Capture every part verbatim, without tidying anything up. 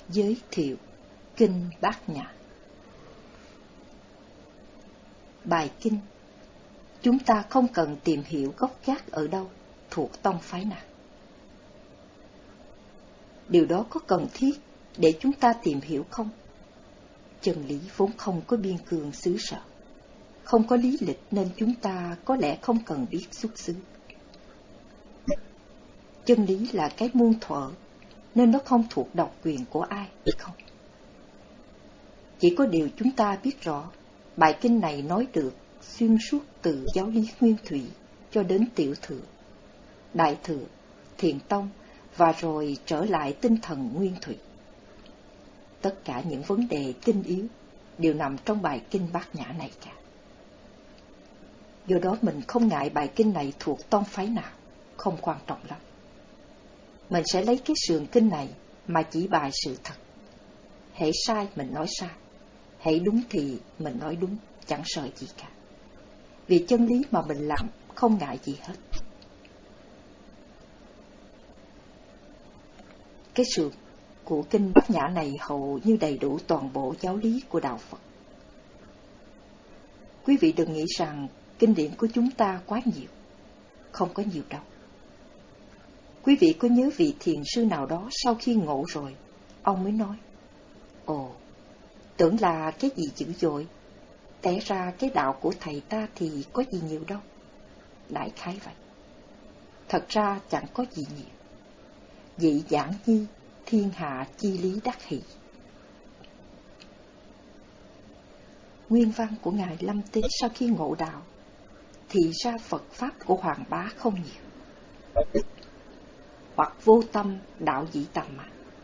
Giới thiệu Kinh Bát Nhã. Bài kinh: chúng ta không cần tìm hiểu gốc gác ở đâu, thuộc tông phái nào. Điều đó có cần thiết để chúng ta tìm hiểu không? Chân lý vốn không có biên cương xứ sở, không có lý lịch, nên chúng ta có lẽ không cần biết xuất xứ. Chân lý là cái muôn thuở, nên nó không thuộc độc quyền của ai, biết không? Chỉ có điều chúng ta biết rõ, bài kinh này nói được xuyên suốt từ giáo lý Nguyên Thủy cho đến Tiểu Thừa, Đại Thừa, Thiền Tông và rồi trở lại tinh thần Nguyên Thủy. Tất cả những vấn đề tinh yếu đều nằm trong bài kinh Bát Nhã này cả. Do đó mình không ngại bài kinh này thuộc tông phái nào, không quan trọng lắm. Mình sẽ lấy cái sườn kinh này mà chỉ bài sự thật. Hễ sai mình nói sai, hễ đúng thì mình nói đúng, chẳng sợ gì cả. Vì chân lý mà mình làm không ngại gì hết. Cái sườn của kinh Bát Nhã này hầu như đầy đủ toàn bộ giáo lý của Đạo Phật. Quý vị đừng nghĩ rằng kinh điển của chúng ta quá nhiều. Không có nhiều đâu. Quý vị có nhớ vị thiền sư nào đó sau khi ngộ rồi, ông mới nói: Ồ, tưởng là cái gì dữ dội, té ra cái đạo của thầy ta thì có gì nhiều đâu. Đại khái vậy. Thật ra chẳng có gì nhiều. Dị giảng nhi, thiên hạ chi lý đắc hỷ. Nguyên văn của Ngài Lâm Tế sau khi ngộ đạo, thì ra Phật Pháp của Hoàng Bá không nhiều. Hoặc vô tâm, đạo dĩ tầm mà.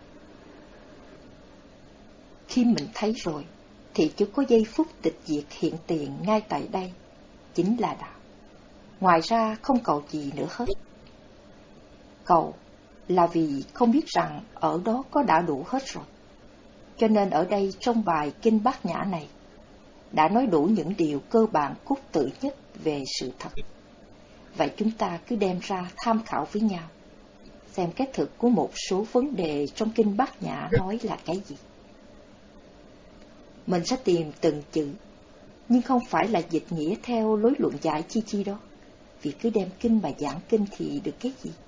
Khi mình thấy rồi, thì chỉ có giây phút tịch diệt hiện tiền ngay tại đây, chính là đạo. Ngoài ra không cầu gì nữa hết. Cầu là vì không biết rằng ở đó có đã đủ hết rồi. Cho nên ở đây trong bài kinh Bát Nhã này, đã nói đủ những điều cơ bản cốt tử nhất về sự thật. Vậy chúng ta cứ đem ra tham khảo với nhau, xem cái thực của một số vấn đề trong kinh Bát Nhã nói là cái gì. Mình sẽ tìm từng chữ, nhưng không phải là dịch nghĩa theo lối luận giải chi chi đó, vì cứ đem kinh mà giảng kinh thì được cái gì.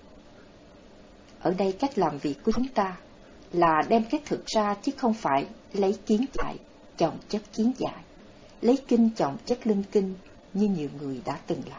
Ở đây cách làm việc của chúng ta là đem cái thực ra, chứ không phải lấy kiến giải chồng chất kiến giải, lấy kinh chồng chất linh kinh như nhiều người đã từng làm.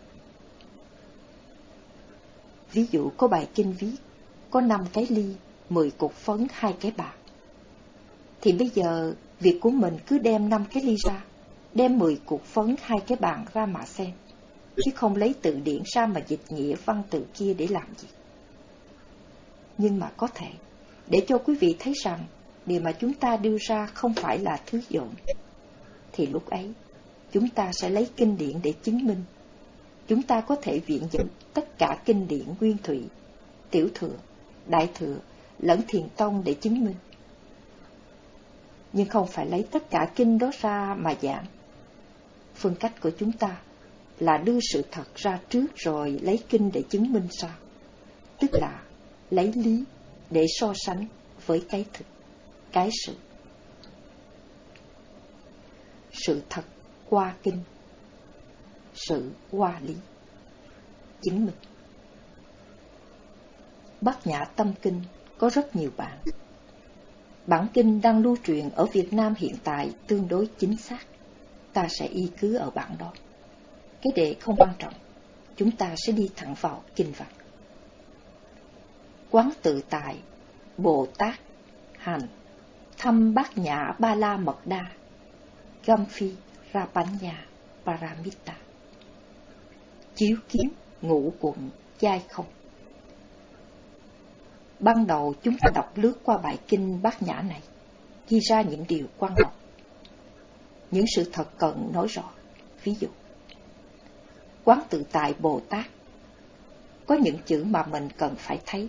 Ví dụ có bài kinh viết có năm cái ly, mười cục phấn, hai cái bạc. Thì bây giờ việc của mình cứ đem năm cái ly ra, đem mười cục phấn, hai cái bàn ra mà xem, chứ không lấy từ điển ra mà dịch nghĩa văn từ kia để làm gì. Nhưng mà có thể, để cho quý vị thấy rằng điều mà chúng ta đưa ra không phải là thứ dỗm, thì lúc ấy chúng ta sẽ lấy kinh điển để chứng minh. Chúng ta có thể viện dẫn tất cả kinh điển Nguyên Thủy, Tiểu Thừa, Đại Thừa lẫn Thiền Tông để chứng minh. Nhưng không phải lấy tất cả kinh đó ra mà giảng. Phương cách của chúng ta là đưa sự thật ra trước rồi lấy kinh để chứng minh sau. Tức là lấy lý để so sánh với cái thực, cái sự. Sự thật qua kinh, sự qua lý, chứng minh. Bát Nhã Tâm Kinh có rất nhiều bản. Bản kinh đang lưu truyền ở Việt Nam hiện tại tương đối chính xác. Ta sẽ y cứ ở bản đó. Cái đề không quan trọng. Chúng ta sẽ đi thẳng vào kinh văn. Quán tự tại, Bồ Tát, hành, thăm Bát Nhã Ba La Mật Đa, Gam Phi, Rapanya, Paramita. Chiếu kiến ngũ quận, giai không. Ban đầu chúng ta đọc lướt qua bài kinh Bát Nhã này, ghi ra những điều quan trọng, những sự thật cần nói rõ. Ví dụ, quán tự tại Bồ Tát, có những chữ mà mình cần phải thấy.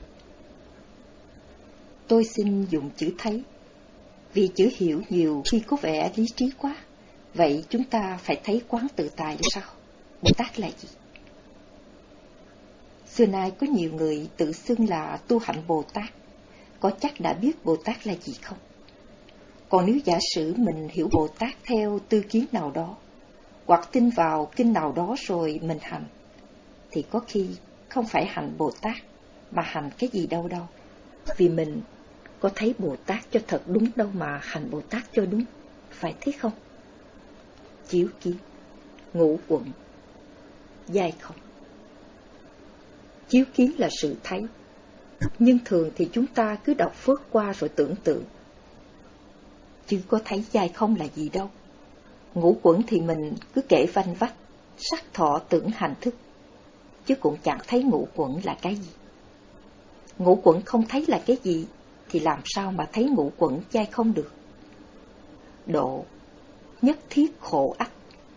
Tôi xin dùng chữ thấy, vì chữ hiểu nhiều khi có vẻ lý trí quá. Vậy chúng ta phải thấy quán tự tại là sao? Bồ Tát là gì? Xưa nay có nhiều người tự xưng là tu hạnh Bồ Tát, có chắc đã biết Bồ Tát là gì không? Còn nếu giả sử mình hiểu Bồ Tát theo tư kiến nào đó, hoặc tin vào kinh nào đó rồi mình hành, thì có khi không phải hành Bồ Tát, mà hành cái gì đâu đâu. Vì mình có thấy Bồ Tát cho thật đúng đâu mà hành Bồ Tát cho đúng, phải thế không? Chiếu kiến, ngũ quận, giai không. Chiếu kiến là sự thấy, nhưng thường thì chúng ta cứ đọc phớt qua rồi tưởng tượng, chứ có thấy giai không là gì đâu. Ngũ quẩn thì mình cứ kể vanh vách, sắc thọ tưởng hành thức, chứ cũng chẳng thấy ngũ quẩn là cái gì. Ngũ quẩn không thấy là cái gì, thì làm sao mà thấy ngũ quẩn giai không được? Độ, nhất thiết khổ ách.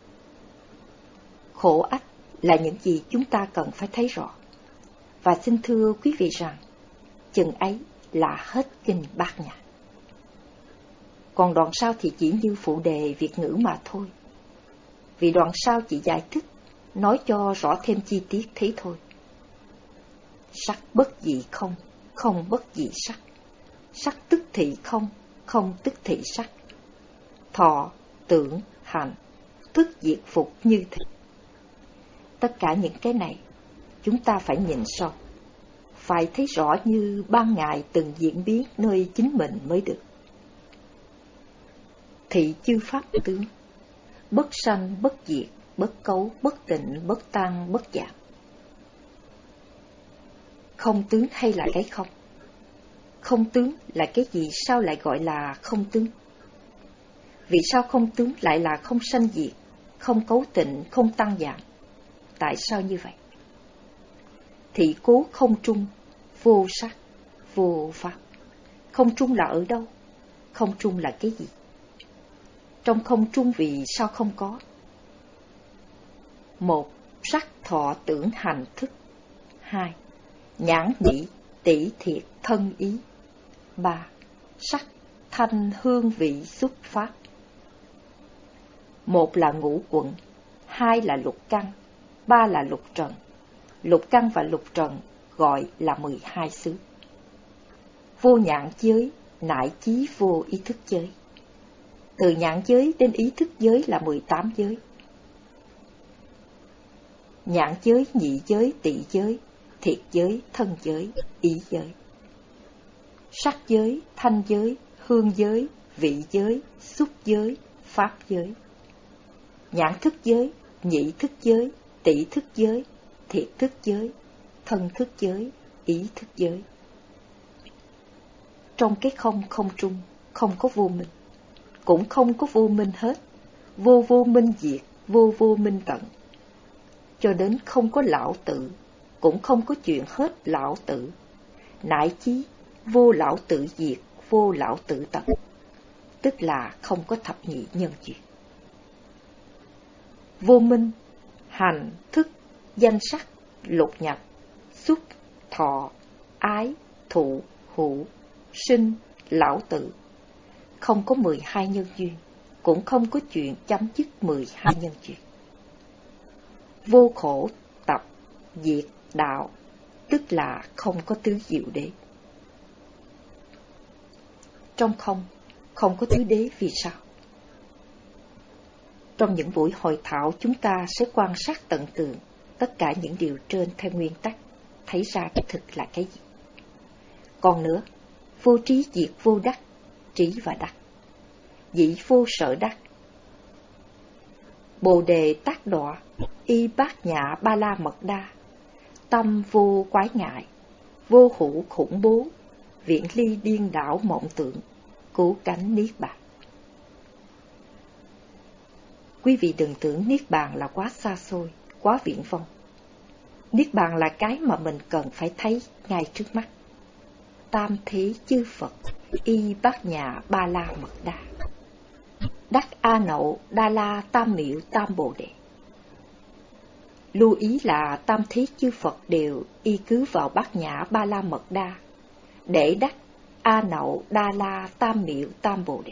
Khổ ách là những gì chúng ta cần phải thấy rõ. Và xin thưa quý vị rằng, chừng ấy là hết kinh Bát Nhã. Còn đoạn sau thì chỉ như phụ đề Việt ngữ mà thôi. Vì đoạn sau chỉ giải thích, nói cho rõ thêm chi tiết thế thôi. Sắc bất dị không, không bất dị sắc. Sắc tức thị không, không tức thị sắc. Thọ, tưởng, hành, thức diệt phục như thế. Tất cả những cái này, chúng ta phải nhìn sâu, phải thấy rõ như ban ngày từng diễn biến nơi chính mình mới được. Thị chư pháp tướng, bất sanh, bất diệt, bất cấu, bất tịnh, bất tăng, bất giảm. Không tướng hay là cái không? Không tướng là cái gì sao lại gọi là không tướng? Vì sao không tướng lại là không sanh diệt, không cấu tịnh, không tăng giảm? Tại sao như vậy? Thị cố không trung, vô sắc, vô pháp. Không trung là ở đâu? Không trung là cái gì? Trong không trung vì sao không có? Một, sắc thọ tưởng hành thức. Hai, nhãn nhĩ tỷ thiệt thân ý. Ba, sắc thanh hương vị xuất phát. Một là ngũ quận, hai là lục căn, ba là lục trần. Lục căn và lục trần gọi là mười hai xứ. Vô nhãn giới, nại chí vô ý thức giới. Từ nhãn giới đến ý thức giới là mười tám giới. Nhãn giới, nhị giới, tị giới, thiệt giới, thân giới, ý giới. Sắc giới, thanh giới, hương giới, vị giới, xúc giới, pháp giới. Nhãn thức giới, nhị thức giới, tị thức giới, thiệt thức giới, thân thức giới, ý thức giới. Trong cái không không trung, không có vô minh, cũng không có vô minh hết, vô vô minh diệt, vô vô minh tận. Cho đến không có lão tử, cũng không có chuyện hết lão tử, nại chí vô lão tử diệt, vô lão tử tận, tức là không có thập nhị nhân duyên. Vô minh, hành, thức, danh sắc, lục nhập, xúc, thọ, ái, thụ, hữu, sinh, lão tử. Không có mười hai nhân duyên, cũng không có chuyện chấm dứt mười hai nhân duyên. Vô khổ, tập, diệt, đạo, tức là không có tứ diệu đế. Trong không, không có tứ đế vì sao? Trong những buổi hội thảo chúng ta sẽ quan sát tận tường tất cả những điều trên theo nguyên tắc, thấy ra cái thực là cái gì. Còn nữa, vô trí diệt vô đắc, trí và đắc. Dĩ vô sở đắc. Bồ đề tác đọa, y bát nhã ba la mật đa. Tâm vô quái ngại, vô hữu khủng bố, viễn ly điên đảo mộng tưởng, cứu cánh niết bàn. Quý vị đừng tưởng niết bàn là quá xa xôi, quá viển vông. Niết bàn là cái mà mình cần phải thấy ngay trước mắt. Tam thế chư Phật, y bát nhã ba la mật đa. Đắc A Nậu Đa La Tam Miệu Tam Bồ Đề. Lưu ý là tam thế chư Phật đều y cứ vào bát nhã ba la mật đa để đắc A Nậu Đa La Tam Miệu Tam Bồ Đề.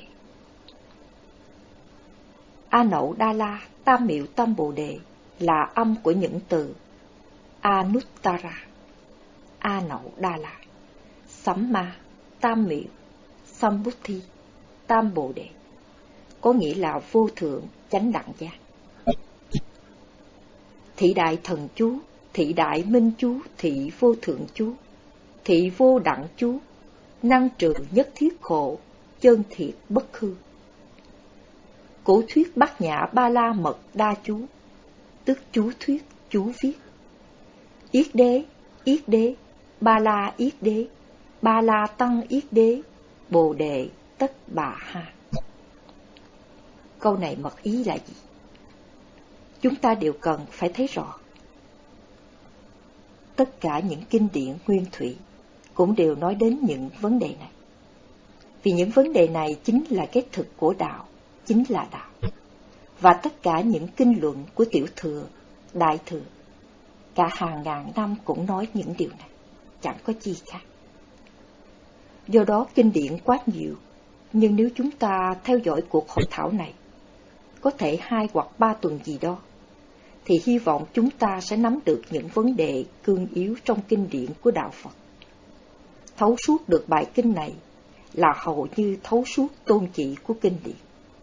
A Nậu Đa La Tam Miệu Tam Bồ Đề là âm của những từ Anuttara, A Nậu Đa La, Samma, tam miệu, Sambuddhi, tam bồ đề, có nghĩa là vô thượng chánh đẳng giác. Thị đại thần chú, thị đại minh chú, thị vô thượng chú, thị vô đẳng chú, năng trừ nhất thiết khổ, chân thiệt bất hư. Cổ thuyết bát nhã ba la mật đa chú, tức chú thuyết, chú viết. Yết đế, yết đế, ba la yết đế, ba la tăng yết đế, bồ đề tất bà ha. Câu này mật ý là gì? Chúng ta đều cần phải thấy rõ. Tất cả những kinh điển nguyên thủy cũng đều nói đến những vấn đề này. Vì những vấn đề này chính là cái thực của đạo, chính là đạo. Và tất cả những kinh luận của Tiểu Thừa, Đại Thừa, cả hàng ngàn năm cũng nói những điều này, chẳng có chi khác. Do đó kinh điển quá nhiều, nhưng nếu chúng ta theo dõi cuộc hội thảo này, có thể hai hoặc ba tuần gì đó, thì hy vọng chúng ta sẽ nắm được những vấn đề cương yếu trong kinh điển của Đạo Phật. Thấu suốt được bài kinh này là hầu như thấu suốt tôn chỉ của kinh điển.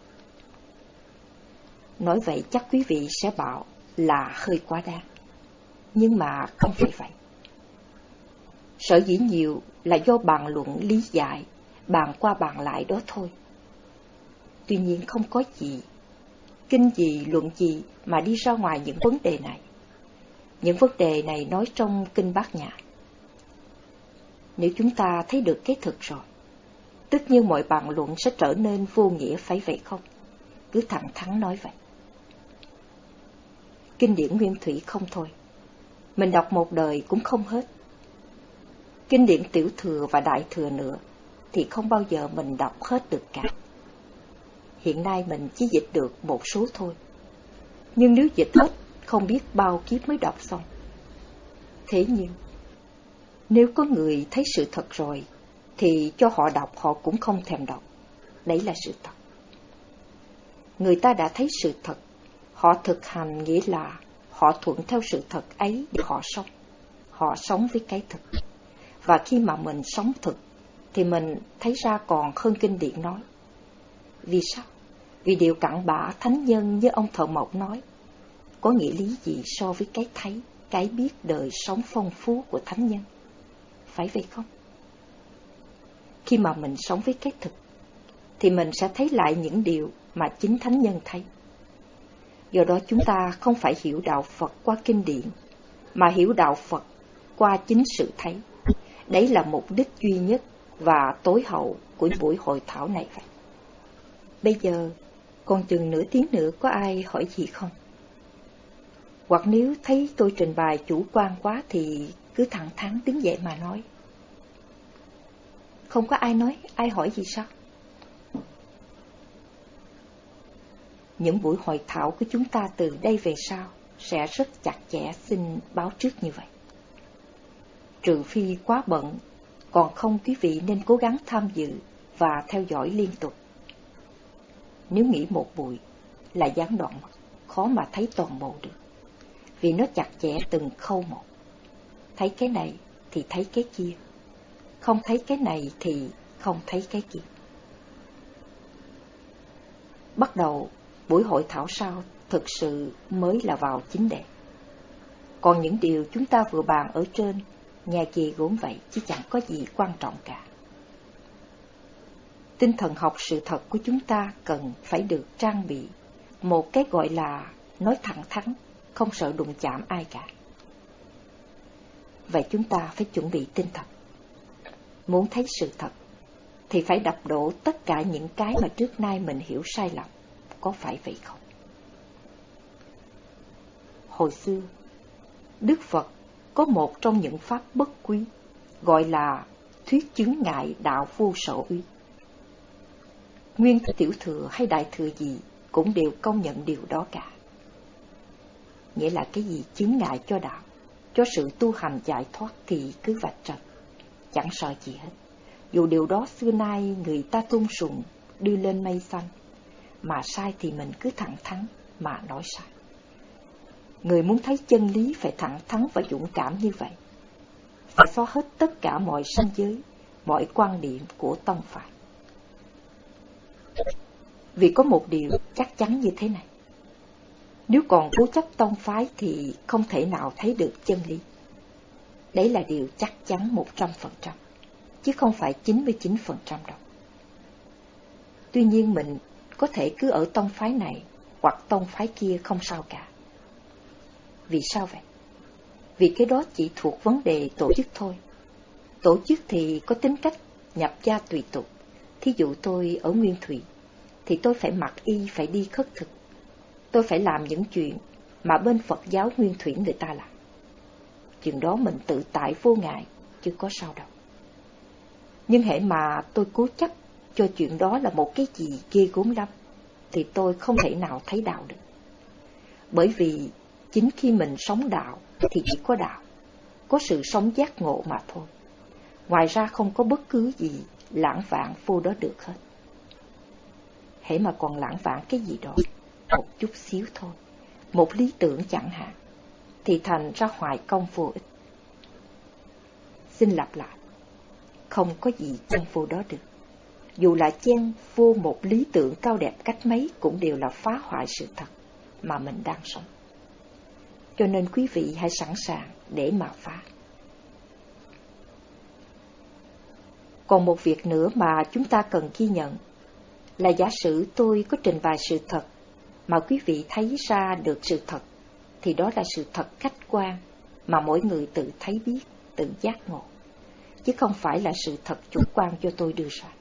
Nói vậy chắc quý vị sẽ bảo là hơi quá đáng, nhưng mà không phải vậy. Sở dĩ nhiều là do bàn luận lý giải, bàn qua bàn lại đó thôi. Tuy nhiên không có gì, kinh gì, luận gì mà đi ra ngoài những vấn đề này. Những vấn đề này nói trong kinh Bát Nhã. Nếu chúng ta thấy được cái thực rồi, tất nhiên mọi bàn luận sẽ trở nên vô nghĩa, phải vậy không? Cứ thẳng thắn nói vậy. Kinh điển nguyên thủy không thôi, mình đọc một đời cũng không hết. Kinh điển Tiểu Thừa và Đại Thừa nữa thì không bao giờ mình đọc hết được cả. Hiện nay mình chỉ dịch được một số thôi, nhưng nếu dịch hết không biết bao kiếp mới đọc xong. Thế nhưng nếu có người thấy sự thật rồi thì cho họ đọc họ cũng không thèm đọc. Đấy là sự thật. Người ta đã thấy sự thật, họ thực hành, nghĩa là họ thuận theo sự thật ấy để họ sống. Họ sống với cái thực. Và khi mà mình sống thực thì mình thấy ra còn hơn kinh điển nói. Vì sao? Vì điều cặn bã thánh nhân như ông Thợ Mộc nói có nghĩa lý gì so với cái thấy, cái biết đời sống phong phú của thánh nhân? Phải vậy không? Khi mà mình sống với cái thực thì mình sẽ thấy lại những điều mà chính thánh nhân thấy. Do đó chúng ta không phải hiểu đạo Phật qua kinh điển, mà hiểu đạo Phật qua chính sự thấy. Đấy là mục đích duy nhất và tối hậu của buổi hội thảo này vậy. Bây giờ còn chừng nửa tiếng nữa, có ai hỏi gì không? Hoặc nếu thấy tôi trình bày chủ quan quá thì cứ thẳng thắn đứng dậy mà nói. Không có ai nói, ai hỏi gì sao? Những buổi hội thảo của chúng ta từ đây về sau sẽ rất chặt chẽ, xin báo trước như vậy. Trừ phi quá bận, còn không quý vị nên cố gắng tham dự và theo dõi liên tục. Nếu nghỉ một buổi là gián đoạn mất, khó mà thấy toàn bộ được. Vì nó chặt chẽ từng khâu một. Thấy cái này thì thấy cái kia, không thấy cái này thì không thấy cái kia. Bắt đầu buổi hội thảo sau thực sự mới là vào chính đề. Còn những điều chúng ta vừa bàn ở trên, nhà chì gốm vậy chứ chẳng có gì quan trọng cả. Tinh thần học sự thật của chúng ta cần phải được trang bị một cái gọi là nói thẳng thắn, không sợ đụng chạm ai cả. Vậy chúng ta phải chuẩn bị tinh thần. Muốn thấy sự thật thì phải đập đổ tất cả những cái mà trước nay mình hiểu sai lầm. Có phải vậy không? Hồi xưa, Đức Phật có một trong những pháp bất quý, gọi là thuyết chứng ngại đạo vô sở uy. Nguyên Tiểu Thừa hay Đại Thừa gì cũng đều công nhận điều đó cả. Nghĩa là cái gì chứng ngại cho đạo, cho sự tu hành giải thoát thì cứ vạch trần, chẳng sợ gì hết. Dù điều đó xưa nay người ta tôn sùng, đưa lên mây xanh, mà sai thì mình cứ thẳng thắn mà nói sai. Người muốn thấy chân lý phải thẳng thắn và dũng cảm như vậy. Phải xóa hết tất cả mọi ranh giới mọi quan điểm của tông phái. Vì có một điều chắc chắn như thế này: nếu còn cố chấp tông phái thì không thể nào thấy được chân lý. Đấy là điều chắc chắn một trăm phần trăm, chứ không phải chín mươi chín phần trăm đâu. Tuy nhiên mình có thể cứ ở tông phái này hoặc tông phái kia không sao cả. Vì sao vậy? Vì cái đó chỉ thuộc vấn đề tổ chức thôi. Tổ chức thì có tính cách nhập gia tùy tục. Thí dụ tôi ở Nguyên Thủy thì tôi phải mặc y, phải đi khất thực. Tôi phải làm những chuyện mà bên Phật giáo Nguyên Thủy người ta làm. Chuyện đó mình tự tại vô ngại, chứ có sao đâu. Nhưng hễ mà tôi cố chấp cho chuyện đó là một cái gì ghê gớm lắm, thì tôi không thể nào thấy đạo được. Bởi vì chính khi mình sống đạo thì chỉ có đạo, có sự sống giác ngộ mà thôi. Ngoài ra không có bất cứ gì lãng vạn vô đó được hết. Hễ mà còn lãng vạn cái gì đó, một chút xíu thôi, một lý tưởng chẳng hạn, thì thành ra hoại công vô ích. Xin lặp lại, không có gì chen vô đó được. Dù là chen vô một lý tưởng cao đẹp cách mấy cũng đều là phá hoại sự thật mà mình đang sống. Cho nên quý vị hãy sẵn sàng để mà phá. Còn một việc nữa mà chúng ta cần ghi nhận là giả sử tôi có trình bày sự thật mà quý vị thấy ra được sự thật, thì đó là sự thật khách quan mà mỗi người tự thấy biết, tự giác ngộ, chứ không phải là sự thật chủ quan do tôi đưa ra.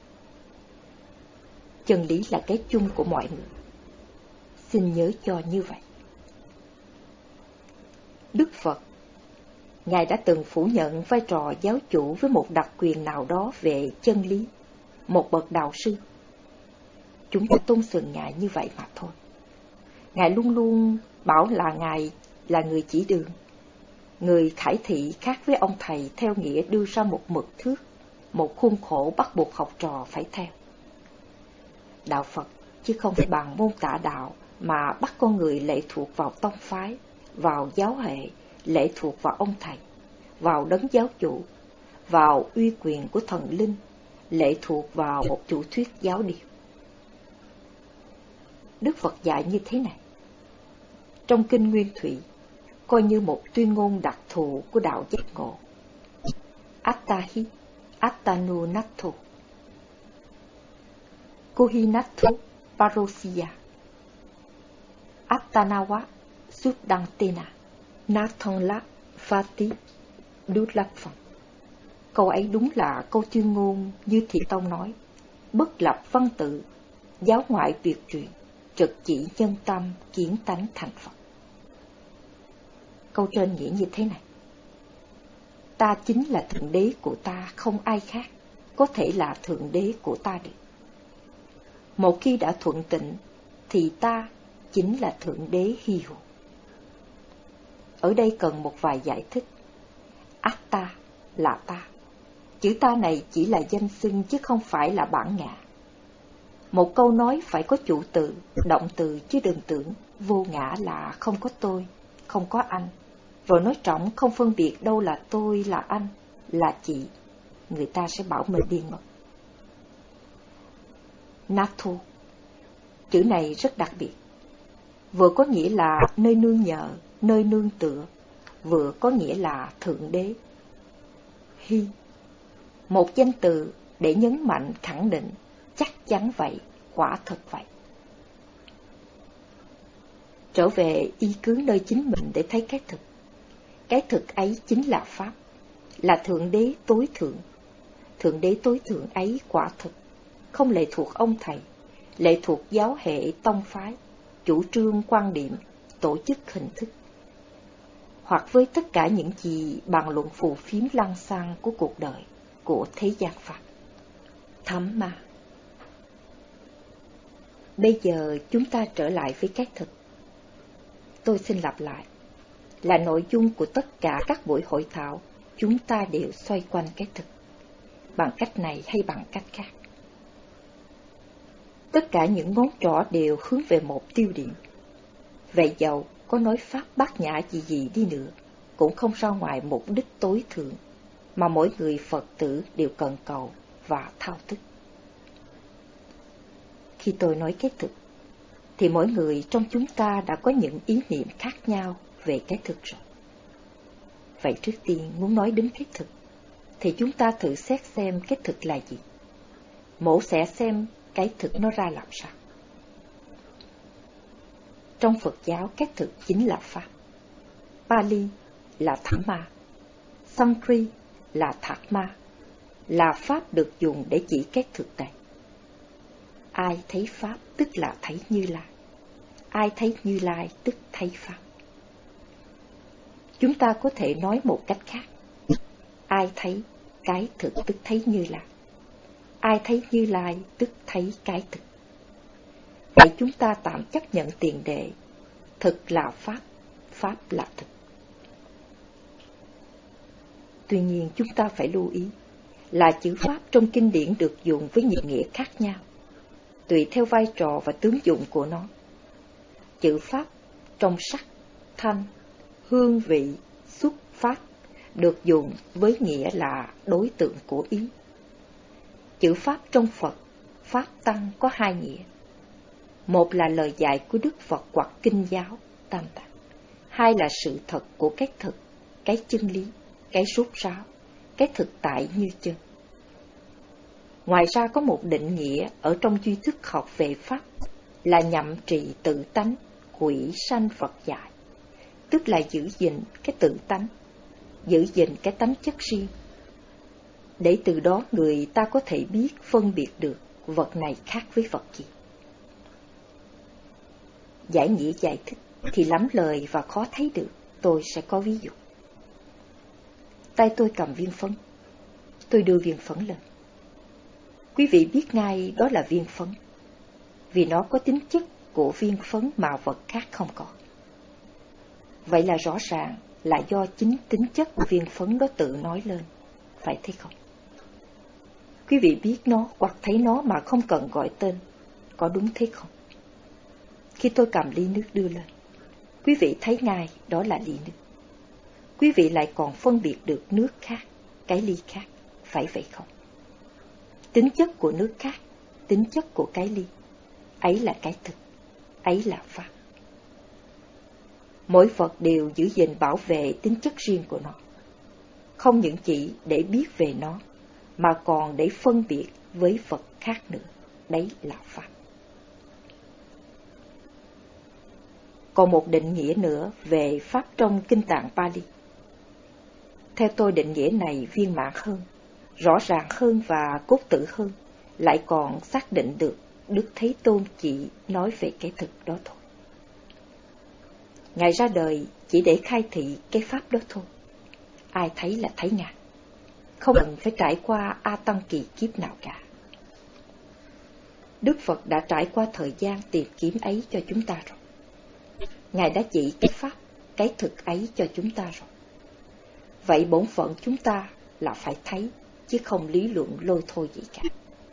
Chân lý là cái chung của mọi người. Xin nhớ cho như vậy. Đức Phật, Ngài đã từng phủ nhận vai trò giáo chủ với một đặc quyền nào đó về chân lý, một bậc đạo sư. Chúng ta tôn sùng Ngài như vậy mà thôi. Ngài luôn luôn bảo là Ngài là người chỉ đường, người khải thị khác với ông thầy theo nghĩa đưa ra một mực thước, một khuôn khổ bắt buộc học trò phải theo. Đạo Phật chứ không phải bằng môn tả đạo mà bắt con người lệ thuộc vào tông phái, vào giáo hệ, lệ thuộc vào ông thầy, vào đấng giáo chủ, vào uy quyền của thần linh, lệ thuộc vào một chủ thuyết giáo điều. Đức Phật dạy như thế này. Trong Kinh Nguyên Thủy, coi như một tuyên ngôn đặc thù của đạo giác ngộ. Attahi, Attanu Nattu, Kohinattu Parosya, Attanawa Suddantena, Nathanla Fati Dudlaphan. Câu ấy đúng là câu tuyên ngôn như Thị Tông nói, bất lập văn tự, giáo ngoại tuyệt truyền, trực chỉ nhân tâm, kiến tánh thành Phật. Câu trên nghĩa như thế này: ta chính là thượng đế của ta, không ai khác có thể là thượng đế của ta được. Một khi đã thuận tịnh thì ta chính là thượng đế hy hữu. Ở đây cần một vài giải thích. Atta là ta. Chữ ta này chỉ là danh xưng chứ không phải là bản ngã. Một câu nói phải có chủ từ, động từ, chứ đừng tưởng vô ngã là không có tôi, không có anh, rồi nói trọng không phân biệt đâu là tôi, là anh, là chị. Người ta sẽ bảo mình điên mất. Nathu, chữ này rất đặc biệt. Vừa có nghĩa là nơi nương nhờ, nơi nương tựa, vừa có nghĩa là thượng đế. Hi, một danh từ để nhấn mạnh khẳng định, chắc chắn vậy, quả thật vậy. Trở về y cứ nơi chính mình để thấy cái thực. Cái thực ấy chính là Pháp, là thượng đế tối thượng. Thượng đế tối thượng ấy quả thực không lệ thuộc ông thầy, lệ thuộc giáo hệ tông phái, chủ trương quan điểm, tổ chức hình thức, hoặc với tất cả những gì bàn luận phù phiếm lăng xăng của cuộc đời, của thế gian Pháp. Thấm ma. Bây giờ chúng ta trở lại với cái thực. Tôi xin lặp lại, là nội dung của tất cả các buổi hội thảo, chúng ta đều xoay quanh cái thực, bằng cách này hay bằng cách khác. Tất cả những ngón trỏ đều hướng về một tiêu điểm. Vậy dầu có nói pháp bát nhã gì gì đi nữa, cũng không ra ngoài mục đích tối thượng, mà mỗi người Phật tử đều cần cầu và thao thức. Khi tôi nói cái thực, thì mỗi người trong chúng ta đã có những ý niệm khác nhau về cái thực rồi. Vậy trước tiên muốn nói đến cái thực, thì chúng ta thử xét xem cái thực là gì. Mổ sẽ xem cái thực nó ra làm sao. Trong Phật giáo, cái thực chính là Pháp. Pali là Dhamma, Sanskrit là Dharma, là Pháp được dùng để chỉ cái thực này. Ai thấy Pháp tức là thấy Như Lai, ai thấy Như Lai tức thấy Pháp. Chúng ta có thể nói một cách khác, ai thấy cái thực tức thấy Như Lai, ai thấy Như Lai tức thấy cái thực. Vậy chúng ta tạm chấp nhận tiền đề, thực là Pháp, Pháp là thực. Tuy nhiên chúng ta phải lưu ý là chữ Pháp trong kinh điển được dùng với nhiều nghĩa khác nhau, tùy theo vai trò và tướng dụng của nó. Chữ Pháp trong sắc, thanh, hương vị, xuất phát được dùng với nghĩa là đối tượng của ý. Chữ Pháp trong Phật, Pháp Tăng có hai nghĩa. Một là lời dạy của Đức Phật hoặc kinh giáo, Tam Tạng. Hai là sự thật của cái thực, cái chân lý, cái rốt ráo, cái thực tại như chân. Ngoài ra có một định nghĩa ở trong duy thức học về Pháp là nhậm trì tự tánh, quỷ sanh Phật dạy, tức là giữ gìn cái tự tánh, giữ gìn cái tánh chất riêng, để từ đó người ta có thể biết phân biệt được vật này khác với vật kia. Giải nghĩa giải thích thì lắm lời và khó thấy được, tôi sẽ có ví dụ. Tay tôi cầm viên phấn, tôi đưa viên phấn lên. Quý vị biết ngay đó là viên phấn, vì nó có tính chất của viên phấn mà vật khác không có. Vậy là rõ ràng là do chính tính chất của viên phấn đó tự nói lên, phải thế không? Quý vị biết nó hoặc thấy nó mà không cần gọi tên, có đúng thế không? Khi tôi cầm ly nước đưa lên, quý vị thấy ngay đó là ly nước. Quý vị lại còn phân biệt được nước khác, cái ly khác, phải vậy không? Tính chất của nước khác, tính chất của cái ly, ấy là cái thực, ấy là Pháp. Mỗi Phật đều giữ gìn bảo vệ tính chất riêng của nó, không những chỉ để biết về nó, mà còn để phân biệt với Phật khác nữa, đấy là Pháp. Còn một định nghĩa nữa về Pháp trong Kinh Tạng Pali. Theo tôi, định nghĩa này viên mãn hơn, rõ ràng hơn và cốt tử hơn, lại còn xác định được Đức Thế Tôn chỉ nói về cái thực đó thôi. Ngài ra đời chỉ để khai thị cái Pháp đó thôi. Ai thấy là thấy Ngài, không cần phải trải qua A Tăng kỳ kiếp nào cả. Đức Phật đã trải qua thời gian tìm kiếm ấy cho chúng ta rồi. Ngài đã chỉ cái Pháp, cái thực ấy cho chúng ta rồi. Vậy bổn phận chúng ta là phải thấy, chứ không lý luận lôi thôi gì cả.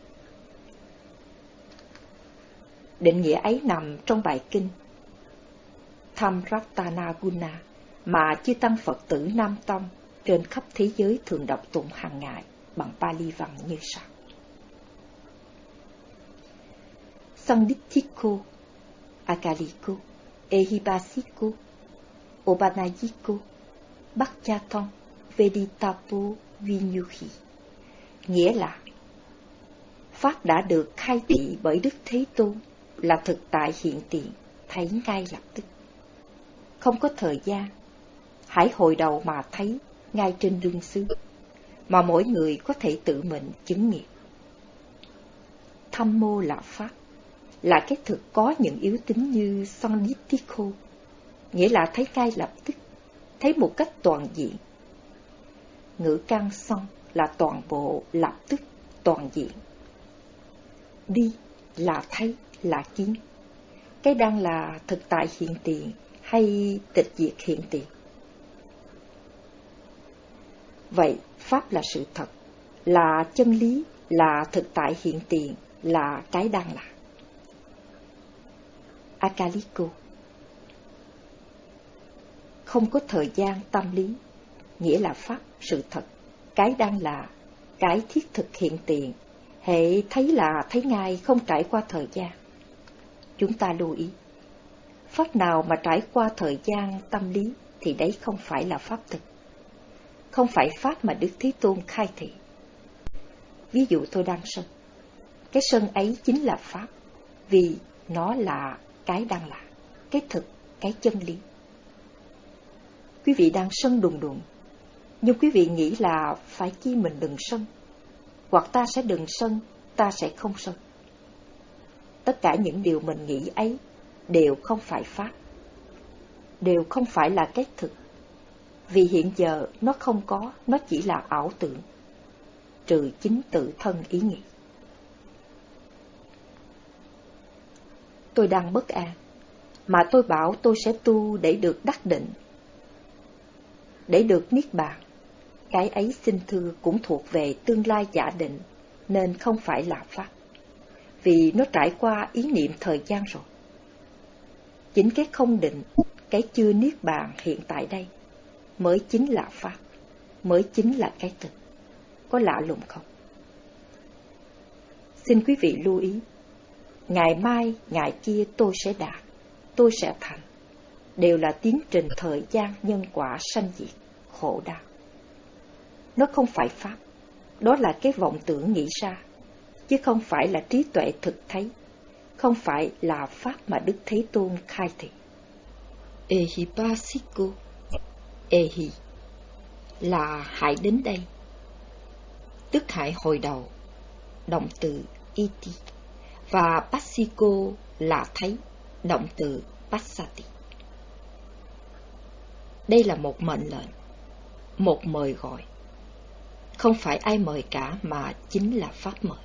Định nghĩa ấy nằm trong bài kinh Thamratana Guna mà chư tăng Phật tử Nam Tông trên khắp thế giới thường đọc tụng hàng ngày bằng Pali văn như sau: Sanditthiko, Akaliko, Ehibasiko, Obanayiko, Bhakchathon, Veditapo Vinyuhi. Nghĩa là Pháp đã được khai thị bởi Đức Thế Tôn là thực tại hiện tiền, thấy ngay lập tức. Không có thời gian, hãy hồi đầu mà thấy ngay trên đương xứ, mà mỗi người có thể tự mình chứng nghiệm. Thammo là Pháp, là cái thực có những yếu tính như Sanditthiko, nghĩa là thấy ngay lập tức, thấy một cách toàn diện. Ngữ căn son là toàn bộ, lập tức, toàn diện. Đi là thấy, là kiến. Cái đang là thực tại hiện tiền hay tịch diệt hiện tiền. Vậy Pháp là sự thật, là chân lý, là thực tại hiện tiền, là cái đang là. Akaliko, không có thời gian tâm lý, nghĩa là Pháp, sự thật, cái đang là, cái thiết thực hiện tiền, hễ thấy là thấy ngay, không trải qua thời gian. Chúng ta lưu ý, pháp nào mà trải qua thời gian tâm lý thì đấy không phải là pháp thực, không phải pháp mà Đức Thế Tôn khai thị. Ví dụ tôi đang sân, cái sân ấy chính là pháp, vì nó là cái đang là, cái thực, cái chân lý. Quý vị đang sân đùng đùng, nhưng quý vị nghĩ là phải chi mình đừng sân, hoặc ta sẽ đừng sân, ta sẽ không sân. Tất cả những điều mình nghĩ ấy đều không phải pháp, đều không phải là cái thực, vì hiện giờ nó không có, nó chỉ là ảo tưởng, trừ chính tự thân ý nghĩ. Tôi đang bất an, mà tôi bảo tôi sẽ tu để được đắc định, để được niết bàn. Cái ấy xin thưa cũng thuộc về tương lai giả định, nên không phải là pháp, vì nó trải qua ý niệm thời gian rồi. Chính cái không định, cái chưa niết bàn hiện tại đây mới chính là pháp, mới chính là cái thực. Có lạ lùng không? Xin quý vị lưu ý, ngày mai, ngày kia tôi sẽ đạt, tôi sẽ thành, đều là tiến trình thời gian nhân quả sanh diệt, khổ đau. Nó không phải pháp, đó là cái vọng tưởng nghĩ ra, chứ không phải là trí tuệ thực thấy, không phải là pháp mà Đức Thế Tôn khai thị. Ehipasiko, ehi là hãy đến đây, tức hãy hồi đầu, động từ iti, và passiko là thấy, động từ passati. Đây là một mệnh lệnh, một mời gọi, không phải ai mời cả mà chính là pháp mời.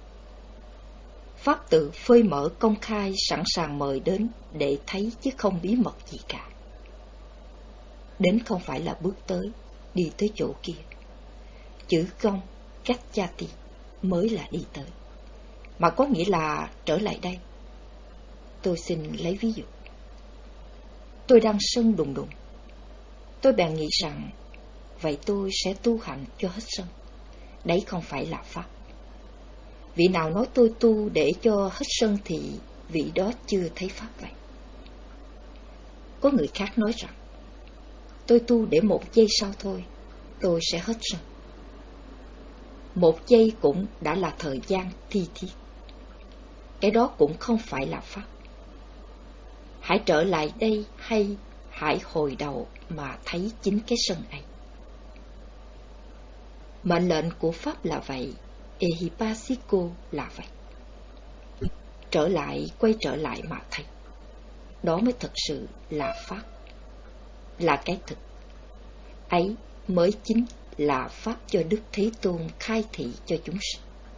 Pháp tự phơi mở công khai, sẵn sàng mời đến để thấy chứ không bí mật gì cả. Đến không phải là bước tới, đi tới chỗ kia. Chữ công, cách chati mới là đi tới, mà có nghĩa là trở lại đây. Tôi xin lấy ví dụ. Tôi đang sân đùng đùng. Tôi bèn nghĩ rằng, vậy tôi sẽ tu hành cho hết sân. Đấy không phải là pháp. Vị nào nói tôi tu để cho hết sân thì vị đó chưa thấy pháp vậy. Có người khác nói rằng, tôi tu để một giây sau thôi, tôi sẽ hết sân. Một giây cũng đã là thời gian thi thiết. Cái đó cũng không phải là pháp. Hãy trở lại đây hay hãy hồi đầu mà thấy chính cái sân ấy. Mệnh lệnh của pháp là vậy, Ehipasiko là vậy. Trở lại, quay trở lại mà thấy. Đó mới thực sự là pháp, là cái thực. Ấy mới chính là pháp cho Đức Thế Tôn khai thị cho chúng sinh.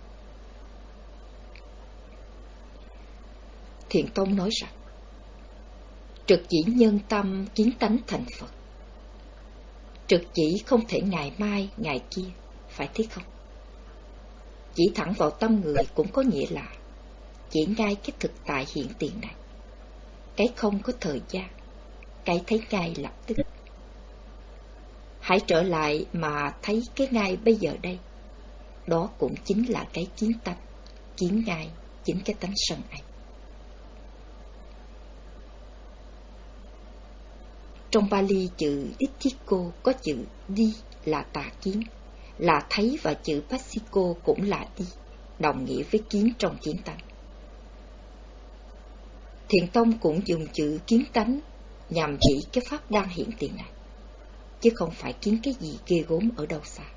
Thiện Tông nói rằng, trực chỉ nhân tâm kiến tánh thành Phật. Trực chỉ không thể ngày mai, ngày kia, phải thế không? Chỉ thẳng vào tâm người cũng có nghĩa là chỉ ngay cái thực tại hiện tiền này. Cái không có thời gian, cái thấy ngay lập tức. Hãy trở lại mà thấy cái ngay bây giờ đây. Đó cũng chính là cái kiến tánh, kiến ngay chính cái tánh sân ấy. Trong Pali chữ Ditthiko có chữ đi là tà kiến, là thấy, và chữ Passiko cũng là đi, đồng nghĩa với kiến trong kiến tánh. Thiện Tông cũng dùng chữ kiến tánh nhằm chỉ cái pháp đang hiện tiền này, chứ không phải kiến cái gì ghê gớm ở đâu xa.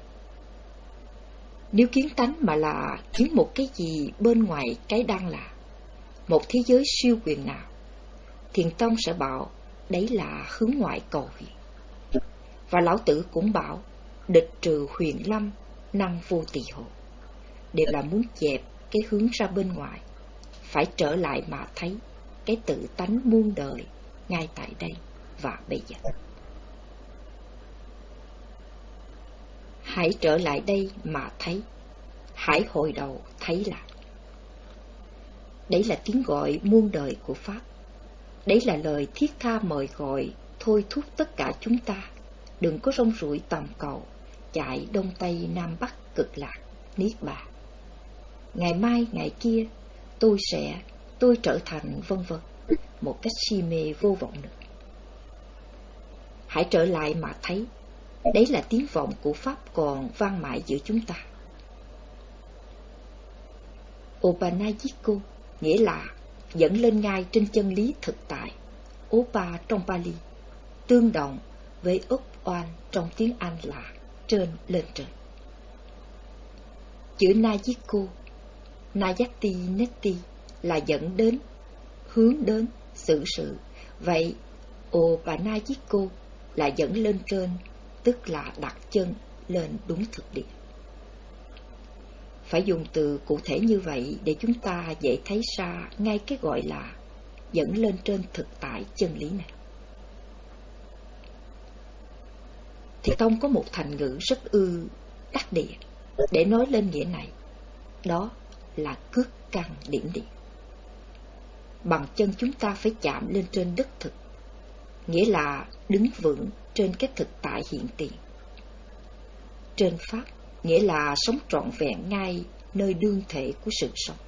Nếu kiến tánh mà là kiến một cái gì bên ngoài cái đang là, một thế giới siêu quyền nào, Thiện Tông sẽ bảo đấy là hướng ngoại cầu huyền. Và Lão Tử cũng bảo địch trừ huyền lâm, năng vô tỳ hồ, đều là muốn dẹp cái hướng ra bên ngoài, phải trở lại mà thấy cái tự tánh muôn đời ngay tại đây và bây giờ. Hãy trở lại đây mà thấy, hãy hồi đầu thấy lại. Đấy là tiếng gọi muôn đời của Pháp. Đấy là lời thiết tha mời gọi thôi thúc tất cả chúng ta đừng có rong ruổi tầm cầu chạy đông tây nam bắc cực lạc, niết bàn. Ngày mai, ngày kia, tôi sẽ, tôi trở thành vân vân, một cách si mê vô vọng nữa. Hãy trở lại mà thấy, đấy là tiếng vọng của Pháp còn vang mãi giữa chúng ta. Opanajiko nghĩa là dẫn lên ngai trên chân lý thực tại. Opa trong Pali tương đồng với up oan trong tiếng Anh là trên, lên trên. Chữ Najiko, Nayati Neti là dẫn đến, hướng đến, xử sự. Vậy Opanajiko là dẫn lên trên, tức là đặt chân lên đúng thực địa. Phải dùng từ cụ thể như vậy để chúng ta dễ thấy ra ngay cái gọi là dẫn lên trên thực tại chân lý này. Thì Tông có một thành ngữ rất ư đắc địa để nói lên nghĩa này, đó là cước căn điểm địa. Bằng chân chúng ta phải chạm lên trên đất thực, nghĩa là đứng vững trên cái thực tại hiện tiền. Trên Pháp nghĩa là sống trọn vẹn ngay nơi đương thể của sự sống.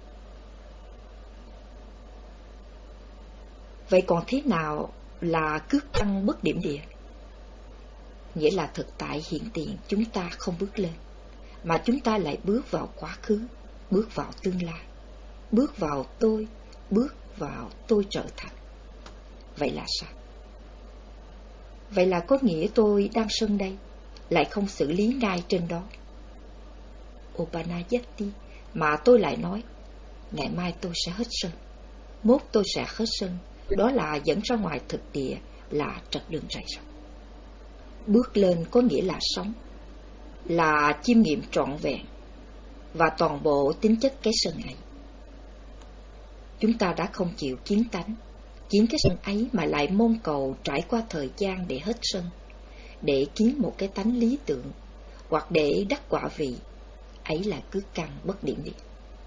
Vậy còn thế nào là cước căn bất điểm địa? Nghĩa là thực tại hiện tiền chúng ta không bước lên, mà chúng ta lại bước vào quá khứ, bước vào tương lai, bước vào tôi, bước vào tôi trở thành. Vậy là sao? Vậy là có nghĩa tôi đang sân đây, lại không xử lý ngay trên đó. Opanajati mà tôi lại nói, ngày mai tôi sẽ hết sân, mốt tôi sẽ hết sân, đó là dẫn ra ngoài thực địa, là trật đường rải rộng. Bước lên có nghĩa là sống, là chiêm nghiệm trọn vẹn và toàn bộ tính chất cái sân ấy. Chúng ta đã không chịu kiến tánh, kiến cái sân ấy mà lại mong cầu trải qua thời gian để hết sân, để kiến một cái tánh lý tưởng, hoặc để đắc quả vị, ấy là cước căn bất điểm địa.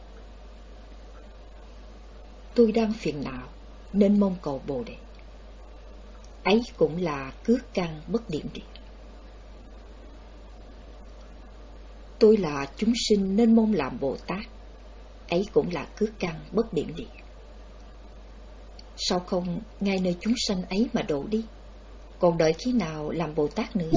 Tôi đang phiền não nên mong cầu Bồ Đề, ấy cũng là cước căn bất điểm địa. Tôi là chúng sinh nên mong làm Bồ Tát, ấy cũng là cước căn bất điểm địa. Sao không ngay nơi chúng sanh ấy mà độ đi, còn đợi khi nào làm Bồ Tát nữa?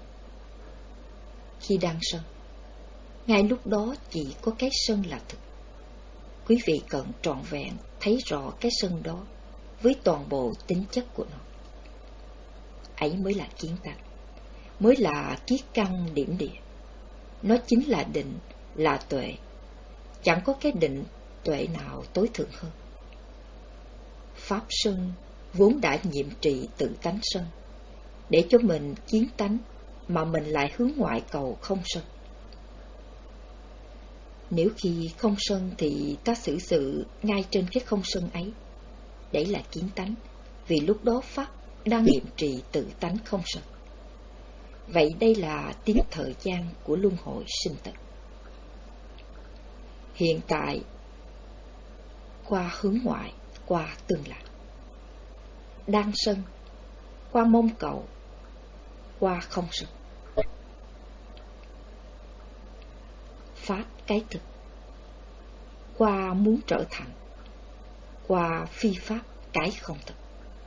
Khi đang sân, ngay lúc đó chỉ có cái sân là thực. Quý vị cần trọn vẹn thấy rõ cái sân đó với toàn bộ tính chất của nó. Ấy mới là kiến tánh, mới là kiết căn điểm địa. Nó chính là định, là tuệ. Chẳng có cái định, tuệ nào tối thượng hơn. Pháp sân vốn đã nhiệm trị tự tánh sân, để cho mình kiến tánh mà mình lại hướng ngoại cầu không sân. Nếu khi không sân thì ta xử sự ngay trên cái không sân ấy, đấy là kiến tánh, vì lúc đó Pháp đang nghiệm trì tự tánh không sân. Vậy đây là tiếng thời gian của luân hồi sinh tử. Hiện tại qua hướng ngoại, qua tương lai. Đang sân, qua mong cầu, qua không sân. Pháp cái thực, qua muốn trở thành, qua phi pháp cái không thực.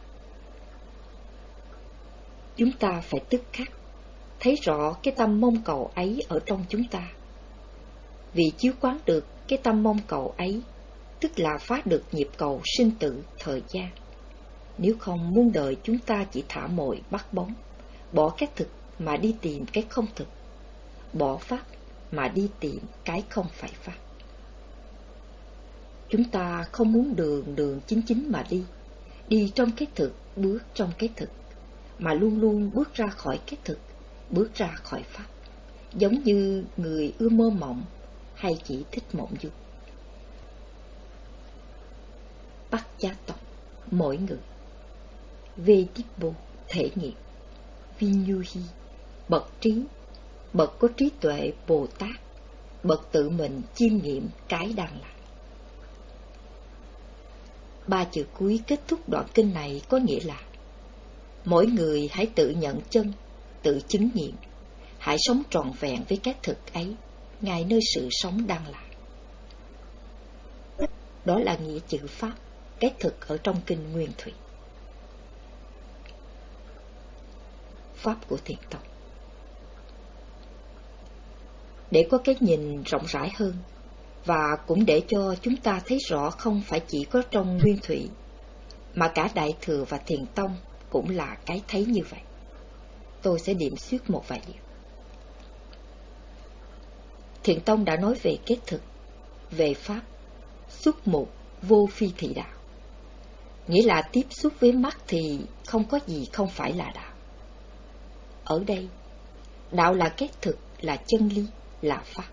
Chúng ta phải tức khắc thấy rõ cái tâm mong cầu ấy ở trong chúng ta. Vì chiếu quán được cái tâm mong cầu ấy, tức là phá được nhịp cầu sinh tử thời gian. Nếu không, muôn đời chúng ta chỉ thả mồi bắt bóng, bỏ cái thực mà đi tìm cái không thực, bỏ pháp mà đi tìm cái không phải pháp. Chúng ta không muốn đường đường chính chính mà đi, đi trong cái thực, bước trong cái thực, mà luôn luôn bước ra khỏi cái thực, bước ra khỏi pháp, giống như người ưa mơ mộng hay chỉ thích mộng du. Bắt gia tộc, mỗi người. Vedibbo, thể nghiệm. Vinyuhi, bậc trí, bậc có trí tuệ Bồ Tát, bậc tự mình chiêm nghiệm cái đang là. Ba chữ cuối kết thúc đoạn kinh này có nghĩa là mỗi người hãy tự nhận chân, tự chứng nghiệm, hãy hãy sống trọn vẹn với cái thực ấy, ngay nơi sự sống đang là. Đó là nghĩa chữ Pháp, cái thực ở trong kinh Nguyên Thủy. Pháp của Thiền Tông. Để có cái nhìn rộng rãi hơn, và cũng để cho chúng ta thấy rõ không phải chỉ có trong Nguyên Thủy, mà cả Đại Thừa và Thiền Tông cũng là cái thấy như vậy, tôi sẽ điểm xuyết một vài điều. Thiền Tông đã nói về kết thực, về Pháp, xuất mục vô phi thị đạo. Nghĩa là tiếp xúc với mắt thì không có gì không phải là đạo. Ở đây, đạo là kết thực, là chân lý, là Pháp.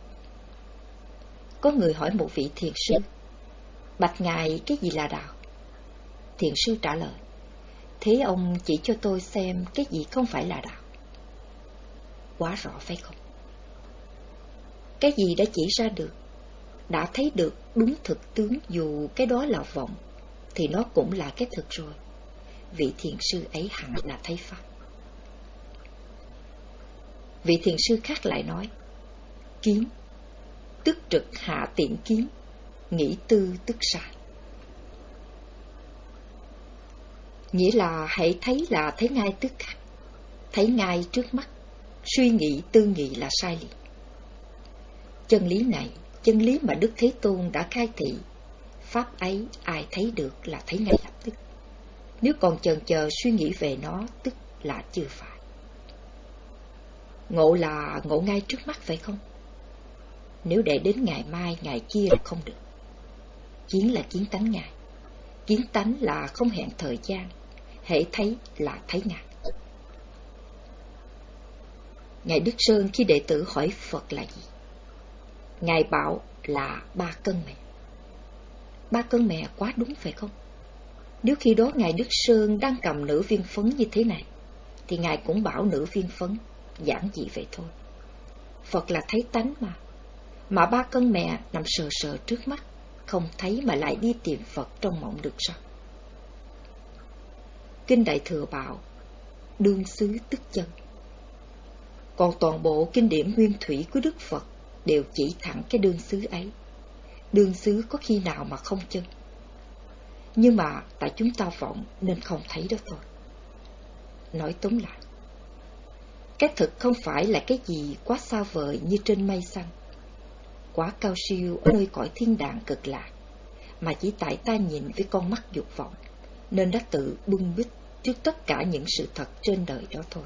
Có người hỏi một vị thiền sư, bạch ngài cái gì là đạo? Thiền sư trả lời, thế ông chỉ cho tôi xem cái gì không phải là đạo. Quá rõ phải không? Cái gì đã chỉ ra được, đã thấy được đúng thực tướng, dù cái đó là vọng, thì nó cũng là cái thực rồi. Vị thiền sư ấy hẳn là thấy Pháp. Vị thiền sư khác lại nói, kiếm, tức trực hạ tiện kiếm, nghĩ tư tức sai. Nghĩa là hãy thấy là thấy ngay tức khắc, thấy ngay trước mắt, suy nghĩ tư nghị là sai liền. Chân lý này, chân lý mà Đức Thế Tôn đã khai thị, Pháp ấy ai thấy được là thấy ngay lập tức. Nếu còn chần chờ suy nghĩ về nó, tức là chưa phải. Ngộ là ngộ ngay trước mắt phải không? Nếu để đến ngày mai, ngày kia là không được. Kiến là kiến tánh Ngài. Kiến tánh là không hẹn thời gian, hễ thấy là thấy Ngài. Ngài Đức Sơn khi đệ tử hỏi Phật là gì, Ngài bảo là ba cân mè. Ba cân mè quá đúng phải không? Nếu khi đó Ngài Đức Sơn đang cầm nửa viên phấn như thế này, thì Ngài cũng bảo nửa viên phấn, giản dị vậy thôi. Phật là thấy tánh mà. Mà ba cân mè nằm sờ sờ trước mắt, không thấy mà lại đi tìm Phật trong mộng được sao? Kinh Đại Thừa bảo, đương xứ tức chân. Còn toàn bộ kinh điển nguyên thủy của Đức Phật đều chỉ thẳng cái đương xứ ấy. Đương xứ có khi nào mà không chân? Nhưng mà tại chúng ta vọng nên không thấy đó thôi. Nói tóm lại, cái thực không phải là cái gì quá xa vời như trên mây xanh, quá cao siêu ở nơi cõi thiên đàng cực lạc, mà chỉ tại ta nhìn với con mắt dục vọng nên đã tự bưng bít trước tất cả những sự thật trên đời đó thôi.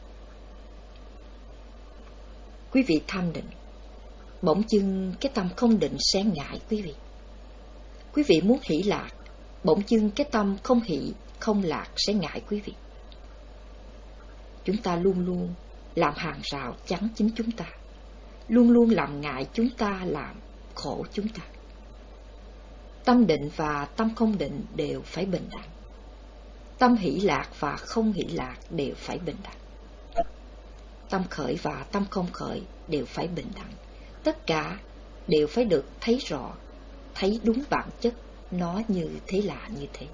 Quý vị tham định, bỗng dưng cái tâm không định sẽ ngại quý vị. Quý vị muốn hỷ lạc, bỗng dưng cái tâm không hỷ, không lạc sẽ ngại quý vị. Chúng ta luôn luôn làm hàng rào chắn chính chúng ta, luôn luôn làm ngại chúng ta, làm khổ chúng ta. Tâm định và tâm không định đều phải bình đẳng. Tâm hỷ lạc và không hỷ lạc đều phải bình đẳng. Tâm khởi và tâm không khởi đều phải bình đẳng. Tất cả đều phải được thấy rõ, thấy đúng bản chất nó như thế là như thế.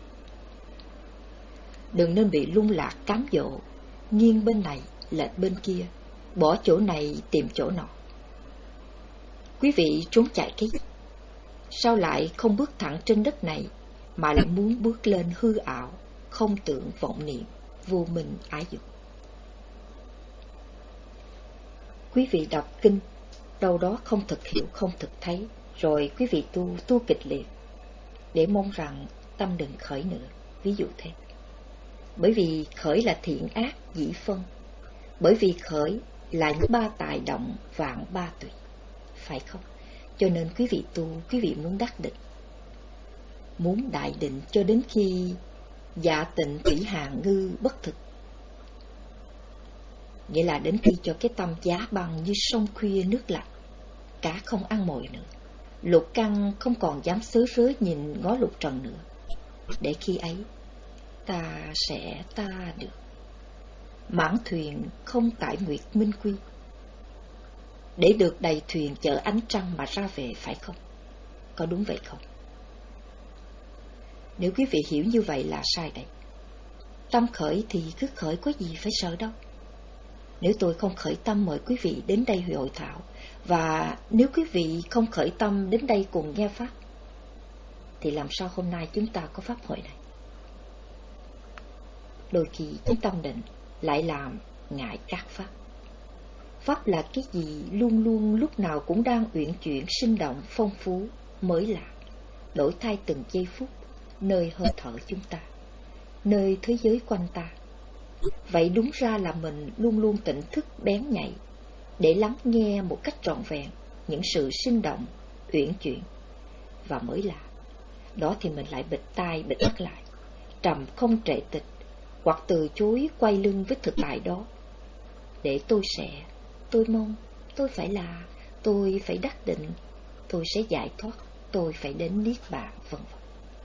Đừng nên bị lung lạc cám dỗ, nghiêng bên này lệch bên kia, bỏ chỗ này tìm chỗ nọ. Quý vị trốn chạy cái gì? Sao lại không bước thẳng trên đất này mà lại muốn bước lên hư ảo, không tưởng vọng niệm, vô minh ái dục? Quý vị đọc kinh, đâu đó không thực hiểu, không thực thấy, rồi quý vị tu, tu kịch liệt, để mong rằng tâm đừng khởi nữa, ví dụ thế. Bởi vì khởi là thiện ác dĩ phân, bởi vì khởi là những ba tài động vạn ba tùy, phải không? Cho nên quý vị tu, quý vị muốn đắc định, muốn đại định cho đến khi dạ tịnh thủy hàng ngư bất thực. Nghĩa là đến khi cho cái tâm giá băng như sông khuya nước lạnh, cá không ăn mồi nữa, lục căn không còn dám sớ rớ nhìn ngó lục trần nữa. Để khi ấy ta sẽ ta được mãn thuyền không tại nguyệt minh quy, để được đầy thuyền chở ánh trăng mà ra về, phải không? Có đúng vậy không? Nếu quý vị hiểu như vậy là sai đấy. Tâm khởi thì cứ khởi, có gì phải sợ đâu. Nếu tôi không khởi tâm mời quý vị đến đây hội thảo, và nếu quý vị không khởi tâm đến đây cùng nghe Pháp, thì làm sao hôm nay chúng ta có Pháp hội này? Đôi khi chúng tâm định lại làm ngại các Pháp. Pháp là cái gì luôn luôn lúc nào cũng đang uyển chuyển, sinh động, phong phú, mới lạ, đổi thay từng giây phút, nơi hơi thở chúng ta, nơi thế giới quanh ta. Vậy đúng ra là mình luôn luôn tỉnh thức bén nhạy để lắng nghe một cách trọn vẹn những sự sinh động, uyển chuyển và mới lạ. Đó thì mình lại bịt tai bịt mắt lại, trầm không trệ tịch, hoặc từ chối quay lưng với thực tại đó, để tôi sẽ, tôi mong, tôi phải là, tôi phải đắc định, tôi sẽ giải thoát, tôi phải đến niết bàn, vân vân.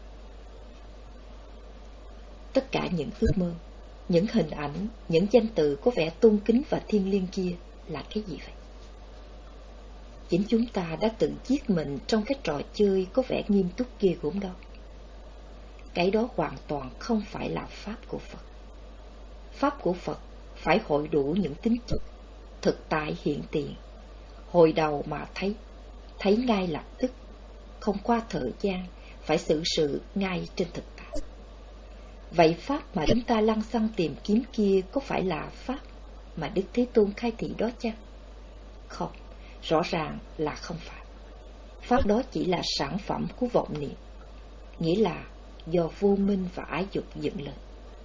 Tất cả những ước mơ, những hình ảnh, những danh từ có vẻ tôn kính và thiêng liêng kia là cái gì vậy? Chính chúng ta đã tự giết mình trong cái trò chơi có vẻ nghiêm túc ghê gớm đó. Cái đó hoàn toàn không phải là Pháp của Phật. Pháp của Phật phải hội đủ những tính chất thực tại hiện tiền, hồi đầu mà thấy, thấy ngay lập tức, không qua thời gian, phải xử sự ngay trên thực tại. Vậy Pháp mà chúng ta lăng xăng tìm kiếm kia có phải là Pháp mà Đức Thế Tôn khai thị đó chăng? Không, rõ ràng là không phải. Pháp đó chỉ là sản phẩm của vọng niệm, nghĩa là do vô minh và ái dục dựng lên.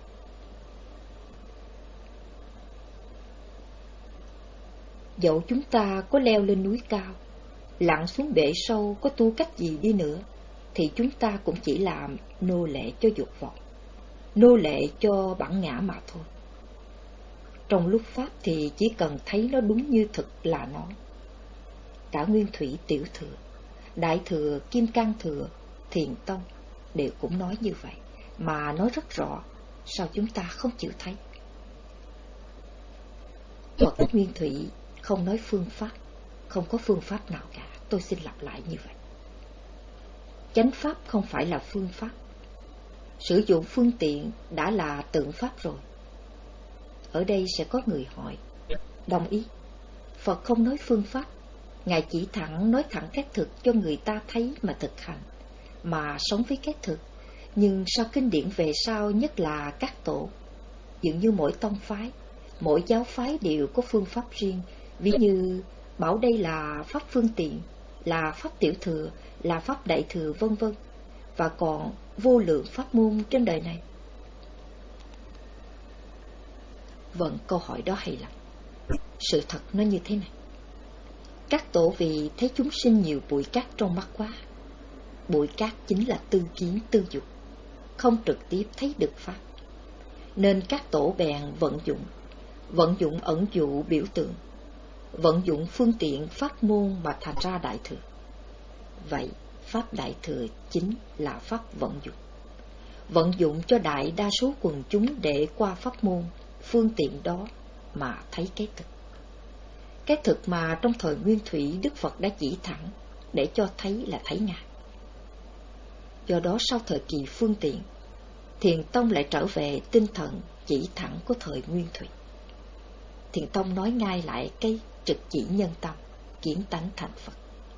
Dẫu chúng ta có leo lên núi cao, lặn xuống bể sâu, có tu cách gì đi nữa, thì chúng ta cũng chỉ làm nô lệ cho dục vọng, nô lệ cho bản ngã mà thôi. Trong lúc Pháp thì chỉ cần thấy nó đúng như thực là nó. Cả Nguyên Thủy Tiểu Thừa, Đại Thừa, Kim Cang Thừa, Thiền Tông đều cũng nói như vậy, mà nói rất rõ, sao chúng ta không chịu thấy? Phật Nguyên Thủy không nói phương pháp, không có phương pháp nào cả. Tôi xin lặp lại như vậy. Chánh pháp không phải là phương pháp. Sử dụng phương tiện đã là tượng pháp rồi. Ở đây sẽ có người hỏi, đồng ý, Phật không nói phương pháp, Ngài chỉ thẳng nói thẳng cái thực cho người ta thấy mà thực hành, mà sống với cái thực. Nhưng sao kinh điển về sau, nhất là các tổ, dường như mỗi tông phái, mỗi giáo phái đều có phương pháp riêng. Ví như bảo đây là pháp phương tiện, là pháp tiểu thừa, là pháp đại thừa, vân vân, và còn vô lượng pháp môn trên đời này. Vâng, câu hỏi đó hay lắm. Sự thật nó như thế này. Các tổ vì thấy chúng sinh nhiều bụi cát trong mắt quá. Bụi cát chính là tư kiến tư dục, không trực tiếp thấy được pháp, nên các tổ bèn vận dụng, vận dụng ẩn dụ biểu tượng, vận dụng phương tiện pháp môn mà thành ra đại thừa. Vậy pháp đại thừa chính là pháp vận dụng, vận dụng cho đại đa số quần chúng để qua pháp môn, phương tiện đó mà thấy cái thực. Cái thực mà trong thời Nguyên Thủy Đức Phật đã chỉ thẳng để cho thấy là thấy Ngài. Do đó sau thời kỳ phương tiện, Thiền Tông lại trở về tinh thần chỉ thẳng của thời Nguyên Thủy. Thiền Tông nói ngay lại cái trực chỉ nhân tâm, kiến tánh thành Phật.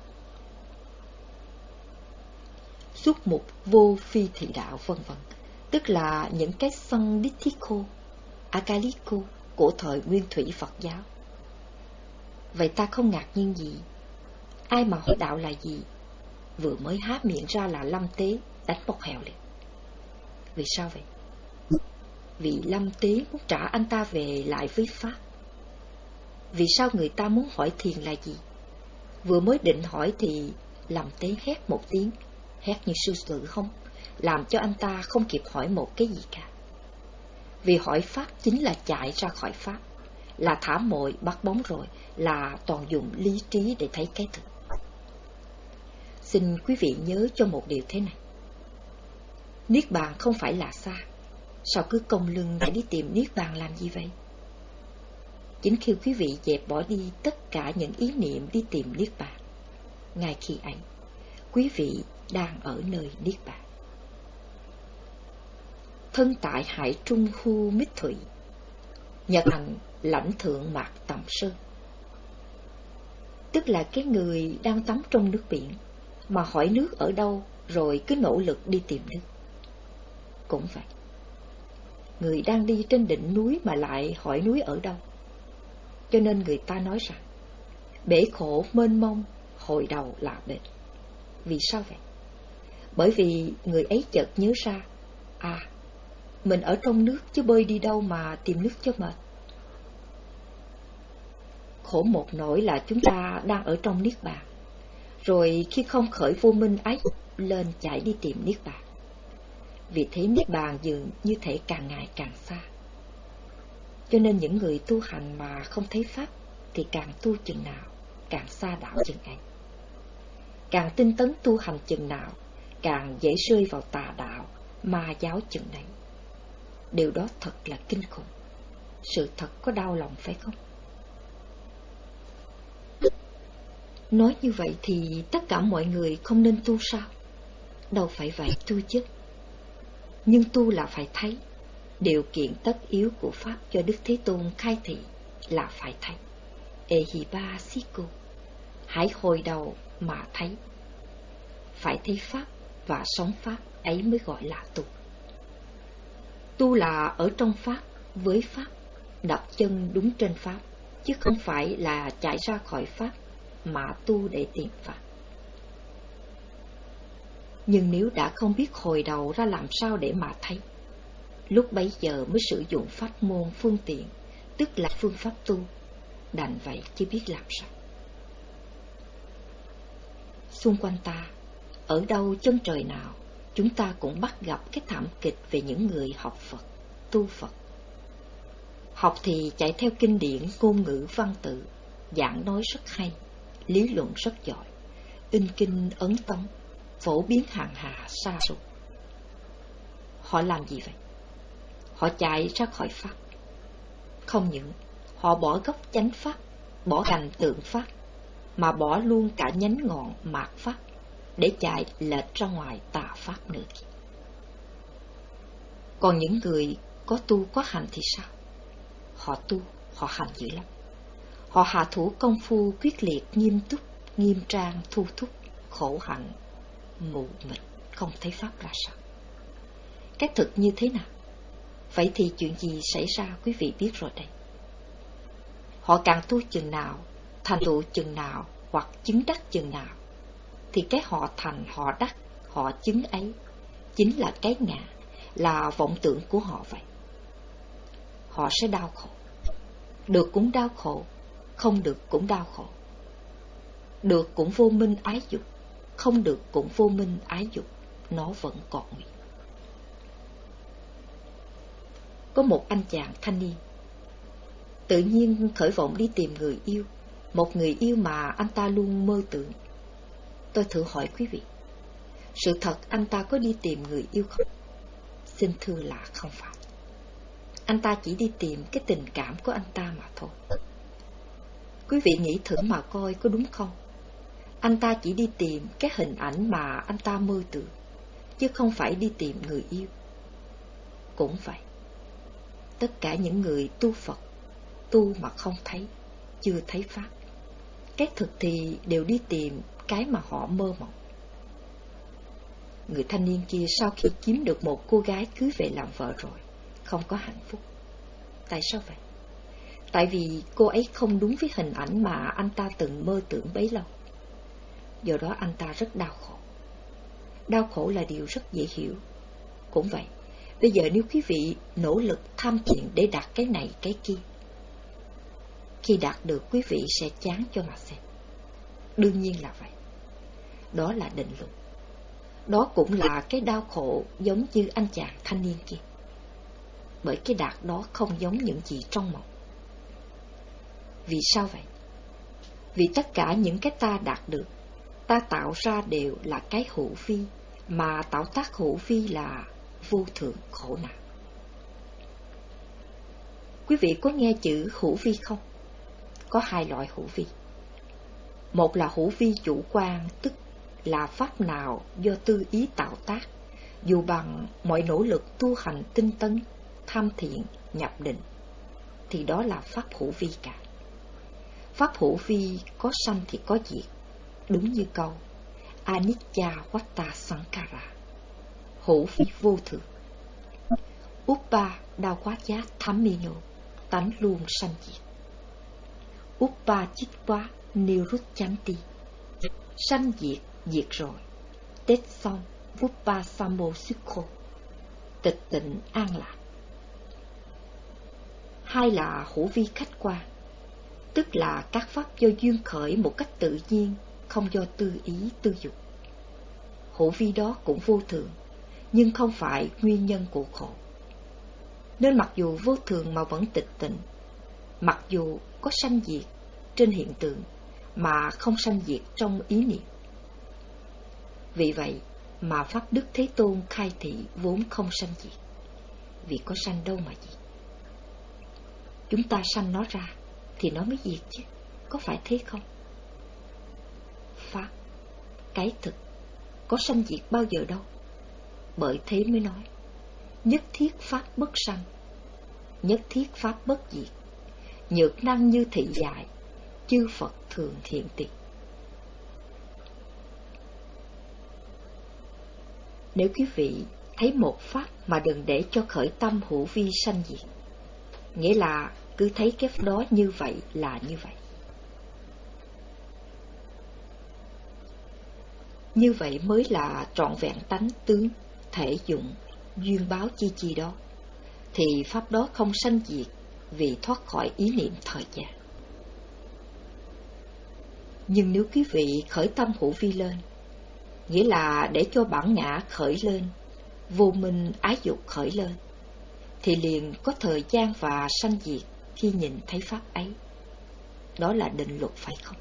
Xuất mục vô phi thị đạo, vân vân, tức là những cái Sandithiko, Akaliko của thời Nguyên Thủy Phật giáo. Vậy ta không ngạc nhiên gì? Ai mà hỏi đạo là gì, vừa mới há miệng ra là Lâm Tế đánh một hèo liền. Vì sao vậy? Vì Lâm Tế muốn trả anh ta về lại với Pháp. Vì sao người ta muốn hỏi thiền là gì? Vừa mới định hỏi thì Lâm Tế hét một tiếng, hét như sư tử không, làm cho anh ta không kịp hỏi một cái gì cả. Vì hỏi Pháp chính là chạy ra khỏi Pháp, là thả mồi bắt bóng rồi, là toàn dùng lý trí để thấy cái thực. Xin quý vị nhớ cho một điều thế này. Niết bàn không phải là xa, sao cứ cong lưng để đi tìm Niết bàn làm gì vậy? Chính khi quý vị dẹp bỏ đi tất cả những ý niệm đi tìm Niết bàn, ngay khi ấy, quý vị đang ở nơi Niết bàn. Thân tại hải trung khu mít thủy, Nhật hành lãnh thượng mạc tầm sơn, tức là cái người đang tắm trong nước biển mà hỏi nước ở đâu rồi cứ nỗ lực đi tìm nước. Cũng vậy, người đang đi trên đỉnh núi mà lại hỏi núi ở đâu. Cho nên người ta nói rằng bể khổ mênh mông, hồi đầu là bệt. Vì sao vậy? Bởi vì người ấy chợt nhớ ra, à, mình ở trong nước chứ bơi đi đâu mà tìm nước cho mệt. Khổ một nỗi là chúng ta đang ở trong niết bàn, rồi khi không khởi vô minh ái lên chạy đi tìm niết bàn. Vì thế niết bàn dường như thể càng ngày càng xa. Cho nên những người tu hành mà không thấy pháp thì càng tu chừng nào càng xa đạo chừng ấy. Càng tinh tấn tu hành chừng nào càng dễ rơi vào tà đạo, ma giáo chừng ấy. Điều đó thật là kinh khủng. Sự thật có đau lòng phải không? Nói như vậy thì tất cả mọi người không nên tu sao? Đâu phải vậy tu chứ. Nhưng tu là phải thấy. Điều kiện tất yếu của Pháp cho Đức Thế Tôn khai thị là phải thấy. Ehiba Siku, hãy hồi đầu mà thấy. Phải thấy Pháp và sống Pháp ấy mới gọi là tu. Tu là ở trong Pháp, với Pháp, đặt chân đúng trên Pháp, chứ không phải là chạy ra khỏi Pháp mà tu để tìm Pháp. Nhưng nếu đã không biết hồi đầu ra làm sao để mà thấy, lúc bấy giờ mới sử dụng pháp môn phương tiện, tức là phương pháp tu, đành vậy chứ biết làm sao. Xung quanh ta, ở đâu chân trời nào, chúng ta cũng bắt gặp cái thảm kịch về những người học Phật, tu Phật. Học thì chạy theo kinh điển, ngôn ngữ văn tự, giảng nói rất hay, lý luận rất giỏi, in kinh ấn tống, phổ biến hàng hà xa xôi. Họ làm gì vậy? Họ chạy ra khỏi Pháp. Không những họ bỏ gốc chánh Pháp, bỏ cành tượng Pháp, mà bỏ luôn cả nhánh ngọn mạt Pháp để chạy lệch ra ngoài tà Pháp nữa. Còn những người có tu có hành thì sao? Họ tu, họ hành dữ lắm. Họ hạ thủ công phu quyết liệt, nghiêm túc, nghiêm trang, thu thúc, khổ hạnh, mù mịt, không thấy Pháp ra sao. Cái thực như thế nào? Vậy thì chuyện gì xảy ra quý vị biết rồi đây. Họ càng tu chừng nào, thành tựu chừng nào, hoặc chứng đắc chừng nào, thì cái họ thành, họ đắc, họ chứng ấy chính là cái ngã, là vọng tưởng của họ vậy. Họ sẽ đau khổ. Được cũng đau khổ, không được cũng đau khổ. Được cũng vô minh ái dục, không được cũng vô minh ái dục, nó vẫn còn nguyên. Có một anh chàng thanh niên tự nhiên khởi vọng đi tìm người yêu, một người yêu mà anh ta luôn mơ tưởng. Tôi thử hỏi quý vị, sự thật anh ta có đi tìm người yêu không? Xin thưa là không phải. Anh ta chỉ đi tìm cái tình cảm của anh ta mà thôi. Quý vị nghĩ thử mà coi có đúng không? Anh ta chỉ đi tìm cái hình ảnh mà anh ta mơ tưởng, chứ không phải đi tìm người yêu. Cũng vậy, tất cả những người tu Phật, tu mà không thấy, chưa thấy Pháp, cái thực thì đều đi tìm cái mà họ mơ mộng. Người thanh niên kia sau khi kiếm được một cô gái cưới về làm vợ rồi, không có hạnh phúc. Tại sao vậy? Tại vì cô ấy không đúng với hình ảnh mà anh ta từng mơ tưởng bấy lâu. Do đó anh ta rất đau khổ. Đau khổ là điều rất dễ hiểu. Cũng vậy, bây giờ nếu quý vị nỗ lực tham thiền để đạt cái này cái kia, khi đạt được quý vị sẽ chán cho mà xem. Đương nhiên là vậy. Đó là định luật. Đó cũng là cái đau khổ giống như anh chàng thanh niên kia. Bởi cái đạt đó không giống những gì trong mộng. Vì sao vậy? Vì tất cả những cái ta đạt được, ta tạo ra đều là cái hữu vi, mà tạo tác hữu vi là vô thượng khổ não. Quý vị có nghe chữ hữu vi không? Có hai loại hữu vi. Một là hữu vi chủ quan, tức là pháp nào do tư ý tạo tác, dù bằng mọi nỗ lực tu hành tinh tấn, tham thiện, nhập định, thì đó là pháp hữu vi cả. Pháp hữu vi có sanh thì có diệt, đúng như câu Anicca Vatta Sankara, hữu vi vô thường. Uppa đao quát giá Thammino, tánh luôn sanh diệt. Uppa Chitva Nirucchanti, sanh diệt, diệt rồi. Tết xong, Uppa Sammo Sukho, tịch tịnh an lạc. Hai là hữu vi khách quan, tức là các pháp do duyên khởi một cách tự nhiên, không do tư ý tư dục. Hữu vi đó cũng vô thường, nhưng không phải nguyên nhân của khổ. Nên mặc dù vô thường mà vẫn tịch tịnh, mặc dù có sanh diệt trên hiện tượng mà không sanh diệt trong ý niệm. Vì vậy mà Pháp Đức Thế Tôn khai thị vốn không sanh diệt, vì có sanh đâu mà diệt. Chúng ta sanh nó ra thì nó mới diệt chứ, có phải thế không? Pháp, cái thực, có sanh diệt bao giờ đâu. Bởi thế mới nói, nhất thiết Pháp bất sanh, nhất thiết Pháp bất diệt, nhược năng như thị dạy, chư Phật thường hiện tiền. Nếu quý vị thấy một Pháp mà đừng để cho khởi tâm hữu vi sanh diệt, nghĩa là cứ thấy cái đó như vậy là như vậy. Như vậy mới là trọn vẹn tánh tướng, thể dụng, duyên báo chi chi đó, thì Pháp đó không sanh diệt vì thoát khỏi ý niệm thời gian. Nhưng nếu quý vị khởi tâm hữu vi lên, nghĩa là để cho bản ngã khởi lên, vô minh ái dục khởi lên, thì liền có thời gian và sanh diệt khi nhìn thấy Pháp ấy. Đó là định luật phải không?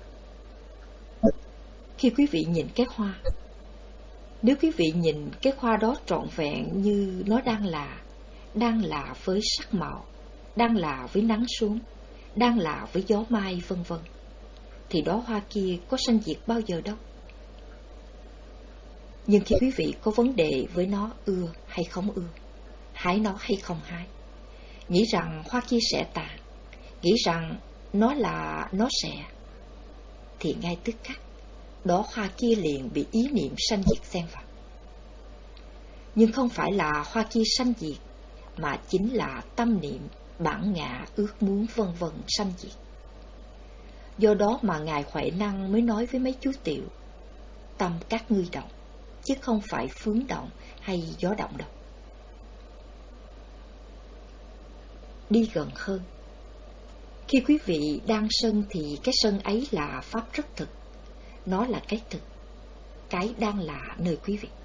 Khi quý vị nhìn cái hoa, nếu quý vị nhìn cái hoa đó trọn vẹn như nó đang là, đang là với sắc màu, đang là với nắng xuống, đang là với gió mai vân vân, thì đó hoa kia có sanh diệt bao giờ đâu. Nhưng khi quý vị có vấn đề với nó ưa hay không ưa, hái nó hay không hái, nghĩ rằng hoa kia sẽ tàn, nghĩ rằng nó là nó sẽ, thì ngay tức khắc đó hoa kia liền bị ý niệm sanh diệt xen vào. Nhưng không phải là hoa kia sanh diệt, mà chính là tâm niệm, bản ngã, ước muốn vân vân sanh diệt. Do đó mà Ngài Huệ Năng mới nói với mấy chú tiểu, tâm các ngươi động, chứ không phải phướng động hay gió động đâu. Đi gần hơn, khi quý vị đang sân thì cái sân ấy là Pháp rất thực, nó là cái thực, cái đang là nơi quý vị.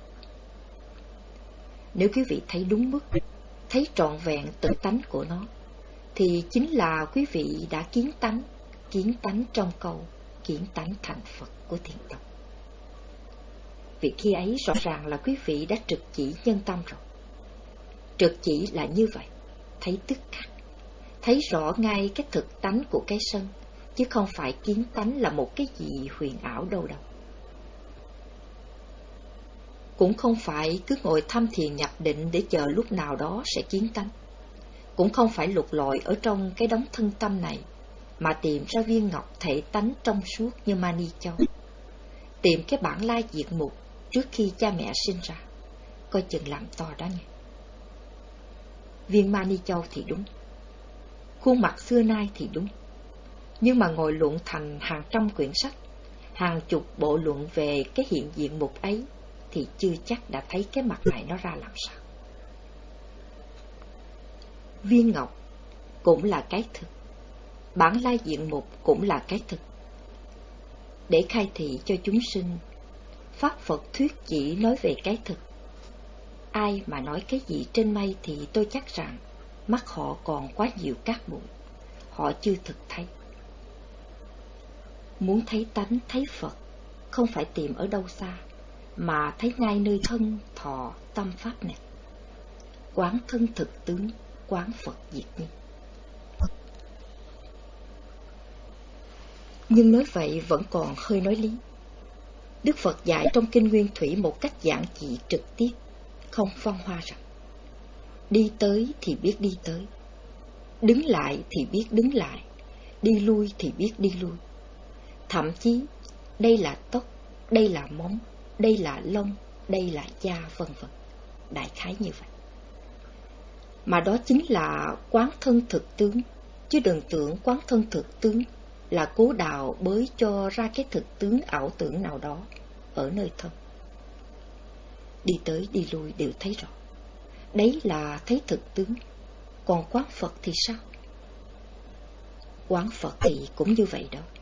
Nếu quý vị thấy đúng mức, thấy trọn vẹn tự tánh của nó, thì chính là quý vị đã kiến tánh, kiến tánh trong câu kiến tánh thành Phật của Thiền Tông. Vì khi ấy rõ ràng là quý vị đã trực chỉ nhân tâm rồi. Trực chỉ là như vậy, thấy tức khắc, thấy rõ ngay cái thực tánh của cái sân, chứ không phải kiến tánh là một cái gì huyền ảo đâu đâu. Cũng không phải cứ ngồi thăm thiền nhập định để chờ lúc nào đó sẽ kiến tánh. Cũng không phải lục lọi ở trong cái đống thân tâm này mà tìm ra viên ngọc thể tánh trong suốt như Mani Châu. Tìm cái bản lai diệt mục trước khi cha mẹ sinh ra, coi chừng làm to đó nha. Viên Mani Châu thì đúng, khuôn mặt xưa nay thì đúng, nhưng mà ngồi luận thành hàng trăm quyển sách, hàng chục bộ luận về cái hiện diện mục ấy, thì chưa chắc đã thấy cái mặt này nó ra làm sao. Viên ngọc cũng là cái thực, bản lai diện mục cũng là cái thực. Để khai thị cho chúng sinh, Pháp Phật thuyết chỉ nói về cái thực. Ai mà nói cái gì trên mây thì tôi chắc rằng mắt họ còn quá nhiều cát bụi, họ chưa thực thấy. Muốn thấy tánh, thấy Phật, không phải tìm ở đâu xa, mà thấy ngay nơi thân, thọ, tâm Pháp này. Quán thân thực tướng, quán Phật diệt nhiên. Nhưng nói vậy vẫn còn hơi nói lý. Đức Phật dạy trong Kinh Nguyên Thủy một cách giản dị trực tiếp, không văn hoa rằng đi tới thì biết đi tới, đứng lại thì biết đứng lại, đi lui thì biết đi lui. Thậm chí, đây là tóc, đây là móng, đây là lông, đây là da, vân vân. Đại khái như vậy. Mà đó chính là quán thân thực tướng, chứ đừng tưởng quán thân thực tướng là cố đào bới cho ra cái thực tướng ảo tưởng nào đó ở nơi thân. Đi tới đi lui đều thấy rõ. Đấy là thấy thực tướng. Còn quán Phật thì sao? Quán Phật thì cũng như vậy đó.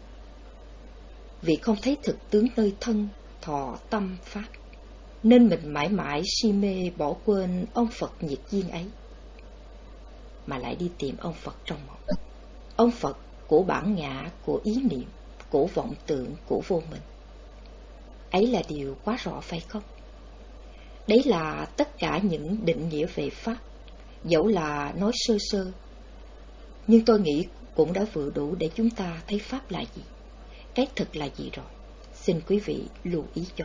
Vì không thấy thực tướng nơi thân, thọ, tâm, pháp, nên mình mãi mãi si mê bỏ quên ông Phật nhiệt duyên ấy, mà lại đi tìm ông Phật trong mộng. Ông Phật của bản ngã, của ý niệm, của vọng tưởng, của vô minh. Ấy là điều quá rõ phải không? Đấy là tất cả những định nghĩa về Pháp, dẫu là nói sơ sơ, nhưng tôi nghĩ cũng đã vừa đủ để chúng ta thấy Pháp là gì, cái thực là gì rồi. Xin quý vị lưu ý cho.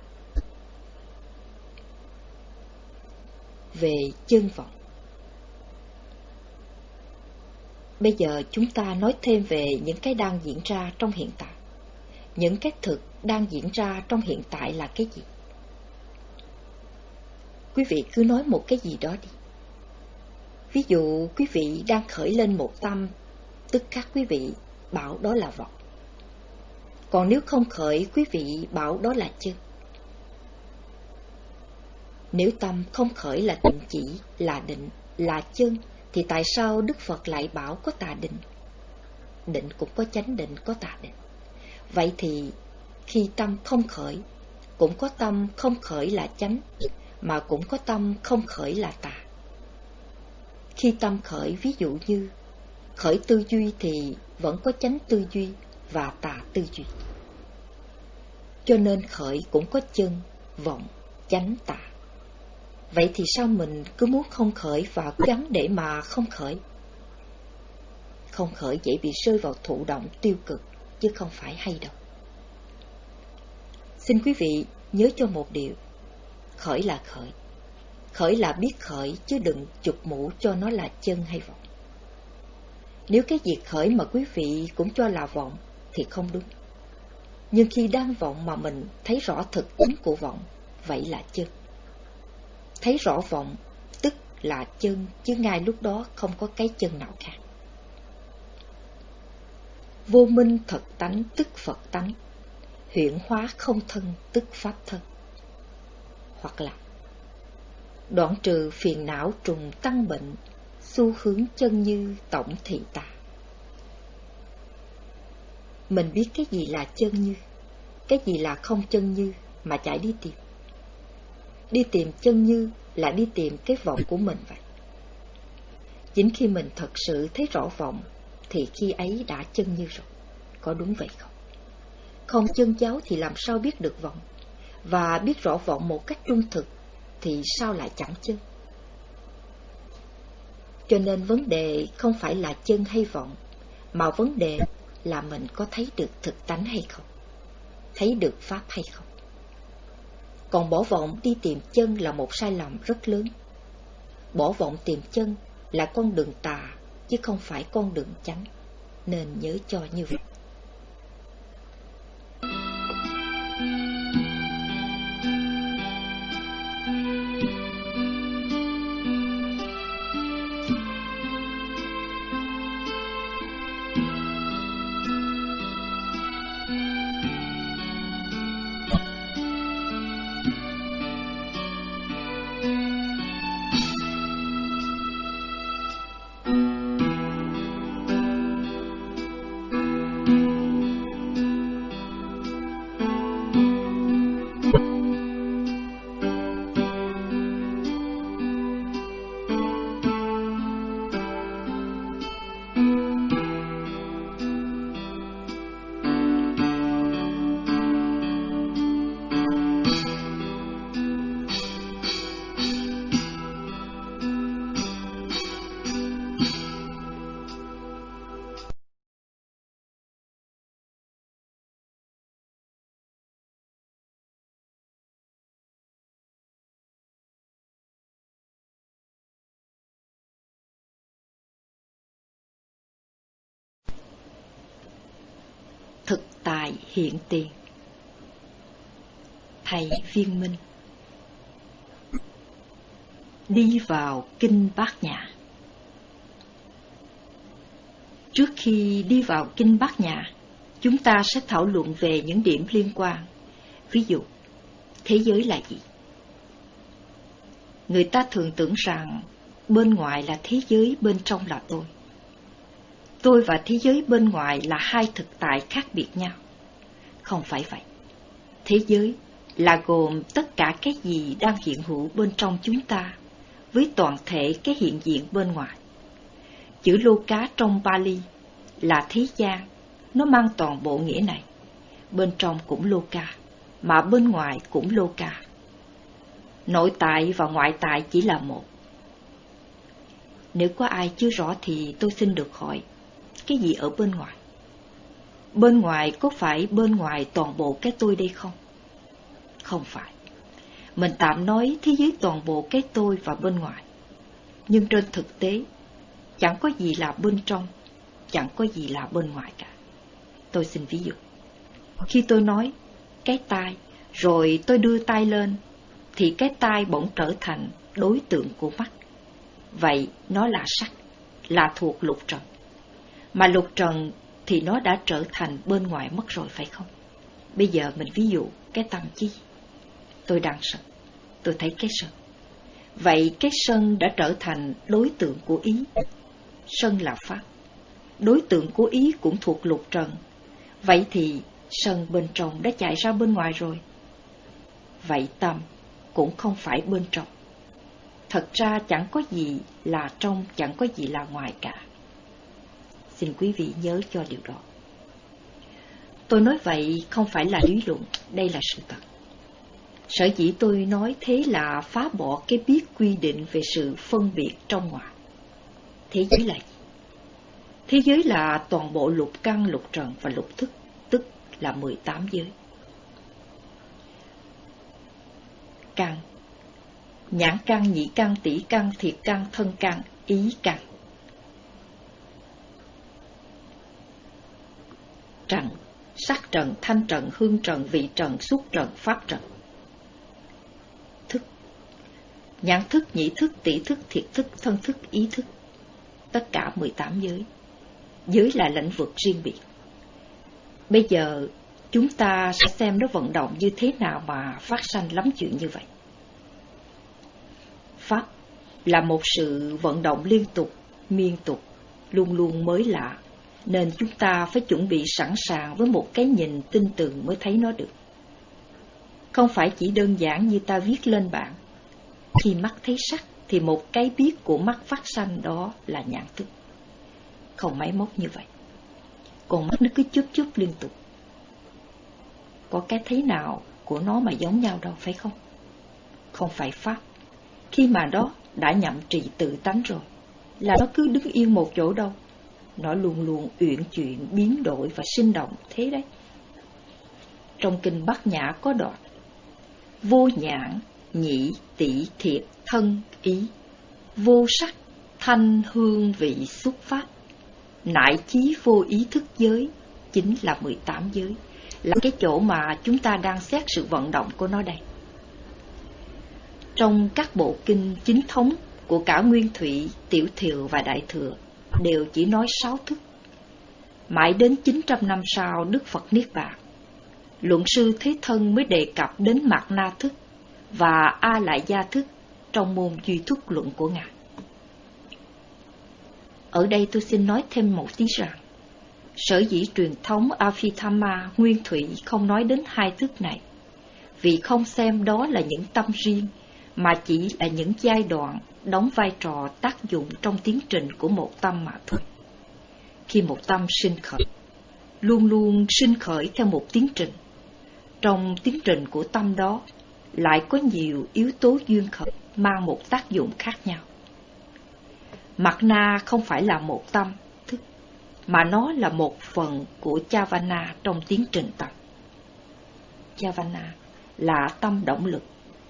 Về chân vọng. Bây giờ chúng ta nói thêm về những cái đang diễn ra trong hiện tại. Những cái thực đang diễn ra trong hiện tại là cái gì? Quý vị cứ nói một cái gì đó đi. Ví dụ quý vị đang khởi lên một tâm, tức khắc quý vị bảo đó là vọng. Còn nếu không khởi, quý vị bảo đó là chân. Nếu tâm không khởi là tịnh chỉ, là định, là chân, thì tại sao Đức Phật lại bảo có tà định? Định cũng có chánh định, có tà định. Vậy thì khi tâm không khởi, cũng có tâm không khởi là chánh, mà cũng có tâm không khởi là tà. Khi tâm khởi, ví dụ như khởi tư duy thì vẫn có chánh tư duy và tà tư duy. Cho nên khởi cũng có chân, vọng, chánh, tà. Vậy thì sao mình cứ muốn không khởi và cố gắng để mà không khởi? Không khởi dễ bị rơi vào thụ động tiêu cực, chứ không phải hay đâu. Xin quý vị nhớ cho một điều. Khởi là khởi. Khởi là biết khởi, chứ đừng chụp mũ cho nó là chân hay vọng. Nếu cái việc khởi mà quý vị cũng cho là vọng thì không đúng. Nhưng khi đang vọng mà mình thấy rõ thực tính của vọng, vậy là chân. Thấy rõ vọng tức là chân, chứ ngay lúc đó không có cái chân nào khác. Vô minh thật tánh tức Phật tánh, huyễn hóa không thân tức Pháp thân. Hoặc là đoạn trừ phiền não trùng tăng bệnh, xu hướng chân như tổng thị tà. Mình biết cái gì là chân như, cái gì là không chân như mà chạy đi tìm. Đi tìm chân như là đi tìm cái vọng của mình vậy. Chính khi mình thật sự thấy rõ vọng thì khi ấy đã chân như rồi. Có đúng vậy không? Không chân giáo thì làm sao biết được vọng? Và biết rõ vọng một cách trung thực thì sao lại chẳng chân? Cho nên vấn đề không phải là chân hay vọng, mà vấn đề là mình có thấy được thực tánh hay không, thấy được Pháp hay không. Còn bỏ vọng đi tìm chân là một sai lầm rất lớn. Bỏ vọng tìm chân là con đường tà, chứ không phải con đường chánh, nên nhớ cho như vậy. thực tại hiện tiền. Thầy Viên Minh. Đi vào Kinh Bát Nhã. Trước khi đi vào Kinh Bát Nhã, chúng ta sẽ thảo luận về những điểm liên quan. Ví dụ, thế giới là gì? Người ta thường tưởng rằng bên ngoài là thế giới, bên trong là tôi. Tôi và thế giới bên ngoài là hai thực tại khác biệt nhau. Không phải vậy. Thế giới là gồm tất cả cái gì đang hiện hữu bên trong chúng ta, với toàn thể cái hiện diện bên ngoài. Chữ Loka trong Pali là thế gian, nó mang toàn bộ nghĩa này. Bên trong cũng Loka, mà bên ngoài cũng Loka. Nội tại và ngoại tại chỉ là một. Nếu có ai chưa rõ thì tôi xin được hỏi, cái gì ở bên ngoài? Bên ngoài có phải bên ngoài toàn bộ cái tôi đây không? Không phải. Mình tạm nói thế giới toàn bộ cái tôi và bên ngoài. Nhưng trên thực tế, chẳng có gì là bên trong, chẳng có gì là bên ngoài cả. Tôi xin ví dụ. Khi tôi nói cái tai, rồi tôi đưa tay lên, thì cái tai bỗng trở thành đối tượng của mắt. Vậy nó là sắc, là thuộc lục trần. Mà lục trần thì nó đã trở thành bên ngoài mất rồi, phải không? Bây giờ mình ví dụ cái tâm chi. Tôi đang sân, tôi thấy cái sân. Vậy cái sân đã trở thành đối tượng của ý. Sân là pháp. Đối tượng của ý cũng thuộc lục trần. Vậy thì sân bên trong đã chạy ra bên ngoài rồi. Vậy tâm cũng không phải bên trong. Thật ra chẳng có gì là trong, chẳng có gì là ngoài cả. Xin quý vị nhớ cho điều đó. Tôi nói vậy không phải là lý luận, đây là sự thật. Sở dĩ tôi nói thế là phá bỏ cái biết quy định về sự phân biệt trong ngoài. Thế giới là gì? Thế giới là toàn bộ lục căn, lục trần và lục thức, tức là mười tám giới. Căn: nhãn căn, nhị căn, tỷ căn, thiệt căn, thân căn, ý căn. Trần: sắc trần, thanh trần, hương trần, vị trần, xúc trần, pháp trần. Thức: nhãn thức, nhị thức, tỷ thức, thiệt thức, thân thức, ý thức. Tất cả mười tám giới. Giới là lĩnh vực riêng biệt. Bây giờ chúng ta sẽ xem nó vận động như thế nào mà phát sanh lắm chuyện như vậy. Pháp là một sự vận động liên tục, miên tục, luôn luôn mới lạ, nên chúng ta phải chuẩn bị sẵn sàng với một cái nhìn tin tưởng mới thấy nó được. Không phải chỉ đơn giản như ta viết lên bảng. Khi mắt thấy sắc thì một cái biết của mắt phát sanh đó là nhãn thức. Không máy móc như vậy. Còn mắt nó cứ chớp chớp liên tục. Có cái thấy nào của nó mà giống nhau đâu, phải không? Không phải pháp. Khi mà đó đã nhậm trì tự tánh rồi, là nó cứ đứng yên một chỗ đâu. Nó luôn luôn uyển chuyển, biến đổi và sinh động thế đấy. Trong Kinh Bát Nhã có đoạn: vô nhãn, nhĩ, tỷ, thiệt, thân, ý, vô sắc, thanh, hương, vị, xúc, pháp, nại chí vô ý thức giới, chính là mười tám giới, là cái chỗ mà chúng ta đang xét sự vận động của nó đây. Trong các bộ kinh chính thống của cả Nguyên Thủy, Tiểu Thiều và Đại Thừa đều chỉ nói sáu thức. Mãi đến chín trăm năm sau Đức Phật Niết Bàn, luận sư Thế Thân mới đề cập đến Mạt Na thức và A Lại Gia thức trong môn Duy Thức luận của Ngài. Ở đây tôi xin nói thêm một tí rằng, sở dĩ truyền thống Abhidhamma Nguyên Thủy không nói đến hai thức này, vì không xem đó là những tâm riêng, mà chỉ là những giai đoạn đóng vai trò tác dụng trong tiến trình của một tâm mà thôi. Khi một tâm sinh khởi, luôn luôn sinh khởi theo một tiến trình. Trong tiến trình của tâm đó lại có nhiều yếu tố duyên khởi mang một tác dụng khác nhau. Mạt Na không phải là một tâm thức, mà nó là một phần của Chavana trong tiến trình tâm. Chavana là tâm động lực.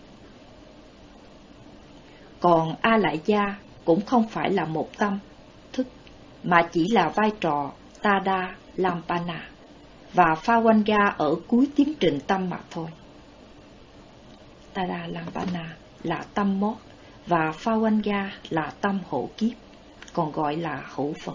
Còn A Lại Gia cũng không phải là một tâm thức, mà chỉ là vai trò Tada Lampana, và Phawanga ở cuối tiến trình tâm mà thôi. Tadalambana là tâm mót và Phawanga là tâm hộ kiếp, còn gọi là hữu Phật.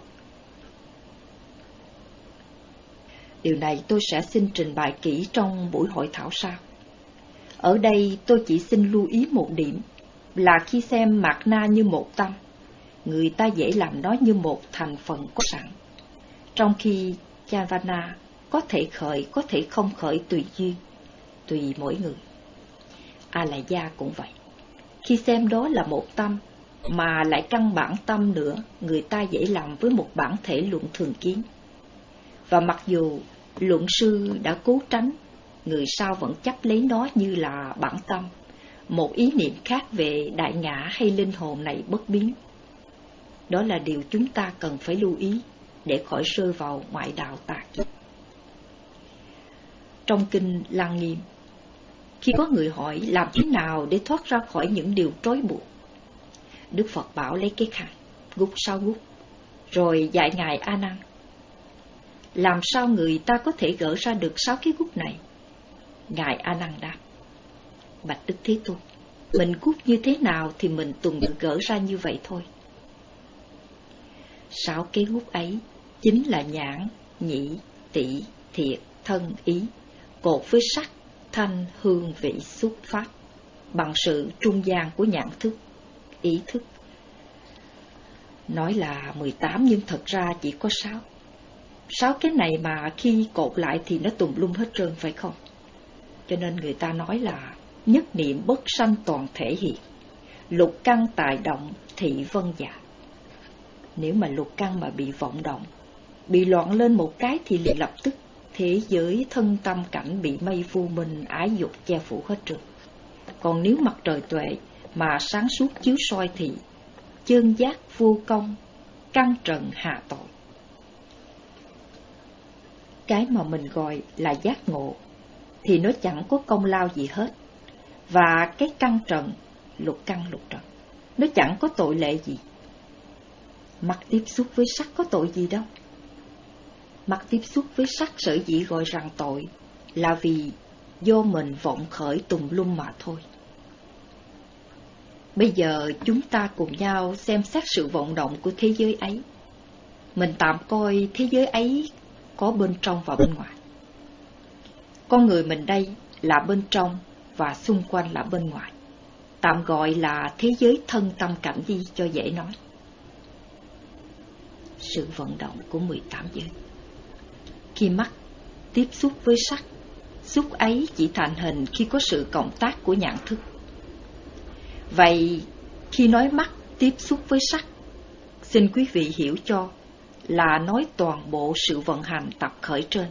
Điều này tôi sẽ xin trình bày kỹ trong buổi hội thảo sau. Ở đây tôi chỉ xin lưu ý một điểm là khi xem mạt na như một tâm, người ta dễ làm nó như một thành phần có sẵn, trong khi Chavana có thể khởi, có thể không khởi tùy duyên, tùy mỗi người. Alaya cũng vậy. Khi xem đó là một tâm, mà lại căn bản tâm nữa, người ta dễ làm với một bản thể luận thường kiến. Và mặc dù luận sư đã cố tránh, người sau vẫn chấp lấy nó như là bản tâm, một ý niệm khác về đại ngã hay linh hồn này bất biến. Đó là điều chúng ta cần phải lưu ý để khỏi rơi vào ngoại đạo tà kiến. Trong kinh Lăng Nghiêm, khi có người hỏi làm thế nào để thoát ra khỏi những điều trói buộc, Đức Phật bảo lấy cái khăn, gút sáu gút, rồi dạy Ngài A Nan. Làm sao người ta có thể gỡ ra được sáu cái gút này? Ngài A Nan đáp: Bạch Đức Thế Tôn, mình gút như thế nào thì mình tuần tự gỡ ra như vậy thôi. Sáu cái gút ấy chính là nhãn, nhĩ, tỷ, thiệt, thân, ý, cột với sắc, thanh, hương, vị, xúc, pháp, bằng sự trung gian của nhãn thức, ý thức. Nói là mười tám nhưng thật ra chỉ có sáu. Sáu cái này mà khi cột lại thì nó tùm lum hết trơn, phải không? Cho nên người ta nói là nhất niệm bất sanh toàn thể hiện, lục căn tài động thị vân dạ. Nếu mà lục căn mà bị vọng động, bị loạn lên một cái thì liền lập tức thế giới thân tâm cảnh bị mây vô minh ái dục che phủ hết trơn. Còn nếu mặt trời tuệ mà sáng suốt chiếu soi thì chân giác vô công, căn trần hạ tội. Cái mà mình gọi là giác ngộ thì nó chẳng có công lao gì hết. Và cái căn trần, lục căn lục trần, nó chẳng có tội lệ gì. Mắt tiếp xúc với sắc có tội gì đâu. Mắt tiếp xúc với sắc sở dĩ gọi rằng tội là vì do mình vọng khởi tùm lum mà thôi. Bây giờ chúng ta cùng nhau xem xét sự vọng động của thế giới ấy. Mình tạm coi thế giới ấy có bên trong và bên ngoài. Con người mình đây là bên trong và xung quanh là bên ngoài. Tạm gọi là thế giới thân tâm cảnh đi cho dễ nói. Sự vận động của mười tám giới. Khi mắt tiếp xúc với sắc, xúc ấy chỉ thành hình khi có sự cộng tác của nhãn thức. Vậy khi nói mắt tiếp xúc với sắc, xin quý vị hiểu cho là nói toàn bộ sự vận hành tập khởi trên.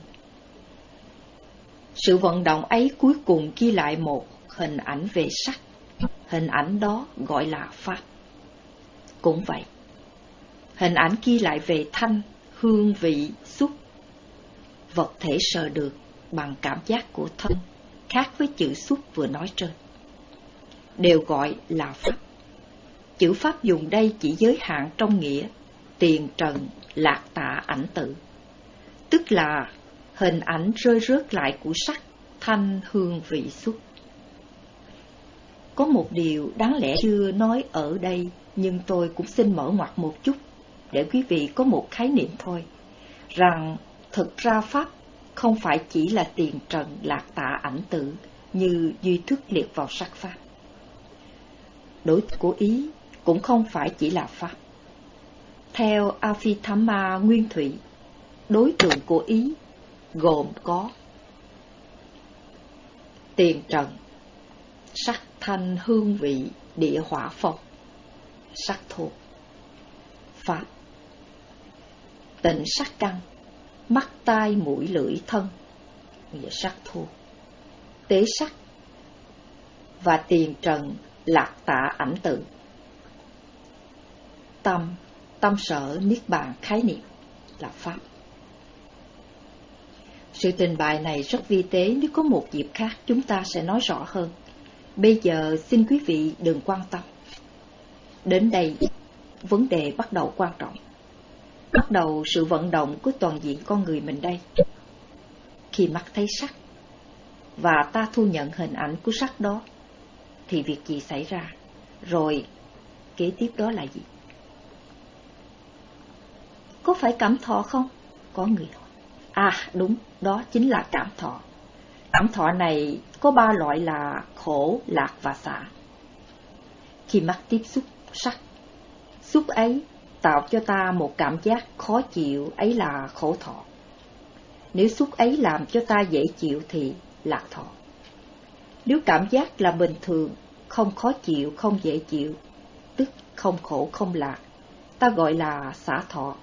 Sự vận động ấy cuối cùng ghi lại một hình ảnh về sắc. Hình ảnh đó gọi là pháp. Cũng vậy, hình ảnh ghi lại về thanh, hương, vị, xúc, vật thể sờ được bằng cảm giác của thân, khác với chữ xúc vừa nói trên, đều gọi là pháp. Chữ pháp dùng đây chỉ giới hạn trong nghĩa tiền trần lạc tạ ảnh tự, tức là hình ảnh rơi rớt lại của sắc, thanh, hương, vị, xúc. Có một điều đáng lẽ chưa nói ở đây, nhưng tôi cũng xin mở ngoặt một chút để quý vị có một khái niệm thôi, rằng thực ra pháp không phải chỉ là tiền trần lạc tạ ảnh tử như duy thức liệt vào sắc pháp. Đối tượng của ý cũng không phải chỉ là pháp. Theo Abhidhamma Nguyên Thủy, đối tượng của ý gồm có tiền trần, sắc, thanh, hương, vị, địa, hỏa, phong, sắc thô, pháp, tịnh sắc căn, mắt, tai, mũi, lưỡi, thân, nghĩa sắc thô, tế sắc, và tiền trần lạc tạ ảnh tự, tâm, tâm sở, niết bàn, khái niệm là pháp. Sự trình bày này rất vi tế, nếu có một dịp khác chúng ta sẽ nói rõ hơn. Bây giờ xin quý vị đừng quan tâm. Đến đây, vấn đề bắt đầu quan trọng. Bắt đầu sự vận động của toàn diện con người mình đây. Khi mắt thấy sắc, và ta thu nhận hình ảnh của sắc đó, thì việc gì xảy ra? Rồi, kế tiếp đó là gì? Có phải cảm thọ không? Có người hỏi. À, đúng, đó chính là cảm thọ. Cảm thọ này có ba loại là khổ, lạc và xả. Khi mắt tiếp xúc sắc, xúc ấy tạo cho ta một cảm giác khó chịu, ấy là khổ thọ. Nếu xúc ấy làm cho ta dễ chịu thì lạc thọ. Nếu cảm giác là bình thường, không khó chịu, không dễ chịu, tức không khổ, không lạc, ta gọi là xả thọ.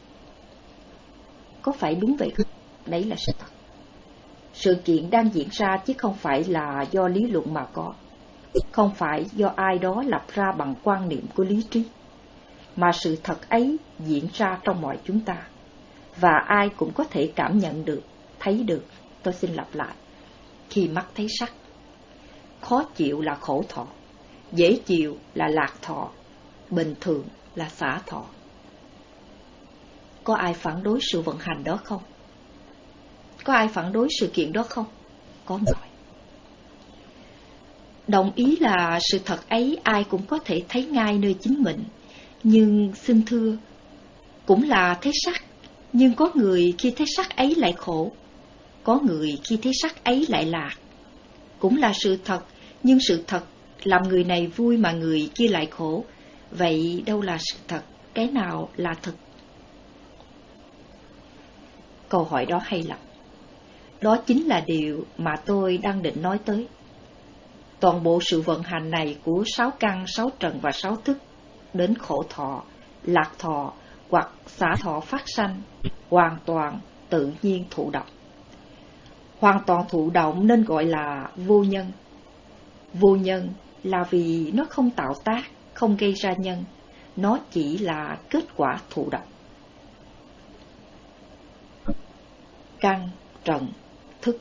Có phải đúng vậy không? Đấy là sự thật. Sự kiện đang diễn ra chứ không phải là do lý luận mà có, không phải do ai đó lập ra bằng quan niệm của lý trí, mà sự thật ấy diễn ra trong mọi chúng ta, và ai cũng có thể cảm nhận được, thấy được. Tôi xin lặp lại. Khi mắt thấy sắc, khó chịu là khổ thọ, dễ chịu là lạc thọ, bình thường là xả thọ. Có ai phản đối sự vận hành đó không? Có ai phản đối sự kiện đó không? Có người. Đồng ý là sự thật ấy ai cũng có thể thấy ngay nơi chính mình. Nhưng xin thưa, cũng là thấy sắc, nhưng có người khi thấy sắc ấy lại khổ, có người khi thấy sắc ấy lại lạc. Cũng là sự thật, nhưng sự thật làm người này vui mà người kia lại khổ. Vậy đâu là sự thật, cái nào là thực? Câu hỏi đó hay lắm. Đó chính là điều mà tôi đang định nói tới. Toàn bộ sự vận hành này của sáu căn, sáu trần và sáu thức, đến khổ thọ, lạc thọ hoặc xả thọ phát sanh, hoàn toàn tự nhiên thụ động. Hoàn toàn thụ động nên gọi là vô nhân. Vô nhân là vì nó không tạo tác, không gây ra nhân, nó chỉ là kết quả thụ động. Căn, trần, thức,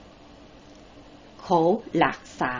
khổ, lạc, xả.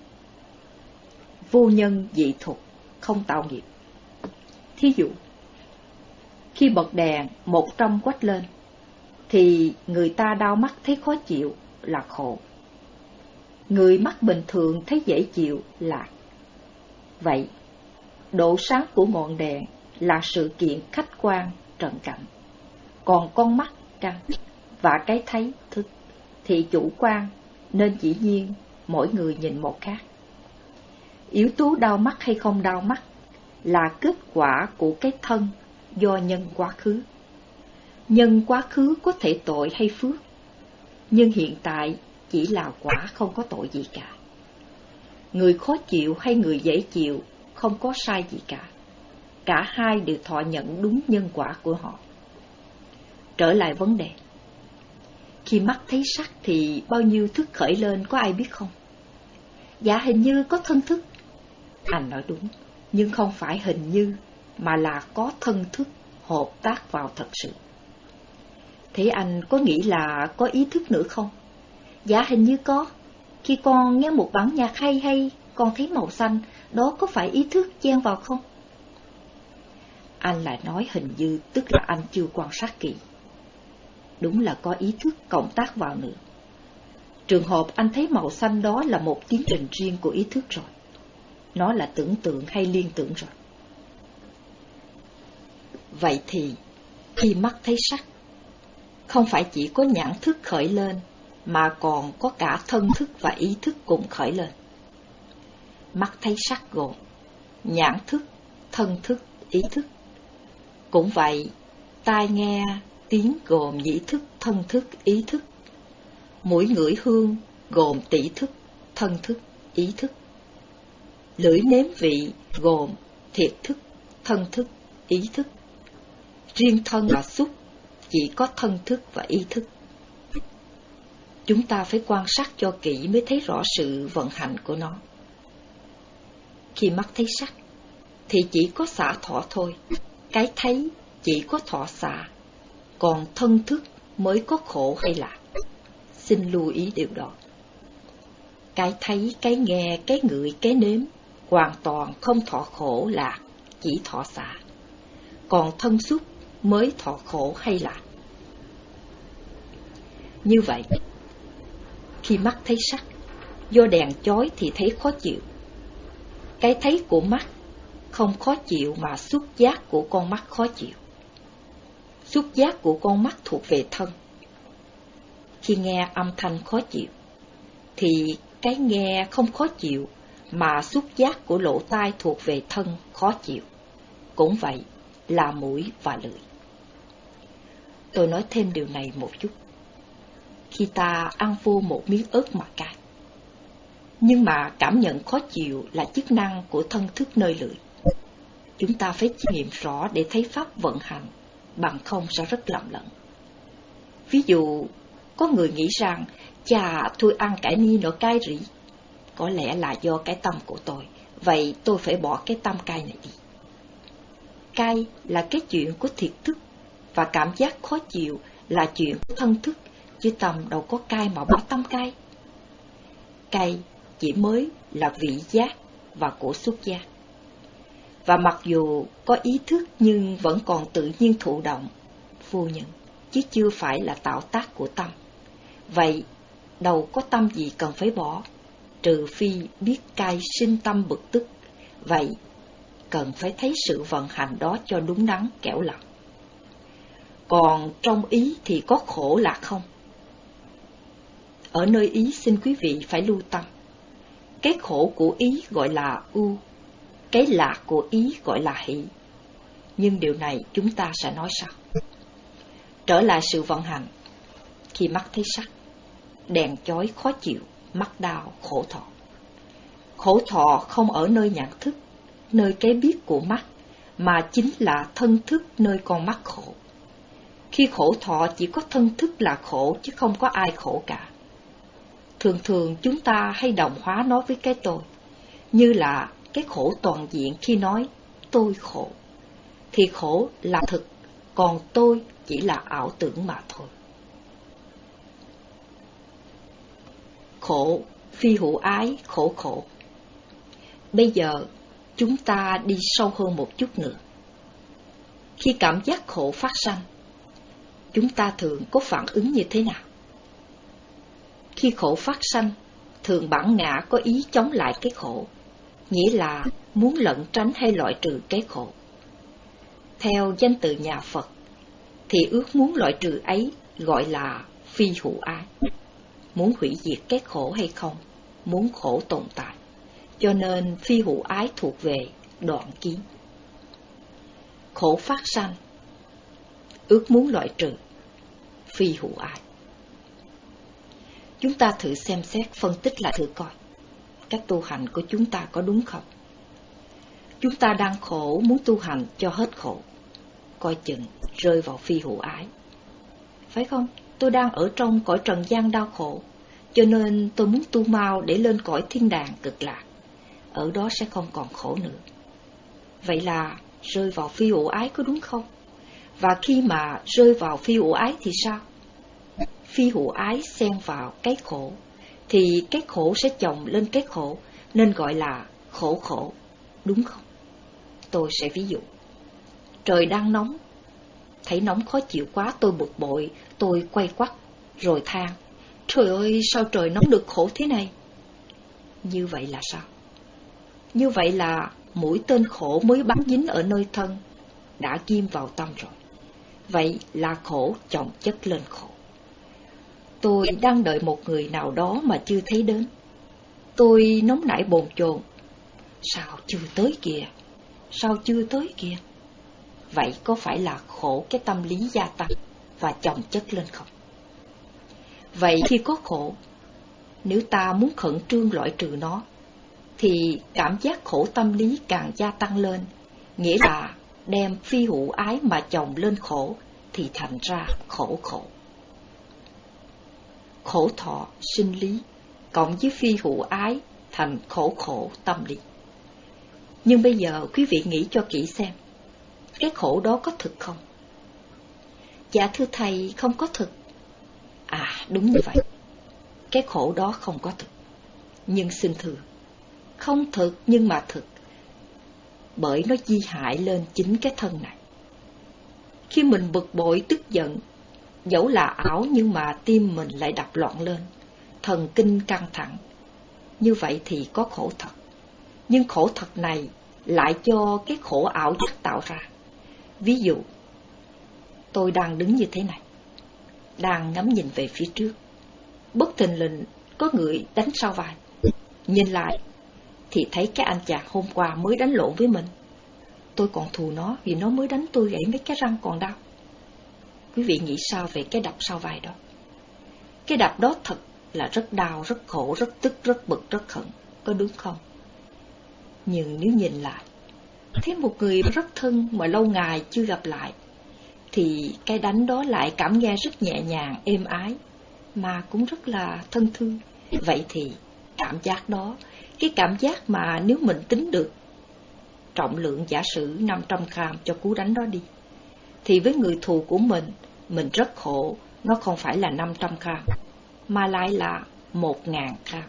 Vô nhân dị thuộc, không tạo nghiệp. Thí dụ, khi bật đèn một trong quách lên, thì người ta đau mắt thấy khó chịu là khổ. Người mắt bình thường thấy dễ chịu là vậy. Độ sáng của ngọn đèn là sự kiện khách quan trần cảnh, còn con mắt căn và cái thấy thức thì chủ quan, nên dĩ nhiên mỗi người nhìn một khác. Yếu tố đau mắt hay không đau mắt là kết quả của cái thân do nhân quá khứ. Nhân quá khứ có thể tội hay phước, nhưng hiện tại chỉ là quả, không có tội gì cả. Người khó chịu hay người dễ chịu không có sai gì cả. Cả hai đều thọ nhận đúng nhân quả của họ. Trở lại vấn đề. Khi mắt thấy sắc thì bao nhiêu thức khởi lên, có ai biết không? Dạ hình như có thân thức. Anh nói đúng, nhưng không phải hình như, mà là có thân thức hợp tác vào thật sự. Thế anh có nghĩ là có ý thức nữa không? Dạ hình như có. Khi con nghe một bản nhạc hay hay, con thấy màu xanh, đó có phải ý thức chen vào không? Anh lại nói hình như, tức là anh chưa quan sát kỹ. Đúng là có ý thức cộng tác vào nữa. Trường hợp anh thấy màu xanh đó là một tiến trình riêng của ý thức rồi. Nó là tưởng tượng hay liên tưởng rồi. Vậy thì, khi mắt thấy sắc, không phải chỉ có nhãn thức khởi lên, mà còn có cả thân thức và ý thức cùng khởi lên. Mắt thấy sắc gồm nhãn thức, thân thức, ý thức. Cũng vậy, tai nghe tiếng gồm nhĩ thức, thân thức, ý thức. Mũi ngửi hương gồm tỷ thức, thân thức, ý thức. Lưỡi nếm vị gồm thiệt thức, thân thức, ý thức. Riêng thân và xúc chỉ có thân thức và ý thức. Chúng ta phải quan sát cho kỹ mới thấy rõ sự vận hành của nó. Khi mắt thấy sắc thì chỉ có xả thọ thôi. Cái thấy chỉ có thọ xả, còn thân thức mới có khổ hay lạc. Xin lưu ý điều đó. Cái thấy, cái nghe, cái ngửi, cái nếm hoàn toàn không thọ khổ lạc, chỉ thọ xả. Còn thân xúc mới thọ khổ hay lạc. Như vậy, khi mắt thấy sắc, do đèn chói thì thấy khó chịu. Cái thấy của mắt không khó chịu mà xúc giác của con mắt khó chịu. Xúc giác của con mắt thuộc về thân. Khi nghe âm thanh khó chịu, thì cái nghe không khó chịu mà xúc giác của lỗ tai thuộc về thân khó chịu. Cũng vậy là mũi và lưỡi. Tôi nói thêm điều này một chút. Khi ta ăn vô một miếng ớt mà cay, nhưng mà cảm nhận khó chịu là chức năng của thân thức nơi lưỡi. Chúng ta phải chiêm nghiệm rõ để thấy pháp vận hành, bằng không sẽ rất lầm lẫn. Ví dụ, có người nghĩ rằng, chà, tôi ăn cải ni nó cay rỉ. Có lẽ là do cái tâm của tôi, vậy tôi phải bỏ cái tâm cay này đi. Cay là cái chuyện của thiệt thức, và cảm giác khó chịu là chuyện của thân thức, chứ tâm đâu có cay mà bỏ tâm cay. Cay chỉ mới là vị giác và của xúc giác. Và mặc dù có ý thức nhưng vẫn còn tự nhiên thụ động, vô nhận, chứ chưa phải là tạo tác của tâm. Vậy, đâu có tâm gì cần phải bỏ, trừ phi biết cay sinh tâm bực tức. Vậy, cần phải thấy sự vận hành đó cho đúng đắn kẻo lặng. Còn trong ý thì có khổ lạc không? Ở nơi ý xin quý vị phải lưu tâm. Cái khổ của ý gọi là ưu, cái lạc của ý gọi là hỷ. Nhưng điều này chúng ta sẽ nói sau. Trở lại sự vận hành. Khi mắt thấy sắc, đèn chói khó chịu, mắt đau, khổ thọ. Khổ thọ không ở nơi nhận thức, nơi cái biết của mắt, mà chính là thân thức nơi con mắt khổ. Khi khổ thọ chỉ có thân thức là khổ, chứ không có ai khổ cả. Thường thường chúng ta hay đồng hóa nó với cái tôi, như là cái khổ toàn diện khi nói tôi khổ. Thì khổ là thực, còn tôi chỉ là ảo tưởng mà thôi. Khổ, phi hữu ái, khổ khổ. Bây giờ chúng ta đi sâu hơn một chút nữa. Khi cảm giác khổ phát sanh, chúng ta thường có phản ứng như thế nào? Khi khổ phát sanh, thường bản ngã có ý chống lại cái khổ, nghĩa là muốn lẩn tránh hay loại trừ cái khổ. Theo danh từ nhà Phật, thì ước muốn loại trừ ấy gọi là phi hữu ái. Muốn hủy diệt cái khổ hay không, muốn khổ tồn tại. Cho nên phi hữu ái thuộc về đoạn kiến. Khổ phát sanh, ước muốn loại trừ, phi hữu ái. Chúng ta thử xem xét, phân tích lại thử coi, cách tu hành của chúng ta có đúng không? Chúng ta đang khổ, muốn tu hành cho hết khổ, coi chừng rơi vào phi hữu ái. Phải không? Tôi đang ở trong cõi trần gian đau khổ, cho nên tôi muốn tu mau để lên cõi thiên đàng cực lạc. Ở đó sẽ không còn khổ nữa. Vậy là rơi vào phi hữu ái có đúng không? Và khi mà rơi vào phi hữu ái thì sao? Phi hữu ái xen vào cái khổ, thì cái khổ sẽ chồng lên cái khổ, nên gọi là khổ khổ, đúng không? Tôi sẽ ví dụ. Trời đang nóng, thấy nóng khó chịu quá, tôi bực bội, tôi quay quắt, rồi than, trời ơi, sao trời nóng được khổ thế này? Như vậy là sao? Như vậy là mũi tên khổ mới bắn dính ở nơi thân, đã ghim vào tâm rồi. Vậy là khổ chồng chất lên khổ. Tôi đang đợi một người nào đó mà chưa thấy đến. Tôi nóng nảy bồn chồn. Sao chưa tới kìa? Sao chưa tới kìa? Vậy có phải là khổ cái tâm lý gia tăng và chồng chất lên không? Vậy khi có khổ, nếu ta muốn khẩn trương loại trừ nó, thì cảm giác khổ tâm lý càng gia tăng lên, nghĩa là đem phi hữu ái mà chồng lên khổ, thì thành ra khổ khổ. Khổ thọ sinh lý, cộng với phi hữu ái thành khổ khổ tâm lý. Nhưng bây giờ quý vị nghĩ cho kỹ xem, cái khổ đó có thực không? Dạ thưa thầy, không có thực. À, đúng như vậy. Cái khổ đó không có thực. Nhưng xin thưa, không thực nhưng mà thực, bởi nó di hại lên chính cái thân này. Khi mình bực bội tức giận, dẫu là ảo nhưng mà tim mình lại đập loạn lên, thần kinh căng thẳng. Như vậy thì có khổ thật. Nhưng khổ thật này lại do cái khổ ảo giác tạo ra. Ví dụ, tôi đang đứng như thế này, đang ngắm nhìn về phía trước. Bất thình lình có người đánh sau vai. Nhìn lại thì thấy cái anh chàng hôm qua mới đánh lộn với mình. Tôi còn thù nó vì nó mới đánh tôi gãy mấy cái răng còn đau. Quý vị nghĩ sao về cái đập sau vai đó? Cái đập đó thật là rất đau, rất khổ, rất tức, rất bực, rất hận, có đúng không? Nhưng nếu nhìn lại, thấy một người rất thân mà lâu ngày chưa gặp lại, thì cái đánh đó lại cảm nghe rất nhẹ nhàng, êm ái, mà cũng rất là thân thương. Vậy thì cảm giác đó, cái cảm giác mà nếu mình tính được trọng lượng giả sử năm trăm gram cho cú đánh đó đi, thì với người thù của mình, mình rất khổ, nó không phải là năm trăm gram, mà lại là một nghìn gram.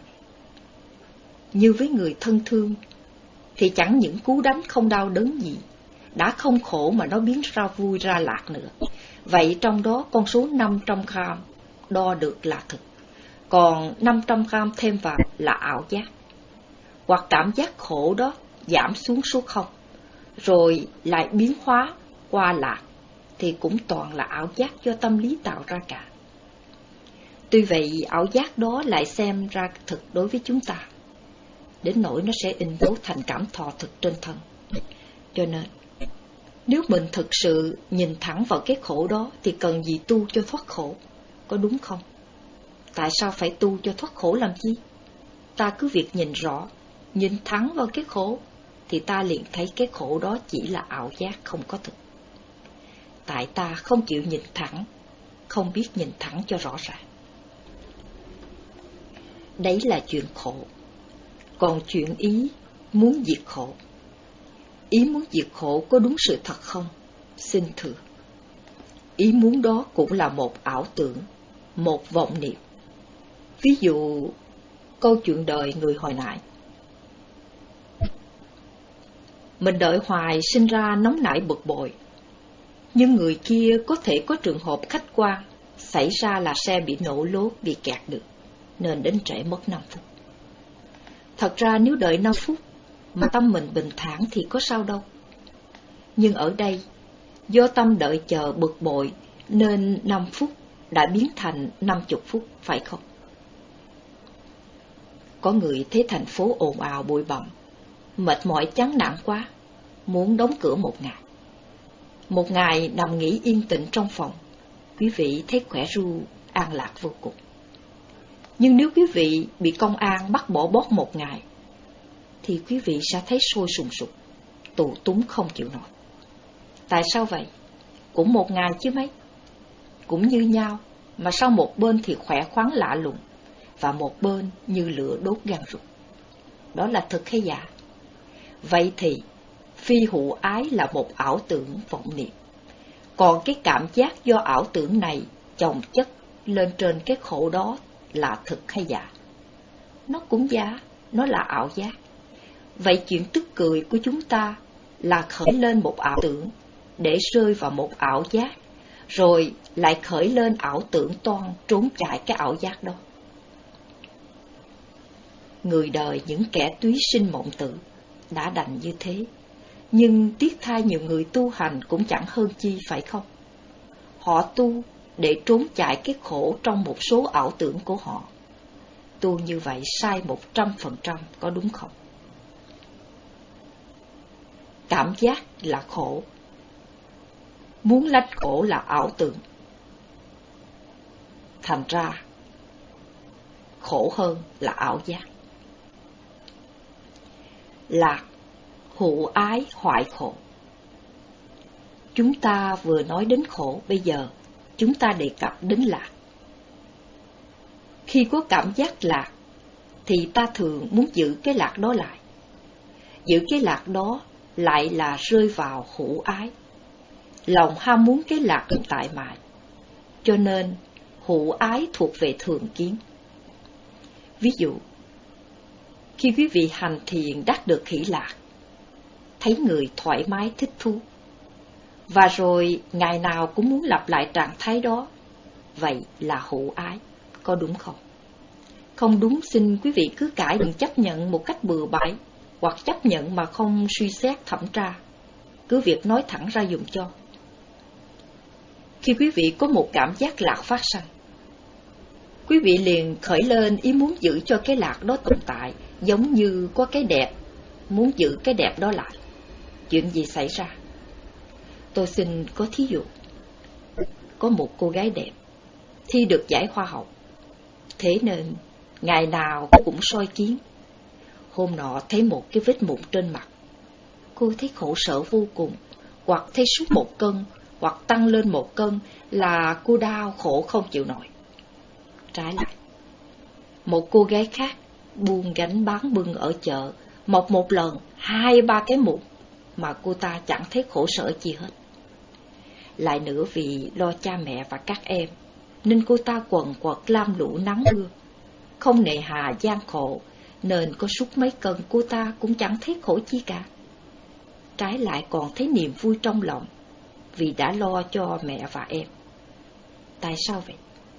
Như với người thân thương, thì chẳng những cú đánh không đau đớn gì, đã không khổ mà nó biến ra vui ra lạc nữa. Vậy trong đó con số năm trăm gram đo được là thực, còn năm trăm gram thêm vào là ảo giác. Hoặc cảm giác khổ đó giảm xuống số không, rồi lại biến hóa qua lạc, thì cũng toàn là ảo giác do tâm lý tạo ra cả. Tuy vậy, ảo giác đó lại xem ra thực đối với chúng ta, đến nỗi nó sẽ in dấu thành cảm thọ thực trên thân. Cho nên, nếu mình thực sự nhìn thẳng vào cái khổ đó, thì cần gì tu cho thoát khổ, có đúng không? Tại sao phải tu cho thoát khổ làm chi? Ta cứ việc nhìn rõ, nhìn thẳng vào cái khổ, thì ta liền thấy cái khổ đó chỉ là ảo giác, không có thực. Tại ta không chịu nhìn thẳng, không biết nhìn thẳng cho rõ ràng. Đấy là chuyện khổ. Còn chuyện ý muốn diệt khổ, ý muốn diệt khổ có đúng sự thật không? Xin thưa, ý muốn đó cũng là một ảo tưởng, một vọng niệm. Ví dụ câu chuyện đời người hồi nãy, mình đợi hoài sinh ra nóng nảy bực bội, nhưng người kia có thể có trường hợp khách quan, xảy ra là xe bị nổ lốp, bị kẹt được, nên đến trễ mất năm phút. Thật ra nếu đợi năm phút mà tâm mình bình thản thì có sao đâu. Nhưng ở đây, do tâm đợi chờ bực bội nên năm phút đã biến thành năm mươi phút, phải không? Có người thấy thành phố ồn ào bụi bặm, mệt mỏi chán nản quá, muốn đóng cửa một ngày. Một ngày nằm nghỉ yên tĩnh trong phòng, quý vị thấy khỏe ru, an lạc vô cùng. Nhưng nếu quý vị bị công an bắt bỏ bót một ngày, thì quý vị sẽ thấy sôi sùng sục, tù túng không chịu nổi. Tại sao vậy? Cũng một ngày chứ mấy. Cũng như nhau, mà sau một bên thì khỏe khoắn lạ lùng, và một bên như lửa đốt gan ruột. Đó là thực hay giả? Vậy thì phi hữu ái là một ảo tưởng vọng niệm. Còn cái cảm giác do ảo tưởng này chồng chất lên trên cái khổ đó là thực hay giả? Nó cũng giả, nó là ảo giác. Vậy chuyện tức cười của chúng ta là khởi lên một ảo tưởng để rơi vào một ảo giác, rồi lại khởi lên ảo tưởng toan trốn chạy cái ảo giác đó. Người đời những kẻ túy sinh mộng tử đã đành như thế, nhưng tiếc thay nhiều người tu hành cũng chẳng hơn chi, phải không? Họ tu để trốn chạy cái khổ trong một số ảo tưởng của họ. Tu như vậy sai một trăm phần trăm, có đúng không? Cảm giác là khổ, muốn lách khổ là ảo tưởng. Thành ra, khổ hơn là ảo giác. Lạc, hữu ái, hoại khổ. Chúng ta vừa nói đến khổ, bây giờ chúng ta đề cập đến lạc. Khi có cảm giác lạc, thì ta thường muốn giữ cái lạc đó lại. Giữ cái lạc đó lại là rơi vào hữu ái. Lòng ham muốn cái lạc được tại mãi, cho nên hữu ái thuộc về thường kiến. Ví dụ, khi quý vị hành thiền đắc được hỷ lạc, thấy người thoải mái thích thú, và rồi ngày nào cũng muốn lặp lại trạng thái đó, vậy là hữu ái, có đúng không? Không đúng xin quý vị cứ cãi, đừng chấp nhận một cách bừa bãi, hoặc chấp nhận mà không suy xét thẩm tra. Cứ việc nói thẳng ra dùm cho. Khi quý vị có một cảm giác lạc phát sanh, quý vị liền khởi lên ý muốn giữ cho cái lạc đó tồn tại, giống như có cái đẹp, muốn giữ cái đẹp đó lại. Chuyện gì xảy ra? Tôi xin có thí dụ. Có một cô gái đẹp, thi được giải hoa hậu. Thế nên, ngày nào cô cũng soi kiến. Hôm nọ thấy một cái vết mụn trên mặt. Cô thấy khổ sở vô cùng, hoặc thấy sút một cân, hoặc tăng lên một cân là cô đau khổ không chịu nổi. Trái lại, một cô gái khác buông gánh bán bưng ở chợ, mọc một lần hai ba cái mụn mà cô ta chẳng thấy khổ sở chi hết. Lại nữa vì lo cha mẹ và các em, nên cô ta quần quật lam lũ nắng mưa, không nề hà gian khổ, nên có sút mấy cân cô ta cũng chẳng thấy khổ chi cả. Trái lại còn thấy niềm vui trong lòng, vì đã lo cho mẹ và em. Tại sao vậy?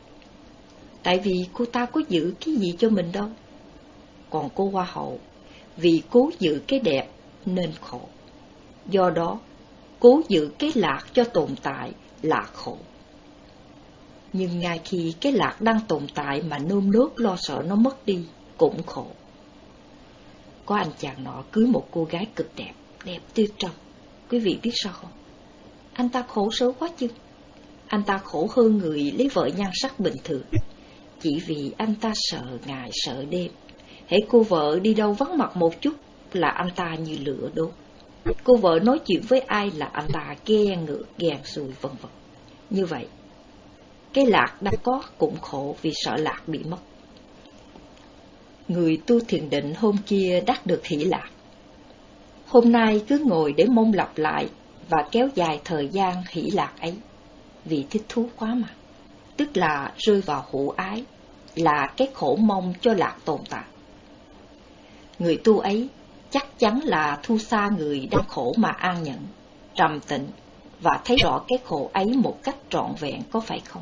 Tại vì cô ta có giữ cái gì cho mình đâu. Còn cô hoa hậu, vì cố giữ cái đẹp nên khổ. Do đó, cố giữ cái lạc cho tồn tại là khổ. Nhưng ngay khi cái lạc đang tồn tại mà nơm nớp lo sợ nó mất đi, cũng khổ. Có anh chàng nọ cưới một cô gái cực đẹp, đẹp tiêu trần. Quý vị biết sao không? Anh ta khổ sở quá chứ. Anh ta khổ hơn người lấy vợ nhan sắc bình thường. Chỉ vì anh ta sợ ngày sợ đêm. Hễ cô vợ đi đâu vắng mặt một chút là anh ta như lửa đốt. Cô vợ nói chuyện với ai là anh ta ghen ngược, ghen xùi, vân vân. Như vậy, cái lạc đã có cũng khổ vì sợ lạc bị mất. Người tu thiền định hôm kia đắc được hỷ lạc. Hôm nay cứ ngồi để mong lặp lại và kéo dài thời gian hỷ lạc ấy, vì thích thú quá mà. Tức là rơi vào hữu ái, là cái khổ mong cho lạc tồn tại. Người tu ấy chắc chắn là thu xa người đang khổ mà an nhẫn, trầm tĩnh và thấy rõ cái khổ ấy một cách trọn vẹn, có phải không?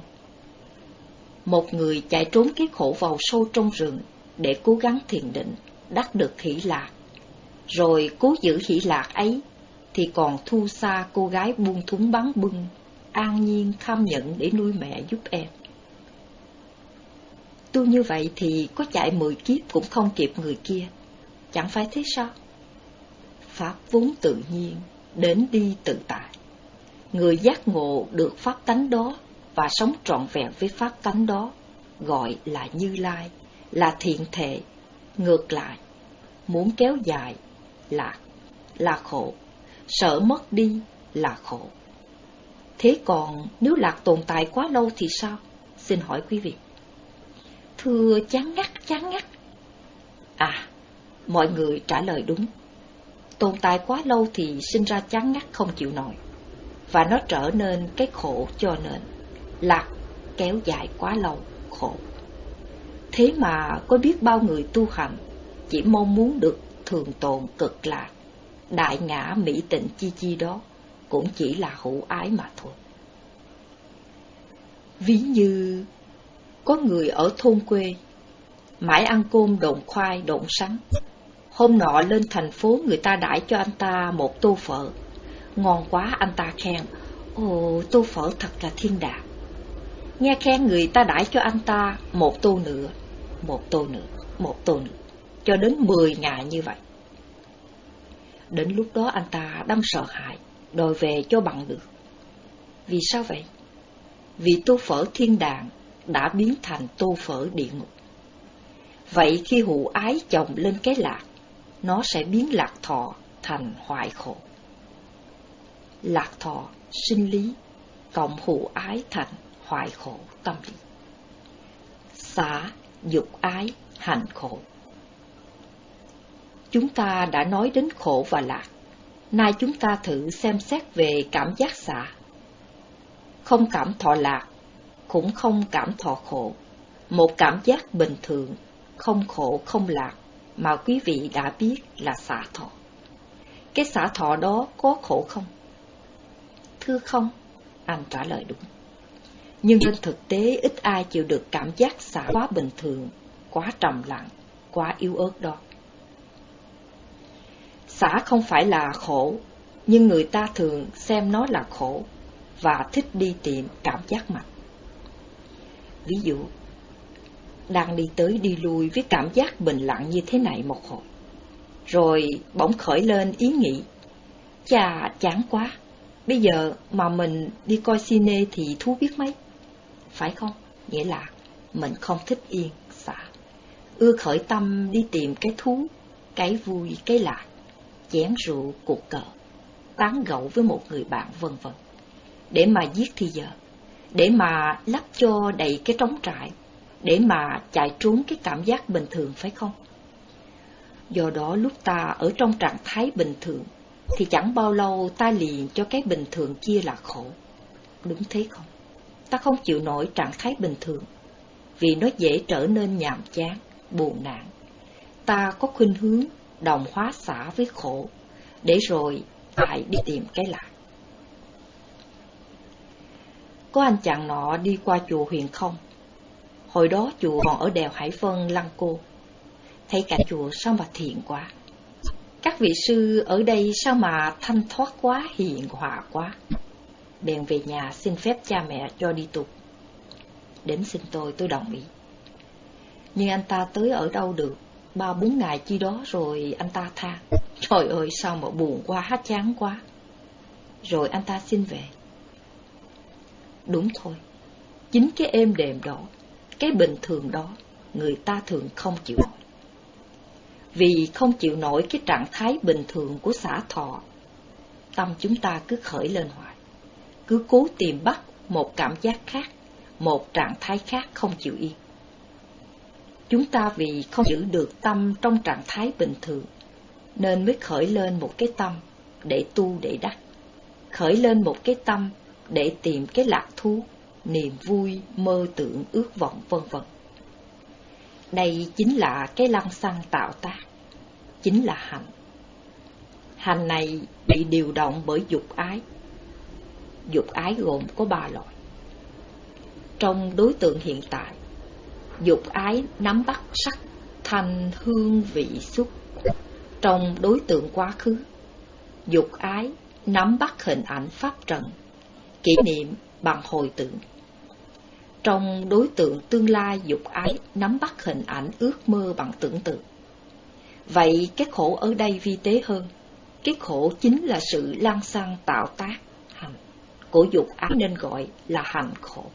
Một người chạy trốn cái khổ vào sâu trong rừng để cố gắng thiền định, đắc được hỷ lạc, rồi cố giữ hỷ lạc ấy, thì còn thu xa cô gái buông thúng bán bưng, an nhiên kham nhẫn để nuôi mẹ giúp em. Tu như vậy thì có chạy mười kiếp cũng không kịp người kia, chẳng phải thế sao? Pháp vốn tự nhiên, đến đi tự tại. Người giác ngộ được pháp tánh đó và sống trọn vẹn với pháp tánh đó, gọi là Như Lai, là thiện thể. Ngược lại, muốn kéo dài lạc là khổ, sợ mất đi là khổ. Thế còn nếu lạc tồn tại quá lâu thì sao? Xin hỏi quý vị. Thưa, chán ngắt, chán ngắt. À, mọi người trả lời đúng. Tồn tại quá lâu thì sinh ra chán ngắt không chịu nổi, và nó trở nên cái khổ, cho nên lạc kéo dài quá lâu, khổ. Thế mà có biết bao người tu hành chỉ mong muốn được thường tồn cực lạc, đại ngã mỹ tịnh chi chi đó, cũng chỉ là hữu ái mà thôi. Ví như có người ở thôn quê, mãi ăn cơm độn khoai độn sắn. Hôm nọ lên thành phố người ta đãi cho anh ta một tô phở. Ngon quá, anh ta khen, ồ, tô phở thật là thiên đàng. Nghe khen người ta đãi cho anh ta một tô nữa, một tô nữa, một tô nữa, cho đến mười ngày như vậy. Đến lúc đó anh ta đâm sợ hãi, đòi về cho bằng được. Vì sao vậy? Vì tô phở thiên đàng đã biến thành tô phở địa ngục. Vậy khi hữu ái chồng lên cái lạc, nó sẽ biến lạc thọ thành hoại khổ. Lạc thọ sinh lý, cộng hữu ái thành hoại khổ tâm lý. Xả dục ái hành khổ. Chúng ta đã nói đến khổ và lạc. Nay chúng ta thử xem xét về cảm giác xả. Không cảm thọ lạc, cũng không cảm thọ khổ. Một cảm giác bình thường, không khổ không lạc, mà quý vị đã biết là xả thọ. Cái xả thọ đó có khổ không? Thưa không, anh trả lời đúng. Nhưng trên thực tế ít ai chịu được cảm giác xả quá bình thường, quá trầm lặng, quá yếu ớt đó. Xả không phải là khổ, nhưng người ta thường xem nó là khổ và thích đi tìm cảm giác mạnh. Ví dụ, đang đi tới đi lui với cảm giác bình lặng như thế này một hồi, rồi bỗng khởi lên ý nghĩ, chà chán quá, bây giờ mà mình đi coi cine thì thú biết mấy, phải không? Nghĩa là mình không thích yên, xả, ưa khởi tâm đi tìm cái thú, cái vui, cái lạ, chén rượu, cuộc cờ, tán gẫu với một người bạn vân vân, để mà giết thì giờ, để mà lấp cho đầy cái trống trải, để mà chạy trốn cái cảm giác bình thường, phải không? Do đó lúc ta ở trong trạng thái bình thường thì chẳng bao lâu ta liền cho cái bình thường kia là khổ, đúng thế không? Ta không chịu nổi trạng thái bình thường vì nó dễ trở nên nhàm chán, buồn nản. Ta có khuynh hướng đồng hóa xả với khổ, để rồi lại đi tìm cái lạ. Có anh chàng nọ đi qua chùa Huyền Không. Hồi đó chùa còn ở đèo Hải Vân, Lăng Cô. Thấy cảnh chùa sao mà thiện quá. Các vị sư ở đây sao mà thanh thoát quá, hiền hòa quá. Bèn về nhà xin phép cha mẹ cho đi tu. Đến xin tôi, tôi đồng ý. Nhưng anh ta tới ở đâu được, ba bốn ngày chi đó rồi anh ta than. Trời ơi, sao mà buồn quá, chán quá. Rồi anh ta xin về. Đúng thôi, chính cái êm đềm đó, cái bình thường đó, người ta thường không chịu nổi. Vì không chịu nổi cái trạng thái bình thường của xả thọ, tâm chúng ta cứ khởi lên hoài, cứ cố tìm bắt một cảm giác khác, một trạng thái khác không chịu yên. Chúng ta vì không giữ được tâm trong trạng thái bình thường, nên mới khởi lên một cái tâm để tu để đắc, khởi lên một cái tâm để tìm cái lạc thú, niềm vui, mơ tưởng, ước vọng vân vân. Đây chính là cái lăng xăng tạo tác, chính là hành. Hành này bị điều động bởi dục ái. Dục ái gồm có ba loại. Trong đối tượng hiện tại, dục ái nắm bắt sắc, thanh, hương, vị, xúc. Trong đối tượng quá khứ, dục ái nắm bắt hình ảnh pháp trần, kỷ niệm bằng hồi tưởng. Trong đối tượng tương lai, dục ái nắm bắt hình ảnh ước mơ bằng tưởng tượng. Vậy cái khổ ở đây vi tế hơn. Cái khổ chính là sự lăng xăng tạo tác, hành của dục ái, nên gọi là hành khổ.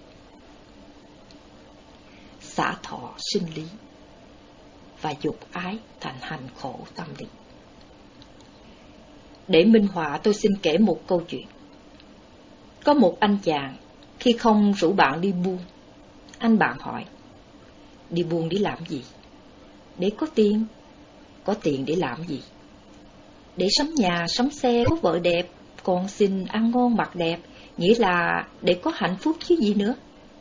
Xả thọ sinh lý và dục ái thành hành khổ tâm lý. Để minh họa, tôi xin kể một câu chuyện. Có một anh chàng, khi không rủ bạn đi buôn, anh bạn hỏi, đi buôn để làm gì? Để có tiền. Có tiền để làm gì? Để sắm nhà, sắm xe, có vợ đẹp, con xinh, ăn ngon, mặc đẹp, nghĩa là để có hạnh phúc chứ gì nữa.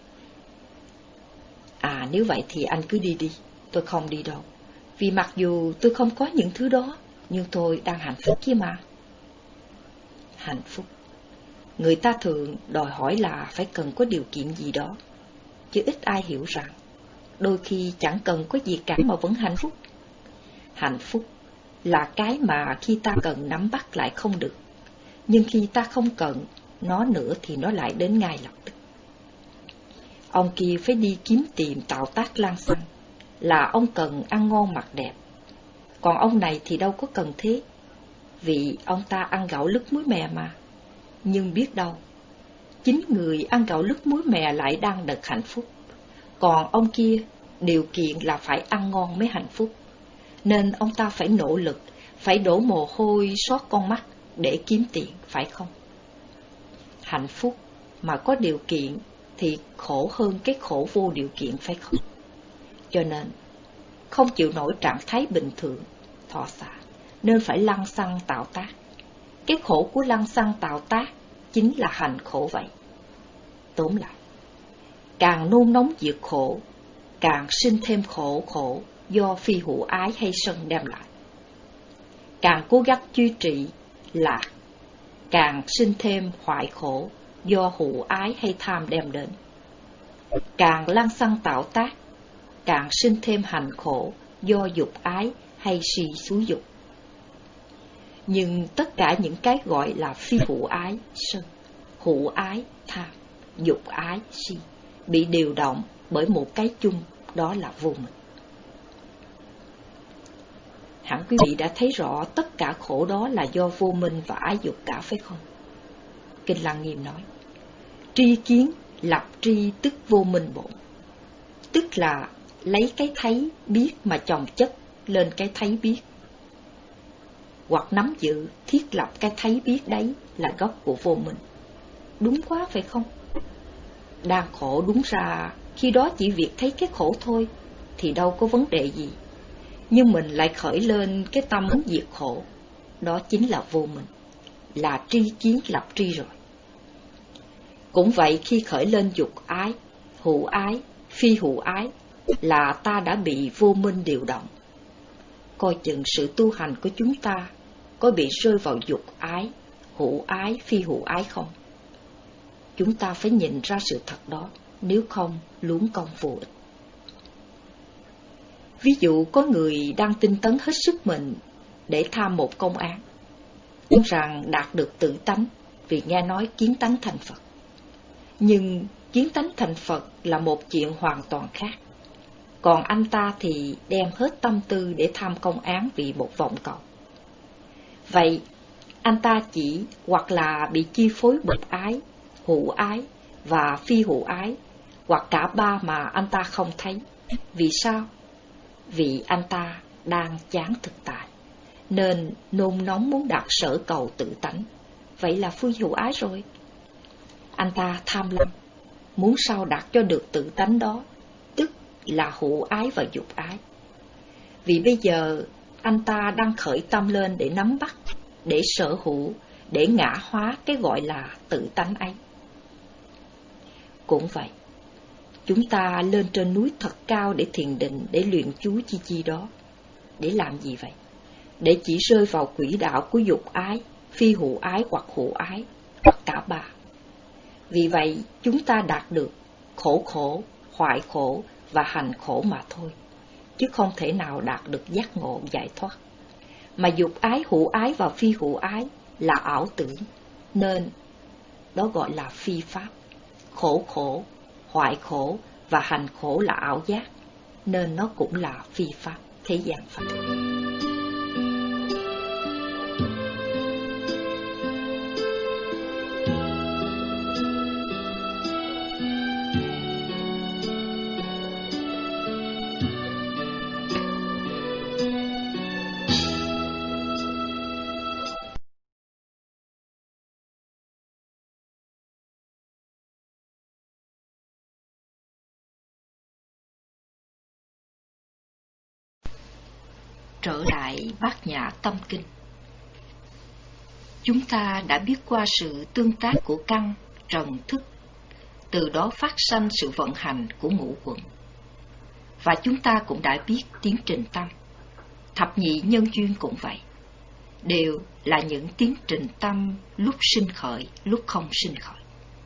À, nếu vậy thì anh cứ đi đi, tôi không đi đâu. Vì mặc dù tôi không có những thứ đó, nhưng tôi đang hạnh phúc kia mà. Hạnh phúc, người ta thường đòi hỏi là phải cần có điều kiện gì đó, chứ ít ai hiểu rằng đôi khi chẳng cần có gì cả mà vẫn hạnh phúc. Hạnh phúc là cái mà khi ta cần nắm bắt lại không được, nhưng khi ta không cần nó nữa thì nó lại đến ngay lập tức. Ông kia phải đi kiếm tìm tạo tác lăng xăng, là ông cần ăn ngon mặc đẹp. Còn ông này thì đâu có cần thế, vì ông ta ăn gạo lứt muối mè mà. Nhưng biết đâu, chính người ăn gạo lứt muối mè lại đang được hạnh phúc. Còn ông kia, điều kiện là phải ăn ngon mới hạnh phúc. Nên ông ta phải nỗ lực, phải đổ mồ hôi xót con mắt để kiếm tiền, phải không? Hạnh phúc mà có điều kiện thì khổ hơn cái khổ vô điều kiện, phải không? Cho nên, không chịu nổi trạng thái bình thường, thọ xả, nên phải lăng xăng tạo tác. Cái khổ của lăng xăng tạo tác chính là hành khổ vậy. Tóm lại, càng nôn nóng diệt khổ, càng sinh thêm khổ khổ do phi hữu ái hay sân đem lại. Càng cố gắng duy trì lạc, càng sinh thêm hoại khổ do hữu ái hay tham đem đến. càng lăng xăng tạo tác, càng sinh thêm hành khổ do dục ái hay si xúi dục. Nhưng tất cả những cái gọi là phi hữu ái sân, hữu ái tham, dục ái si bị điều động bởi một cái chung, đó là vô minh. Hẳn quý vị đã thấy rõ tất cả khổ đó là do vô minh và ái dục cả, phải không? Kinh Lăng Nghiêm nói, tri kiến lập tri tức vô minh bổn, tức là lấy cái thấy biết mà chồng chất lên cái thấy biết, hoặc nắm giữ thiết lập cái thấy biết đấy là gốc của vô minh. Đúng quá phải không? Đang khổ đúng ra khi đó chỉ việc thấy cái khổ thôi thì đâu có vấn đề gì, nhưng mình lại khởi lên cái tâm muốn diệt khổ, đó chính là vô minh, là tri kiến lập tri rồi. Cũng vậy, khi khởi lên dục ái, hữu ái, phi hữu ái là ta đã bị vô minh điều động. Coi chừng sự tu hành của chúng ta có bị rơi vào dục ái, hữu ái, phi hữu ái không? Chúng ta phải nhìn ra sự thật đó, nếu không luống công vô ích. Ví dụ có người đang tinh tấn hết sức mình để tham một công án, muốn rằng đạt được tự tánh vì nghe nói kiến tánh thành Phật. Nhưng kiến tánh thành Phật là một chuyện hoàn toàn khác. Còn anh ta thì đem hết tâm tư để tham công án vì một vọng cầu. Vậy, anh ta chỉ hoặc là bị chi phối bởi ái, hữu ái và phi hữu ái, hoặc cả ba mà anh ta không thấy. Vì sao? Vì anh ta đang chán thực tại, nên nôn nóng muốn đạt sở cầu tự tánh. Vậy là phi hữu ái rồi. Anh ta tham lam, muốn sao đạt cho được tự tánh đó, tức là hữu ái và dục ái. Vì bây giờ anh ta đang khởi tâm lên để nắm bắt, để sở hữu, để ngã hóa cái gọi là tự tánh ấy. Cũng vậy, chúng ta lên trên núi thật cao để thiền định, để luyện chú chi chi đó. Để làm gì vậy? Để chỉ rơi vào quỹ đạo của dục ái, phi hữu ái hoặc hữu ái, hoặc cả ba. Vì vậy, chúng ta đạt được khổ khổ, hoại khổ và hành khổ mà thôi, chứ không thể nào đạt được giác ngộ giải thoát. Mà dục ái, hữu ái và phi hữu ái là ảo tưởng, nên đó gọi là phi pháp. Khổ khổ, hoại khổ và hành khổ là ảo giác, nên nó cũng là phi pháp, thế gian pháp. Trở lại Bát Nhã Tâm Kinh, chúng ta đã biết qua sự tương tác của căn, trần, thức, từ đó phát sanh sự vận hành của ngũ quẩn. Và chúng ta cũng đã biết tiến trình tâm, thập nhị nhân duyên cũng vậy, đều là những tiến trình tâm lúc sinh khởi, lúc không sinh khởi.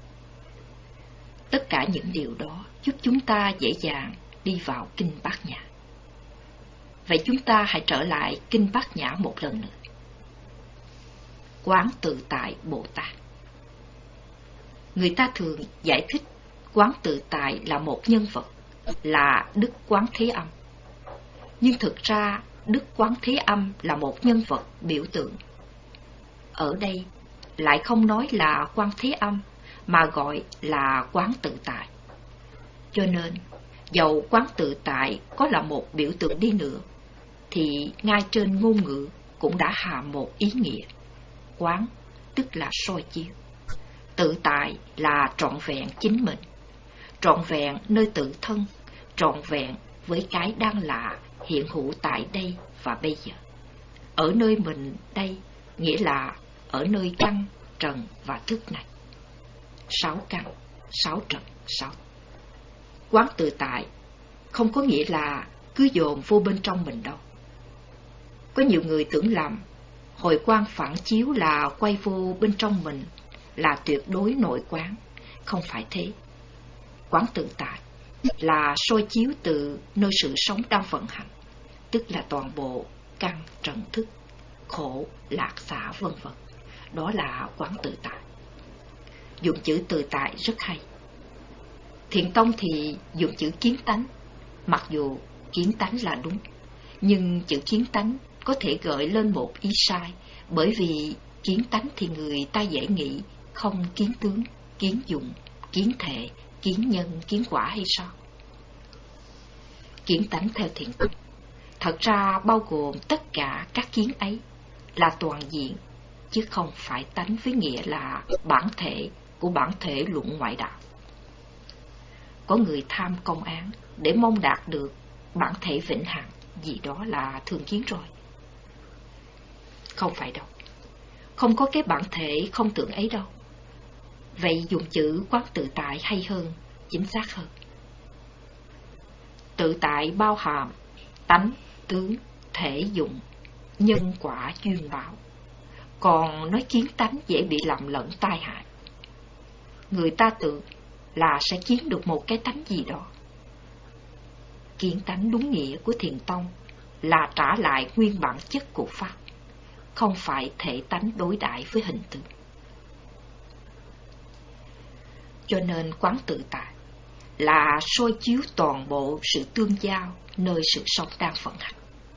Tất cả những điều đó giúp chúng ta dễ dàng đi vào Kinh Bát Nhã. Vậy chúng ta hãy trở lại Kinh Bát Nhã một lần nữa. Quán tự tại Bồ Tát. Người ta thường giải thích Quán tự tại là một nhân vật, là Đức Quán Thế Âm. Nhưng thực ra Đức Quán Thế Âm là một nhân vật biểu tượng. Ở đây lại không nói là Quán Thế Âm, mà gọi là Quán tự tại. Cho nên, dầu Quán tự tại có là một biểu tượng đi nữa, thì ngay trên ngôn ngữ cũng đã hàm một ý nghĩa. Quán tức là soi chiếu, tự tại là trọn vẹn chính mình, trọn vẹn nơi tự thân, trọn vẹn với cái đang là hiện hữu tại đây và bây giờ. Ở nơi mình đây nghĩa là ở nơi căn, trần và thức này. Sáu căn, sáu trần, sáu. Quán tự tại không có nghĩa là cứ dồn vô bên trong mình đâu. Có nhiều người tưởng lầm hồi quang phản chiếu là quay vô bên trong mình, là tuyệt đối nội quán. Không phải thế. quán tự tại là soi chiếu từ nơi sự sống đang vận hành, tức là toàn bộ căn trần thức, khổ, lạc xả vân vân. Đó là quán tự tại. Dùng chữ tự tại rất hay. Thiện tông thì dùng chữ kiến tánh, mặc dù kiến tánh là đúng, nhưng chữ kiến tánh có thể gợi lên một ý sai, bởi vì kiến tánh thì người ta dễ nghĩ không kiến tướng, kiến dụng, kiến thể, kiến nhân, kiến quả hay sao? Kiến tánh theo thiện tông thật ra bao gồm tất cả các kiến ấy, là toàn diện, chứ không phải tánh với nghĩa là bản thể của bản thể luận ngoại đạo. Có người tham công án để mong đạt được bản thể vĩnh hằng, gì đó là thường kiến rồi. Không phải đâu, không có cái bản thể không tưởng ấy đâu. Vậy dùng chữ quán tự tại hay hơn, chính xác hơn. Tự tại bao hàm tánh, tướng, thể dụng, nhân quả duyên báo. Còn nói kiến tánh dễ bị lầm lẫn tai hại. Người ta tưởng là sẽ kiến được một cái tánh gì đó. Kiến tánh đúng nghĩa của thiền tông là trả lại nguyên bản chất của pháp, không phải thể tánh đối đãi với hình tượng. Cho nên quán tự tại là soi chiếu toàn bộ sự tương giao nơi sự sống đang vận hành.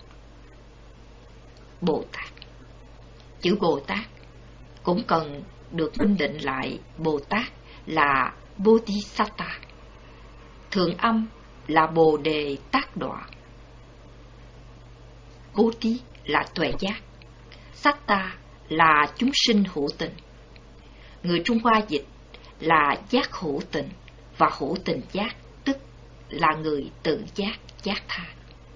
Bồ Tát, chữ Bồ Tát cũng cần được minh định lại. Bồ Tát là Bodhisattva, thượng âm là Bồ Đề Tát Đọa. Bodhi là tuệ giác, Satta là chúng sinh hữu tình. Người Trung Hoa dịch là giác hữu tình và hữu tình giác, tức là người tự giác, giác tha.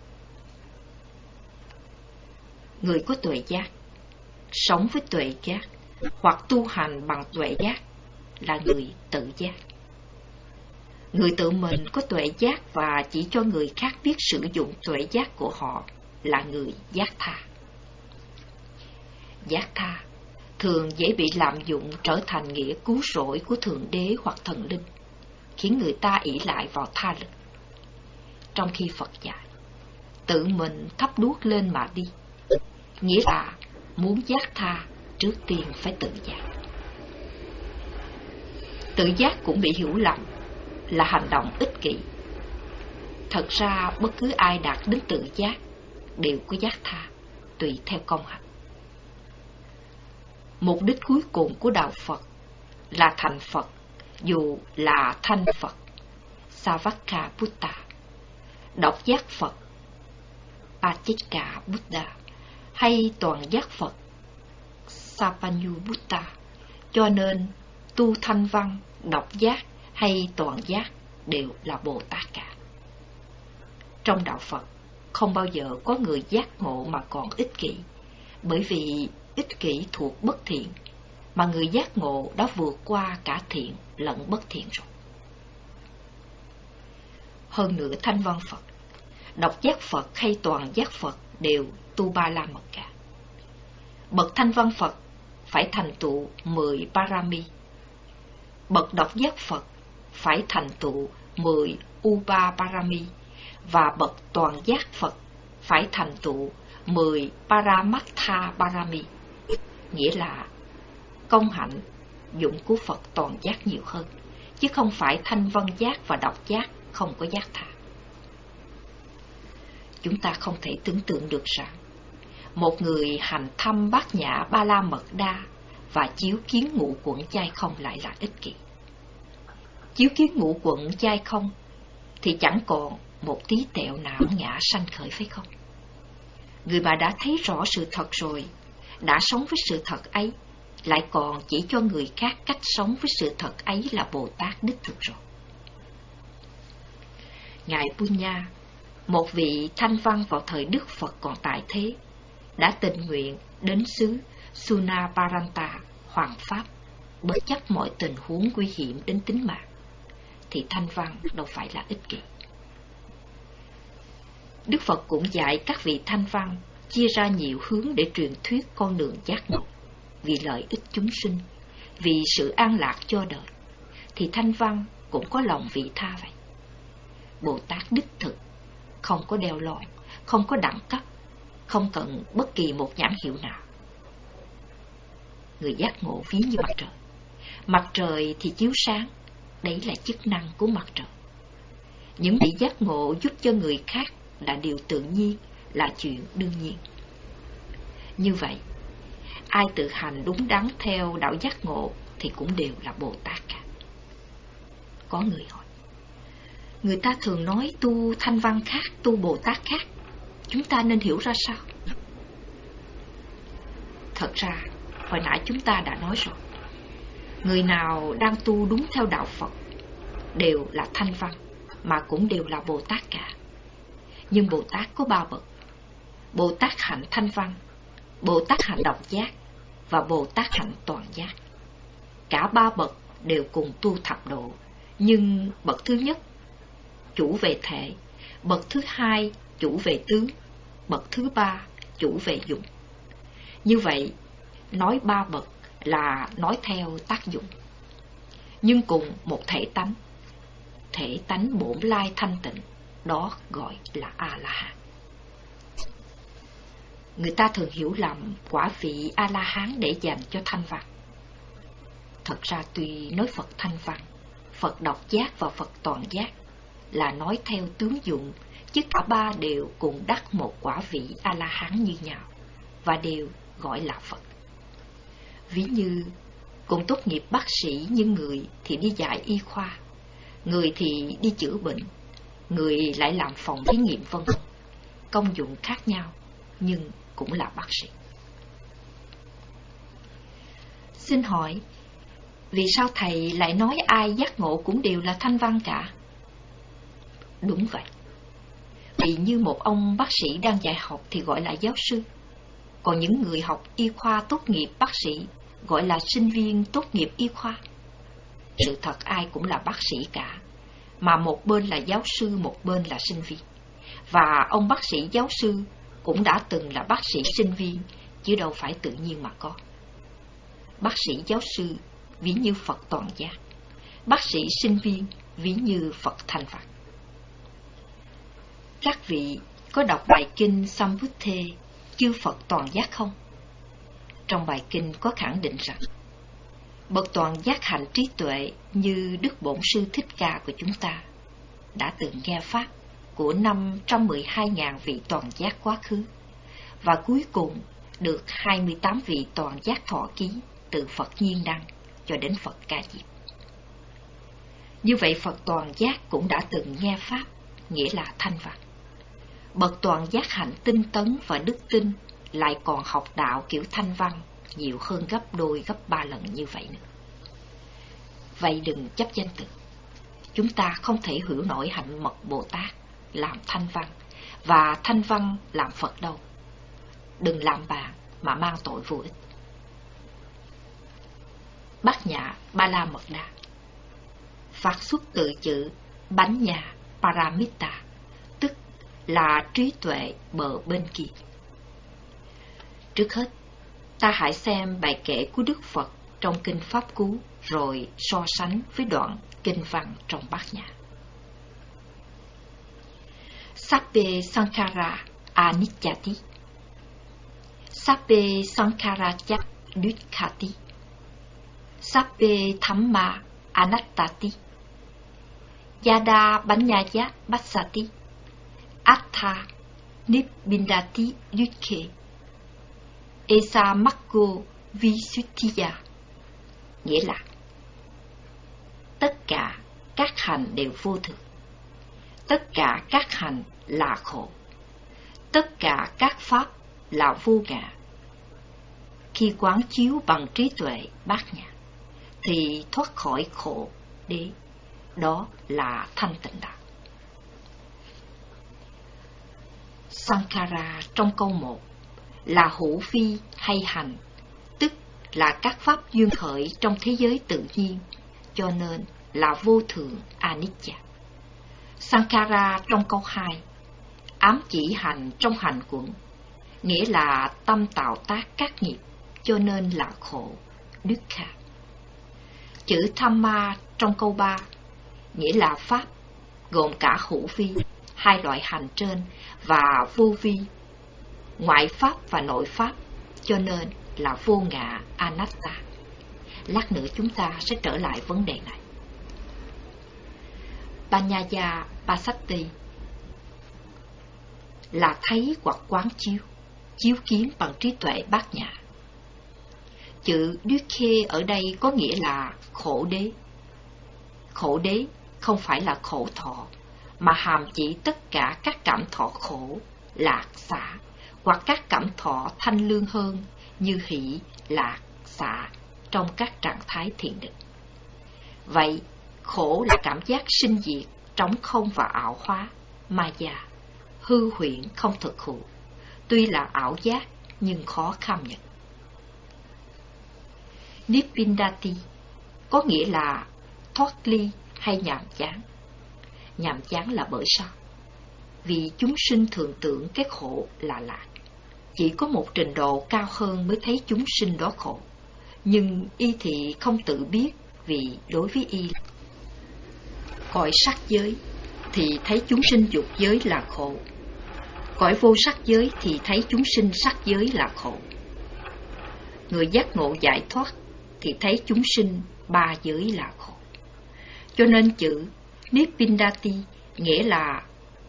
Người có tuệ giác, sống với tuệ giác hoặc tu hành bằng tuệ giác là người tự giác. Người tự mình có tuệ giác và chỉ cho người khác biết sử dụng tuệ giác của họ là người giác tha. Giác tha thường dễ bị lạm dụng trở thành nghĩa cứu rỗi của Thượng Đế hoặc thần linh, khiến người ta ỷ lại vào tha lực. Trong khi Phật dạy, tự mình thắp đuốc lên mà đi, nghĩa là muốn giác tha trước tiên phải tự giác. Tự giác cũng bị hiểu lầm là hành động ích kỷ. Thật ra bất cứ ai đạt đến tự giác đều có giác tha, tùy theo công hạnh. Mục đích cuối cùng của đạo Phật là thành Phật, dù là thanh Phật, Savakka Buddha, độc giác Phật, Pachikka Buddha, hay toàn giác Phật, Sapanyu Buddha. Cho nên tu thanh văn, độc giác hay toàn giác đều là Bồ Tát cả. Trong đạo Phật không bao giờ có người giác ngộ mà còn ích kỷ, bởi vì ích kỷ thuộc bất thiện, mà người giác ngộ đã vượt qua cả thiện lẫn bất thiện rồi. Hơn nữa thanh văn Phật, độc giác Phật hay toàn giác Phật đều tu ba la mật cả. Bậc thanh văn Phật phải thành tựu mười parami, bậc độc giác Phật phải thành tựu mười upa parami, và bậc toàn giác Phật phải thành tựu mười paramatha parami, nghĩa là công hạnh dụng của Phật toàn giác nhiều hơn, chứ không phải thanh văn giác và độc giác không có giác tha. Chúng ta không thể tưởng tượng được rằng một người hành thăm bát nhã ba la mật đa và chiếu kiến ngũ quẩn chai không lại là ích kỷ. Chiếu kiến ngũ quẩn chai không thì chẳng còn một tí tẹo não ngã sanh khởi, phải không? Người mà đã thấy rõ sự thật rồi, đã sống với sự thật ấy, lại còn chỉ cho người khác cách sống với sự thật ấy là Bồ Tát đích thực rồi. Ngài Punya, một vị thanh văn vào thời Đức Phật còn tại thế, đã tình nguyện đến xứ Sunaparanta, Hoàng Pháp, bất chấp mọi tình huống nguy hiểm đến tính mạng, thì thanh văn đâu phải là ích kỷ. Đức Phật cũng dạy các vị thanh văn chia ra nhiều hướng để truyền thuyết con đường giác ngộ, vì lợi ích chúng sinh, vì sự an lạc cho đời, thì thanh văn cũng có lòng vị tha vậy. Bồ Tát đích thực, không có đeo lon, không có đẳng cấp, không cần bất kỳ một nhãn hiệu nào. Người giác ngộ ví như mặt trời. Mặt trời thì chiếu sáng, đấy là chức năng của mặt trời. Những vị giác ngộ giúp cho người khác là điều tự nhiên, là chuyện đương nhiên. Như vậy, ai tự hành đúng đắn theo đạo giác ngộ thì cũng đều là Bồ Tát cả. Có người hỏi, người ta thường nói tu thanh văn khác, tu Bồ Tát khác, chúng ta nên hiểu ra sao? Thật ra, hồi nãy chúng ta đã nói rồi, người nào đang tu đúng theo đạo Phật đều là thanh văn, mà cũng đều là Bồ Tát cả. Nhưng Bồ Tát có ba bậc: Bồ Tát hạnh thanh văn, Bồ Tát hạnh độc giác và Bồ Tát hạnh toàn giác. Cả ba bậc đều cùng tu thập độ, nhưng bậc thứ nhất chủ về thể, bậc thứ hai chủ về tướng, bậc thứ ba chủ về dụng. Như vậy, nói ba bậc là nói theo tác dụng, nhưng cùng một thể tánh, thể tánh bổn lai thanh tịnh, đó gọi là A-la-hán. Người ta thường hiểu lầm quả vị A-la-hán để dành cho thanh văn. Thật ra tuy nói Phật thanh văn, Phật độc giác và Phật toàn giác là nói theo tướng dụng, chứ cả ba đều cùng đắc một quả vị A-la-hán như nhau, và đều gọi là Phật. Ví như cùng tốt nghiệp bác sĩ, nhưng người thì đi dạy y khoa, người thì đi chữa bệnh, người lại làm phòng thí nghiệm vân vân. Công dụng khác nhau, nhưng cũng là bác sĩ. Xin hỏi, vì sao thầy lại nói ai giác ngộ cũng đều là thanh văn cả? Đúng vậy. Vì như một ông bác sĩ đang dạy học thì gọi là giáo sư, còn những người học y khoa tốt nghiệp bác sĩ gọi là sinh viên tốt nghiệp y khoa. Sự thật ai cũng là bác sĩ cả, mà một bên là giáo sư, một bên là sinh viên. Và ông bác sĩ giáo sư cũng đã từng là bác sĩ sinh viên, chứ đâu phải tự nhiên mà có. Bác sĩ giáo sư ví như Phật toàn giác, bác sĩ sinh viên ví như Phật thanh văn. Các vị có đọc bài kinh Sambuddhe chư Phật toàn giác không? Trong bài kinh có khẳng định rằng bậc toàn giác hạnh trí tuệ như Đức Bổn Sư Thích Ca của chúng ta đã từng nghe pháp của năm trăm mười hai nghìn vị toàn giác quá khứ, và cuối cùng được hai mươi tám vị toàn giác thọ ký từ Phật Nhiên Đăng cho đến Phật Ca Diếp. Như vậy Phật toàn giác cũng đã từng nghe pháp, nghĩa là thanh văn. Bậc toàn giác hạnh tinh tấn và đức tin lại còn học đạo kiểu thanh văn nhiều hơn gấp đôi gấp ba lần như vậy nữa. Vậy đừng chấp danh từ. Chúng ta không thể hiểu nổi hạnh mật Bồ Tát làm thanh văn và thanh văn làm Phật đâu. Đừng làm bạn mà mang tội vô ích. Bát Nhã Ba La Mật Đa phát xuất từ chữ Bánh Nhà Paramita, tức là trí tuệ bờ bên kia. Trước hết, ta hãy xem bài kể của Đức Phật trong Kinh Pháp Cú, rồi so sánh với đoạn kinh văn trong Bát Nhã. Sabbe Sankhara Anicchati, Sabbe Sankhara Dukkati, Sabbe Dhamma Anattati, Yada Banyaya Bassati, Attha Nibbindati Dukkhe, Esa Makko Visuddhiya, nghĩa là tất cả các hành đều vô thường, tất cả các hành là khổ, tất cả các pháp là vô ngã. Khi quán chiếu bằng trí tuệ bát nhã thì thoát khỏi khổ đế, đó là thanh tịnh đạo. Sankhara trong câu một là hữu vi hay hành, tức là các pháp duyên khởi trong thế giới tự nhiên, cho nên là vô thường anicca. Sankhara trong câu hai ám chỉ hành trong hành quẩn, nghĩa là tâm tạo tác các nghiệp, cho nên là khổ dukkha. Chữ Dhamma trong câu ba nghĩa là pháp, gồm cả hữu vi, hai loại hành trên, và vô vi, ngoại pháp và nội pháp, cho nên là vô ngã anatta. Lát nữa chúng ta sẽ trở lại vấn đề này. Panyaya Pasatti là thấy hoặc quán chiếu, chiếu kiến bằng trí tuệ bát nhã. Chữ dukkhe ở đây có nghĩa là khổ đế. Khổ đế không phải là khổ thọ, mà hàm chỉ tất cả các cảm thọ khổ, lạc, xả, hoặc các cảm thọ thanh lương hơn như hỷ, lạc, xả trong các trạng thái thiền định. Vậy, khổ là cảm giác sinh diệt, trống không và ảo hóa, maya, hư huyễn không thực hữu, tuy là ảo giác nhưng khó kham nhận. Nibbindati có nghĩa là thoát ly hay nhàm chán. Nhàm chán là bởi sao? Vì chúng sinh thường tưởng cái khổ là lạc. Chỉ có một trình độ cao hơn mới thấy chúng sinh đó khổ. Nhưng y thì không tự biết, vì đối với y, cõi sắc giới thì thấy chúng sinh dục giới là khổ, cõi vô sắc giới thì thấy chúng sinh sắc giới là khổ. Người giác ngộ giải thoát thì thấy chúng sinh ba giới là khổ. Cho nên chữ Nibbindati nghĩa là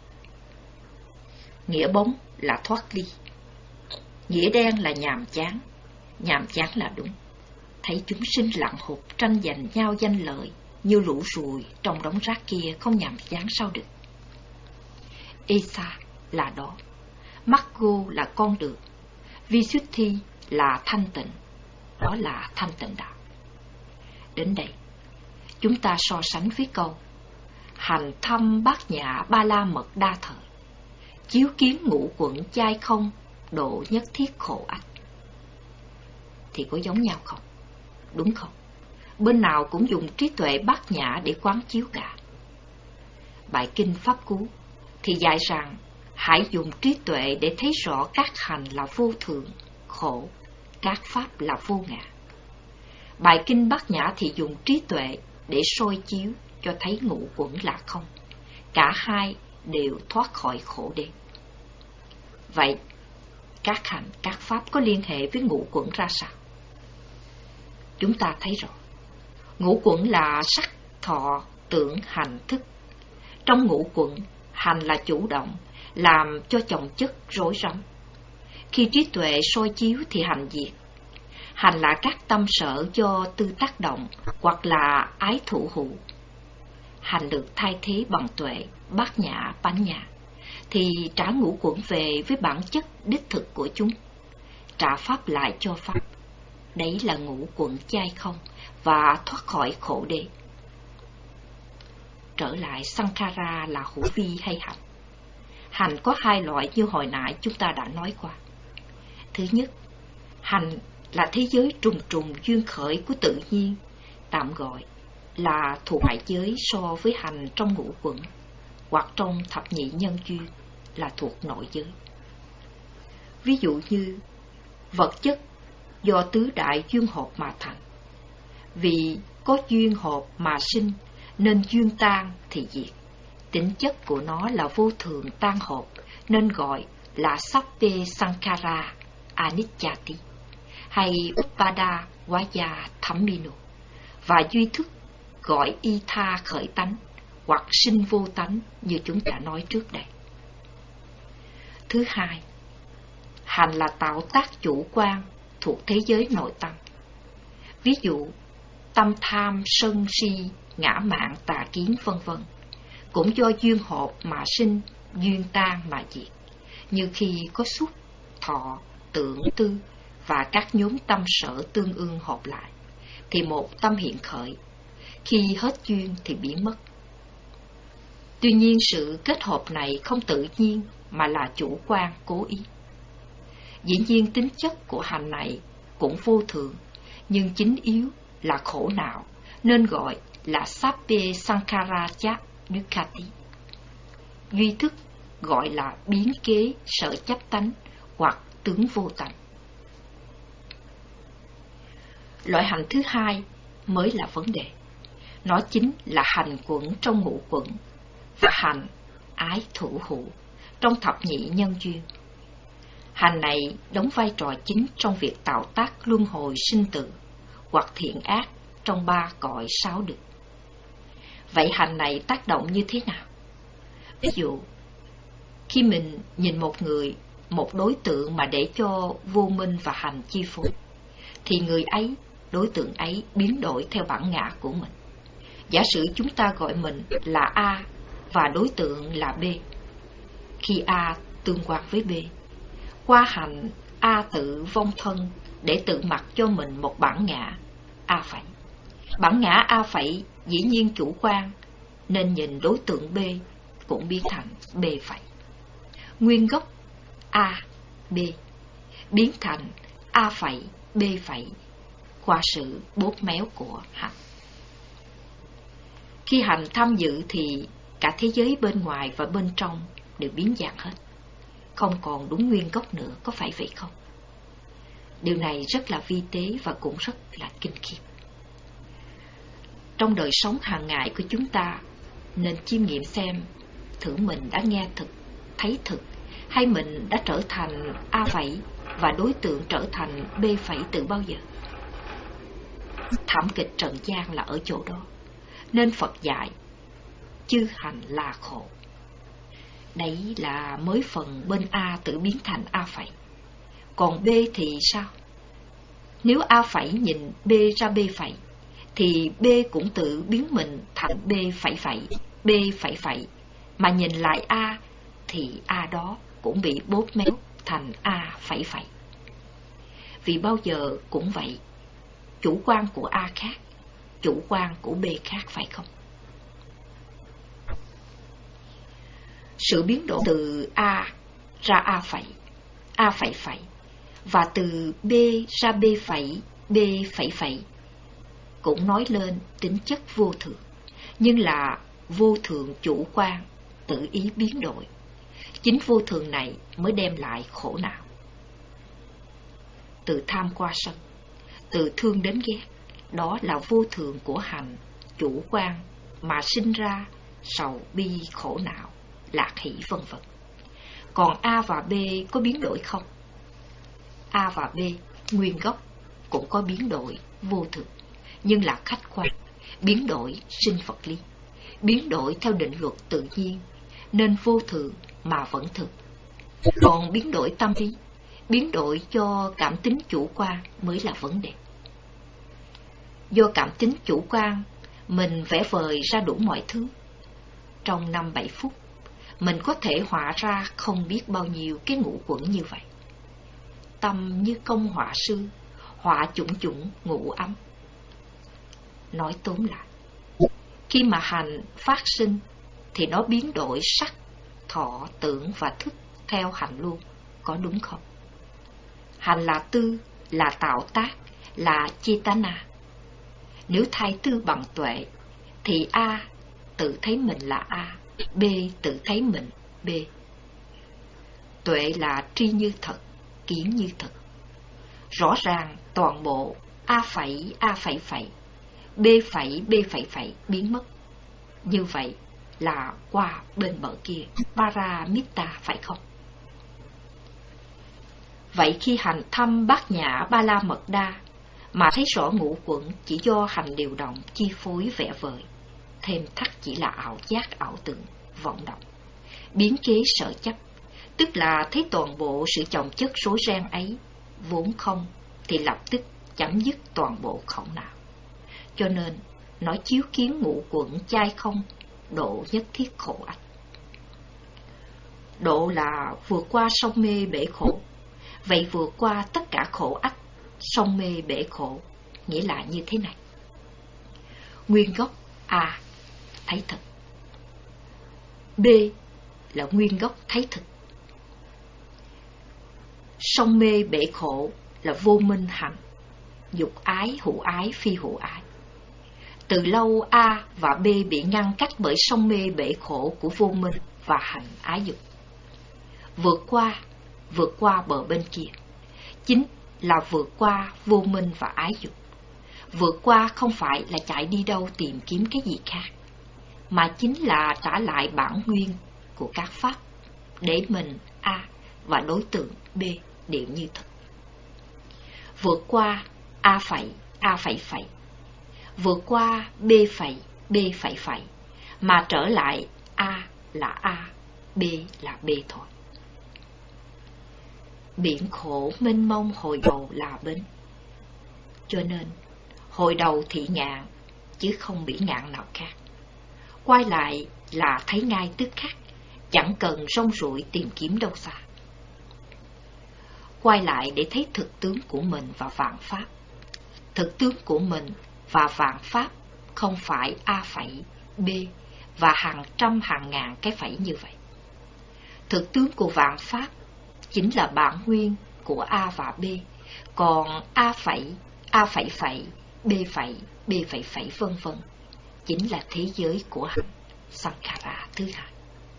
nghĩa bóng là thoát ly, nghĩa đen là nhàm chán. Nhàm chán là đúng. Thấy chúng sinh lặng hụt tranh giành nhau danh lợi như lũ ruồi trong đống rác kia, không nhàm chán sao được. Esa là đó, Maggo là con đường, Visuddhi là thanh tịnh, đó là thanh tịnh đạo. Đến đây, chúng ta so sánh với câu hành thâm bát nhã ba la mật đa thời, chiếu kiến ngũ quẩn chai không, độ nhất thiết khổ ách. Thì có giống nhau không? Đúng không? Bên nào cũng dùng trí tuệ bát nhã để quán chiếu cả. Bài kinh Pháp Cú thì dạy rằng hãy dùng trí tuệ để thấy rõ các hành là vô thường, khổ, các pháp là vô ngã. Bài kinh Bát Nhã thì dùng trí tuệ để soi chiếu cho thấy ngũ quẩn là không. Cả hai đều thoát khỏi khổ đế. Vậy, các hành, các pháp có liên hệ với ngũ quẩn ra sao? Chúng ta thấy rõ, ngũ quẩn là sắc, thọ, tưởng, hành, thức. Trong ngũ quẩn, hành là chủ động, làm cho chồng chất rối rắm. Khi trí tuệ soi chiếu thì hành diệt. Hành là các tâm sở do tư tác động, hoặc là ái thủ hữu. Hành được thay thế bằng tuệ, bát nhã, bánh nhã, thì trả ngũ quẩn về với bản chất đích thực của chúng, trả pháp lại cho pháp. Đấy là ngũ quẩn chai không và thoát khỏi khổ đế. Trở lại Sankhara là hữu vi hay hành. Hành có hai loại như hồi nãy chúng ta đã nói qua. Thứ nhất, hành là thế giới trùng trùng duyên khởi của tự nhiên, tạm gọi là thuộc ngoại giới so với hành trong ngũ quẩn, hoặc trong thập nhị nhân duyên là thuộc nội giới. Ví dụ như vật chất do tứ đại duyên hợp mà thành. Vì có duyên hợp mà sinh nên duyên tan thì diệt. Tính chất của nó là vô thường tan hợp nên gọi là Sappe Sankhara Anicchati hay Upada Vaya Dhammino, và duy thức gọi y tha khởi tánh hoặc sinh vô tánh như chúng ta nói trước đây. Thứ hai, hành là tạo tác chủ quan thuộc thế giới nội tâm. Ví dụ, tâm tham, sân si, ngã mạn, tà kiến vân vân cũng do duyên hợp mà sinh, duyên tan mà diệt. Như khi có xúc, thọ, tưởng, tư và các nhóm tâm sở tương ương hợp lại, thì một tâm hiện khởi, khi hết duyên thì biến mất. Tuy nhiên sự kết hợp này không tự nhiên mà là chủ quan cố ý. Dĩ nhiên tính chất của hành này cũng vô thường, nhưng chính yếu là khổ não, nên gọi là Sappe Sankhara Dukkati. Duy thức gọi là biến kế sở chấp tánh hoặc tướng vô tánh. Loại hành thứ hai mới là vấn đề. Nó chính là hành quẩn trong ngũ quẩn và hành ái thủ hữu trong thập nhị nhân duyên. Hành này đóng vai trò chính trong việc tạo tác luân hồi sinh tử hoặc thiện ác trong ba cõi sáu đường. Vậy hành này tác động như thế nào? Ví dụ, khi mình nhìn một người, một đối tượng mà để cho vô minh và hành chi phối, thì người ấy, đối tượng ấy biến đổi theo bản ngã của mình. Giả sử chúng ta gọi mình là A và đối tượng là B. Khi A tương quan với B, qua hành A tự vong thân để tự mặc cho mình một bản ngã A phẩy. Bản ngã A phẩy dĩ nhiên chủ quan, nên nhìn đối tượng B cũng biến thành B phẩy. Nguyên gốc A, B biến thành A phẩy, B phẩy qua sự bóp méo của hành. Khi hành tham dự thì cả thế giới bên ngoài và bên trong đều biến dạng hết, không còn đúng nguyên gốc nữa, có phải vậy không? Điều này rất là vi tế và cũng rất là kinh khiếp. Trong đời sống hàng ngày của chúng ta, nên chiêm nghiệm xem thử mình đã nghe thực, thấy thực, hay mình đã trở thành A phẩy và đối tượng trở thành B phẩy từ bao giờ. Thảm kịch trần gian là ở chỗ đó, nên Phật dạy chư hành là khổ. Đấy là mới phần bên A tự biến thành A phẩy. Còn B thì sao? Nếu A phẩy nhìn B ra B phẩy, thì B cũng tự biến mình thành B phẩy phẩy, B phẩy phẩy. Mà nhìn lại A, thì A đó cũng bị bóp méo thành A phẩy phẩy. Vì bao giờ cũng vậy, chủ quan của A khác, chủ quan của B khác, phải không? Sự biến đổi từ A ra A phẩy, A phẩy phẩy, và từ B ra B phẩy, B phẩy phẩy cũng nói lên tính chất vô thường, nhưng là vô thường chủ quan, tự ý biến đổi. Chính vô thường này mới đem lại khổ não. Từ tham qua sân, từ thương đến ghét, đó là vô thường của hành, chủ quan mà sinh ra sầu bi khổ não, lạc hỷ vân vân. Còn A và B có biến đổi không? A và B nguyên gốc cũng có biến đổi vô thường, nhưng là khách quan, biến đổi sinh vật lý, biến đổi theo định luật tự nhiên, nên vô thường mà vẫn thực. Còn biến đổi tâm lý, biến đổi cho cảm tính chủ quan mới là vấn đề. Do cảm tính chủ quan, mình vẽ vời ra đủ mọi thứ. Trong năm bảy phút, mình có thể họa ra không biết bao nhiêu cái ngũ quẩn như vậy. Tâm như công họa sư, họa chủng chủng ngũ ấm. Nói tóm lại, khi mà hành phát sinh thì nó biến đổi sắc, thọ, tưởng và thức theo hành luôn, có đúng không? Hành là tư, là tạo tác, là chetana. Nếu thay tư bằng tuệ, thì A tự thấy mình là A, B tự thấy mình B. Tuệ là tri như thật, kiến như thật. Rõ ràng toàn bộ A phẩy, A phẩy phẩy, B phẩy, B phẩy phẩy biến mất. Như vậy là qua bên bờ kia, Paramitta, phải không? Vậy khi hành thăm bát nhã ba la mật đa, mà thấy rõ ngũ quẩn chỉ do hành điều động chi phối vẽ vời, thêm thắt chỉ là ảo giác ảo tưởng, vọng động, biến chế sở chấp, tức là thấy toàn bộ sự chồng chất rối ren ấy vốn không, thì lập tức chấm dứt toàn bộ khổ não. Cho nên nói chiếu kiến ngũ quẩn chai không, độ nhất thiết khổ ách. Độ là vượt qua sông mê bể khổ. Vậy vượt qua tất cả khổ ách, sông mê bể khổ, nghĩa là như thế này. Nguyên gốc A thấy thực, B là nguyên gốc thấy thực. Sông mê bể khổ là vô minh hành, dục ái, hữu ái, phi hữu ái. Từ lâu A và B bị ngăn cách bởi sông mê bể khổ của vô minh và hành ái dục. Vượt qua, vượt qua bờ bên kia, chính là vượt qua vô minh và ái dục. Vượt qua không phải là chạy đi đâu tìm kiếm cái gì khác, mà chính là trả lại bản nguyên của các pháp, để mình A và đối tượng B đều như thật. Vượt qua A phẩy, A phẩy phẩy, vượt qua B phẩy, B phẩy phẩy, mà trở lại A là A, B là B thôi. Biển khổ mênh mông hồi đầu là bến, cho nên hồi đầu thị ngạn, chứ không biển ngạn nào khác. Quay lại là thấy ngay tức khắc, chẳng cần rong ruổi tìm kiếm đâu xa. Quay lại để thấy thực tướng của mình và vạn pháp. Thực tướng của mình và vạn pháp không phải A phẩy, B và hàng trăm hàng ngàn cái phẩy như vậy. Thực tướng của vạn pháp chính là bản nguyên của A và B, còn A phẩy, A phẩy phẩy, B phẩy, B phẩy phẩy vân vân chính là thế giới của hành Sankhara thứ hai.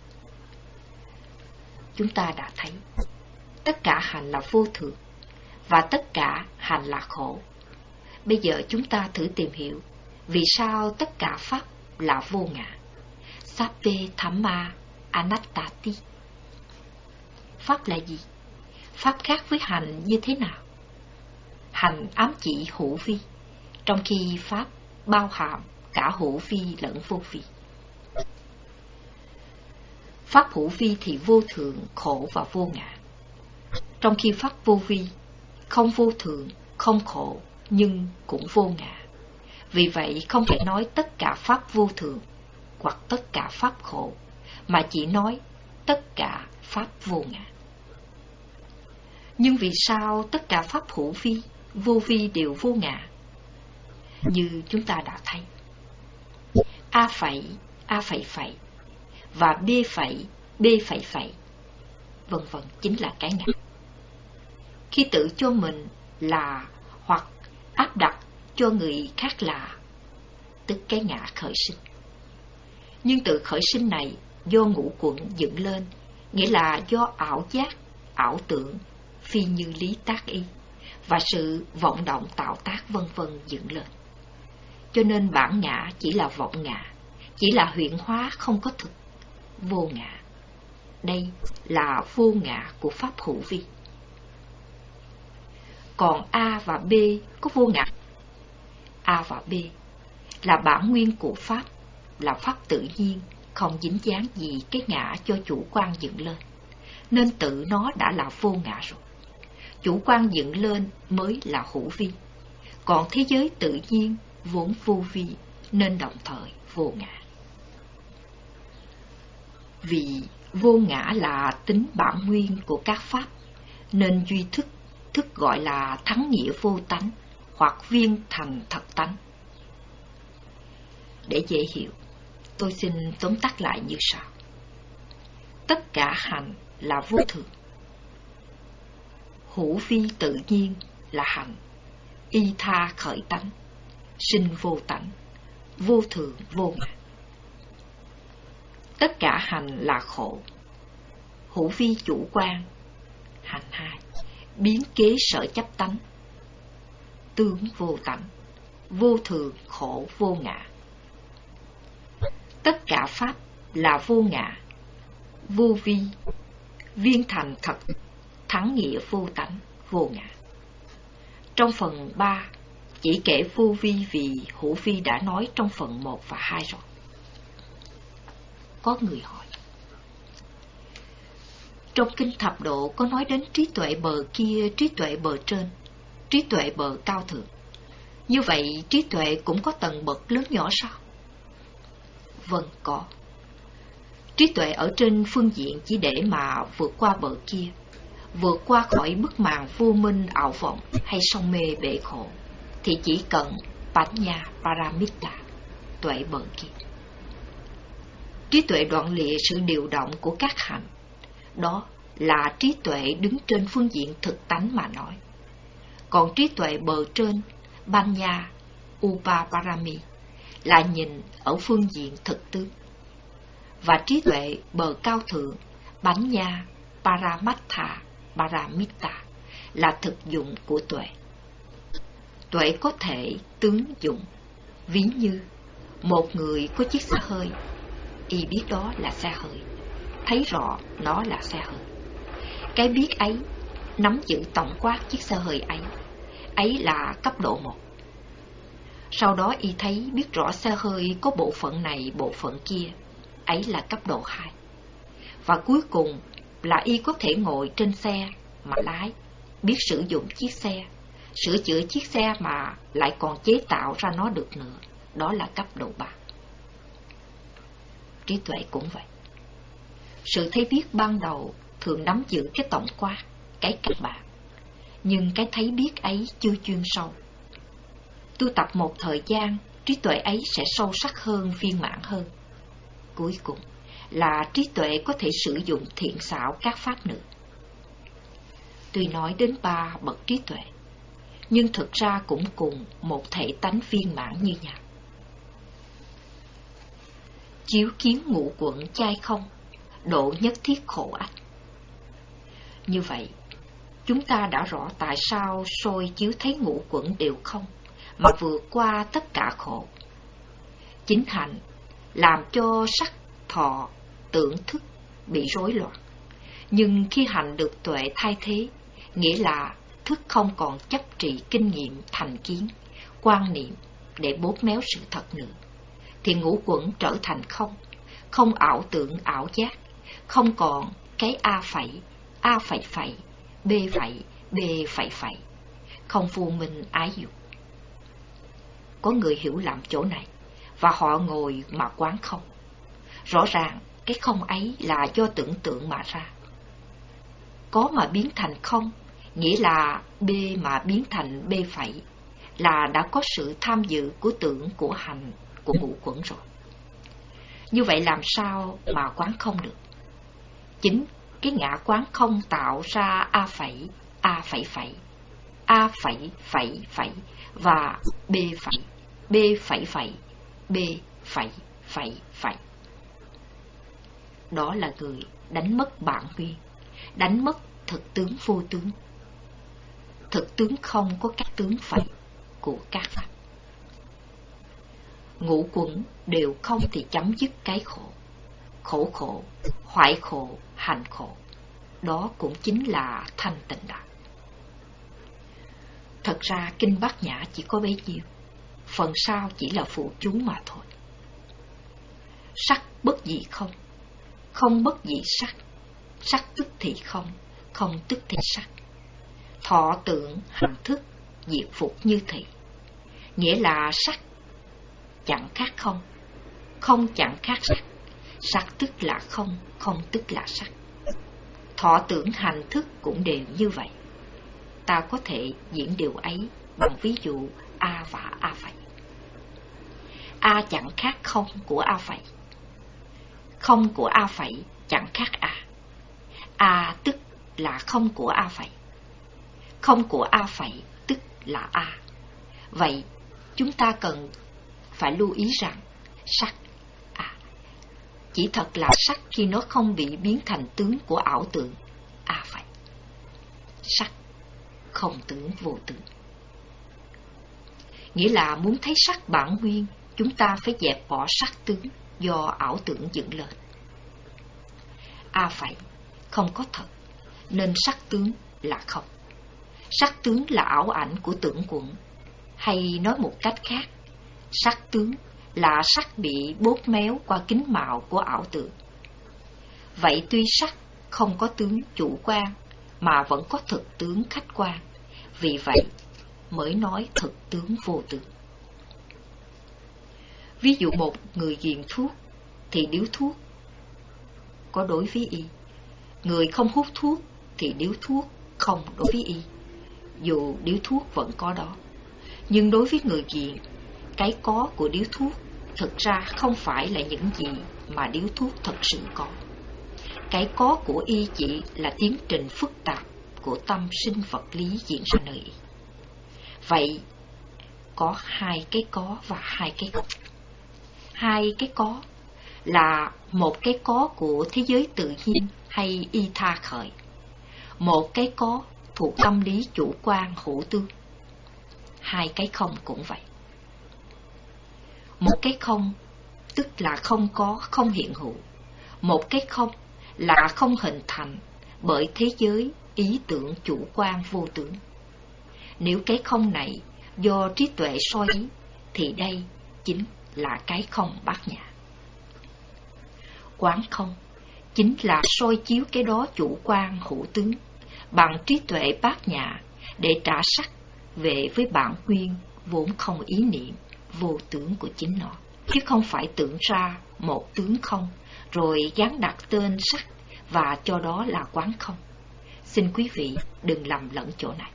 Chúng ta đã thấy tất cả hành là vô thường và tất cả hành là khổ. Bây giờ chúng ta thử tìm hiểu vì sao tất cả pháp là vô ngã. Sappe Dhamma Anattati. Pháp là gì? Pháp khác với hành như thế nào? Hành ám chỉ hữu vi, trong khi pháp bao hàm cả hữu vi lẫn vô vi. Pháp hữu vi thì vô thường, khổ và vô ngã, trong khi pháp vô vi không vô thường, không khổ nhưng cũng vô ngã. Vì vậy không thể nói tất cả pháp vô thường hoặc tất cả pháp khổ, mà chỉ nói tất cả pháp vô ngã. Nhưng vì sao tất cả pháp hữu vi, vô vi đều vô ngã? Như chúng ta đã thấy, A phẩy, A phẩy phẩy và B phẩy, B phẩy phẩy vân vân chính là cái ngã. Khi tự cho mình là hoặc áp đặt cho người khác là, tức cái ngã khởi sinh. Nhưng tự khởi sinh này do ngũ quẩn dựng lên, nghĩa là do ảo giác, ảo tưởng, phi như lý tác ý và sự vọng động tạo tác vân vân dựng lên. Cho nên bản ngã chỉ là vọng ngã, chỉ là huyễn hóa không có thực, vô ngã. Đây là vô ngã của pháp hữu vi. Còn A và B có vô ngã. A và B là bản nguyên của pháp, là pháp tự nhiên, không dính dáng gì cái ngã cho chủ quan dựng lên, nên tự nó đã là vô ngã rồi. Chủ quan dựng lên mới là hữu vi, còn thế giới tự nhiên vốn vô vi nên đồng thời vô ngã. Vì vô ngã là tính bản nguyên của các pháp, nên duy thức, thức gọi là thắng nghĩa vô tánh hoặc viên thành thật tánh. Để dễ hiểu, tôi xin tóm tắt lại như sau. Tất cả hành là vô thường. Hữu vi tự nhiên là hành, y tha khởi tánh, sinh vô tánh, vô thường vô ngã. Tất cả hành là khổ. Hữu vi chủ quan, hành hai, biến kế sở chấp tánh, tướng vô tánh, vô thường khổ vô ngã. Tất cả pháp là vô ngã, vô vi, viên thành thật, thắng nghĩa vô tánh, vô ngã. Trong phần ba, chỉ kể vô vi vì hữu vi đã nói trong phần một và hai rồi. Có người hỏi, trong kinh Thập Độ có nói đến trí tuệ bờ kia, trí tuệ bờ trên, trí tuệ bờ cao thượng. Như vậy trí tuệ cũng có tầng bậc lớn nhỏ sao? Vâng, có. Trí tuệ ở trên phương diện chỉ để mà vượt qua bờ kia, vượt qua khỏi bức màn vô minh ảo vọng hay sông mê bể khổ, thì chỉ cần Panya Paramita, tuệ bờ kia. Trí tuệ đoạn lìa sự điều động của các hành, đó là trí tuệ đứng trên phương diện thực tánh mà nói. Còn trí tuệ bờ trên, Panya Upaparami, là nhìn ở phương diện thực tướng. Và trí tuệ bờ cao thượng, Panya Paramattha Paramita, là thực dụng của tuệ. Tuệ có thể tướng dụng. Ví như một người có chiếc xe hơi, y biết đó là xe hơi, thấy rõ nó là xe hơi. Cái biết ấy nắm giữ tổng quát chiếc xe hơi ấy, ấy là cấp độ một. Sau đó y thấy biết rõ xe hơi có bộ phận này bộ phận kia, ấy là cấp độ hai. Và cuối cùng là y có thể ngồi trên xe mà lái, biết sử dụng chiếc xe, sửa chữa chiếc xe mà lại còn chế tạo ra nó được nữa, đó là cấp độ ba. Trí tuệ cũng vậy. Sự thấy biết ban đầu thường nắm giữ cái tổng quát, cái căn bản, nhưng cái thấy biết ấy chưa chuyên sâu. Tu tập một thời gian, trí tuệ ấy sẽ sâu sắc hơn, viên mãn hơn. Cuối cùng là trí tuệ có thể sử dụng thiện xảo các pháp nữa. Tuy nói đến ba bậc trí tuệ, nhưng thực ra cũng cùng một thể tánh viên mãn như nhau. Chiếu kiến ngũ quẩn chai không, độ nhất thiết khổ ách. Như vậy, chúng ta đã rõ tại sao soi chiếu thấy ngũ quẩn đều không, mà vượt qua tất cả khổ. Chính hành làm cho sắc, thọ, tưởng thức bị rối loạn. Nhưng khi hành được tuệ thay thế, nghĩa là thức không còn chấp trị kinh nghiệm thành kiến, quan niệm để bóp méo sự thật nữa, thì ngũ quẩn trở thành không, không ảo tưởng ảo giác, không còn cái A phẩy, A phẩy phẩy, B phẩy, B phẩy phẩy, không vô minh ái dục. Có người hiểu lầm chỗ này, và họ ngồi mà quán không. Rõ ràng cái không ấy là do tưởng tượng mà ra. Có mà biến thành không, nghĩa là B mà biến thành B phẩy, là đã có sự tham dự của tưởng, của hành, của ngũ quẩn rồi. Như vậy làm sao mà quán không được? Chính cái ngã quán không tạo ra A phẩy, A phẩy phẩy, A phẩy phẩy phẩy và B phẩy, B phẩy phẩy, B phẩy phẩy phẩy. Đó là người đánh mất bản nguyên, đánh mất thực tướng vô tướng. Thực tướng không có các tướng phẩy của các pháp. Ngũ quẩn đều không thì chấm dứt cái khổ. Khổ khổ, hoại khổ, hành khổ. Đó cũng chính là thanh tịnh đạo. Thật ra kinh Bát Nhã chỉ có bấy nhiêu, phần sau chỉ là phụ chú mà thôi. Sắc bất dị không, không bất dị sắc, sắc tức thì không, không tức thì sắc. Thọ tưởng hành thức diệt phục như thị, nghĩa là sắc chẳng khác không, không chẳng khác sắc, sắc tức là không, không tức là sắc. Thọ tưởng hành thức cũng đều như vậy. Ta có thể diễn điều ấy bằng ví dụ A và A phẩy. A chẳng khác không của A phẩy, không của A phẩy chẳng khác A. A tức là không của A phẩy, không của A phẩy tức là A. Vậy chúng ta cần phải lưu ý rằng sắc A chỉ thật là sắc khi nó không bị biến thành tướng của ảo tưởng A phẩy. Sắc không tướng vô tướng, nghĩa là muốn thấy sắc bản nguyên, chúng ta phải dẹp bỏ sắc tướng do ảo tưởng dựng lên. A phẩy không có thật, nên sắc tướng là không. Sắc tướng là ảo ảnh của tưởng quẩn, hay nói một cách khác, sắc tướng là sắc bị bóp méo qua kính mạo của ảo tưởng. Vậy tuy sắc không có tướng chủ quan, mà vẫn có thực tướng khách quan, vì vậy mới nói thực tướng vô tướng. Ví dụ một người nghiện thuốc, thì điếu thuốc có đối với y. Người không hút thuốc, thì điếu thuốc không đối với y. Dù điếu thuốc vẫn có đó, nhưng đối với người nghiện, cái có của điếu thuốc thực ra không phải là những gì mà điếu thuốc thật sự có. Cái có của y chỉ là tiến trình phức tạp của tâm sinh vật lý diễn ra nơi y. Vậy có hai cái có và hai cái không. Hai cái có là một cái có của thế giới tự nhiên hay y tha khởi, một cái có thuộc tâm lý chủ quan hữu tương. hai cái không cũng vậy. Một cái không tức là không có, không hiện hữu. Một cái không là không hình thành bởi thế giới ý tưởng chủ quan vô tướng. Nếu cái không này do trí tuệ soi ý, thì đây chính là cái không bát nhã. Quán không chính là soi chiếu cái đó chủ quan hữu tướng bằng trí tuệ bát nhã để trả sắc về với bản nguyên vốn không ý niệm vô tướng của chính nó, chứ không phải tưởng ra một tướng không rồi gán đặt tên sắc và cho đó là quán không. Xin quý vị đừng lầm lẫn chỗ này.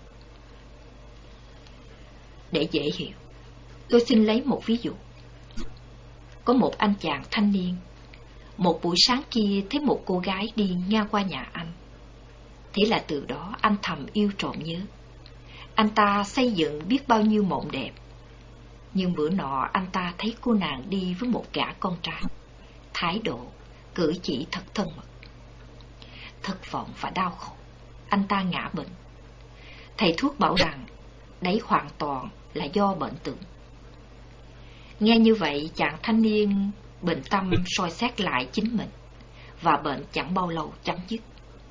Để dễ hiểu, tôi xin lấy một ví dụ. Có một anh chàng thanh niên, một buổi sáng kia thấy một cô gái đi ngang qua nhà anh. Thế là từ đó anh thầm yêu trộm nhớ. Anh ta xây dựng biết bao nhiêu mộng đẹp. Nhưng bữa nọ anh ta thấy cô nàng đi với một gã con trai, thái độ, cử chỉ thật thân mật. Thất vọng và đau khổ, anh ta ngã bệnh. Thầy thuốc bảo rằng đấy hoàn toàn là do bệnh tưởng. Nghe như vậy, chàng thanh niên bình tâm soi xét lại chính mình, và bệnh chẳng bao lâu chấm dứt.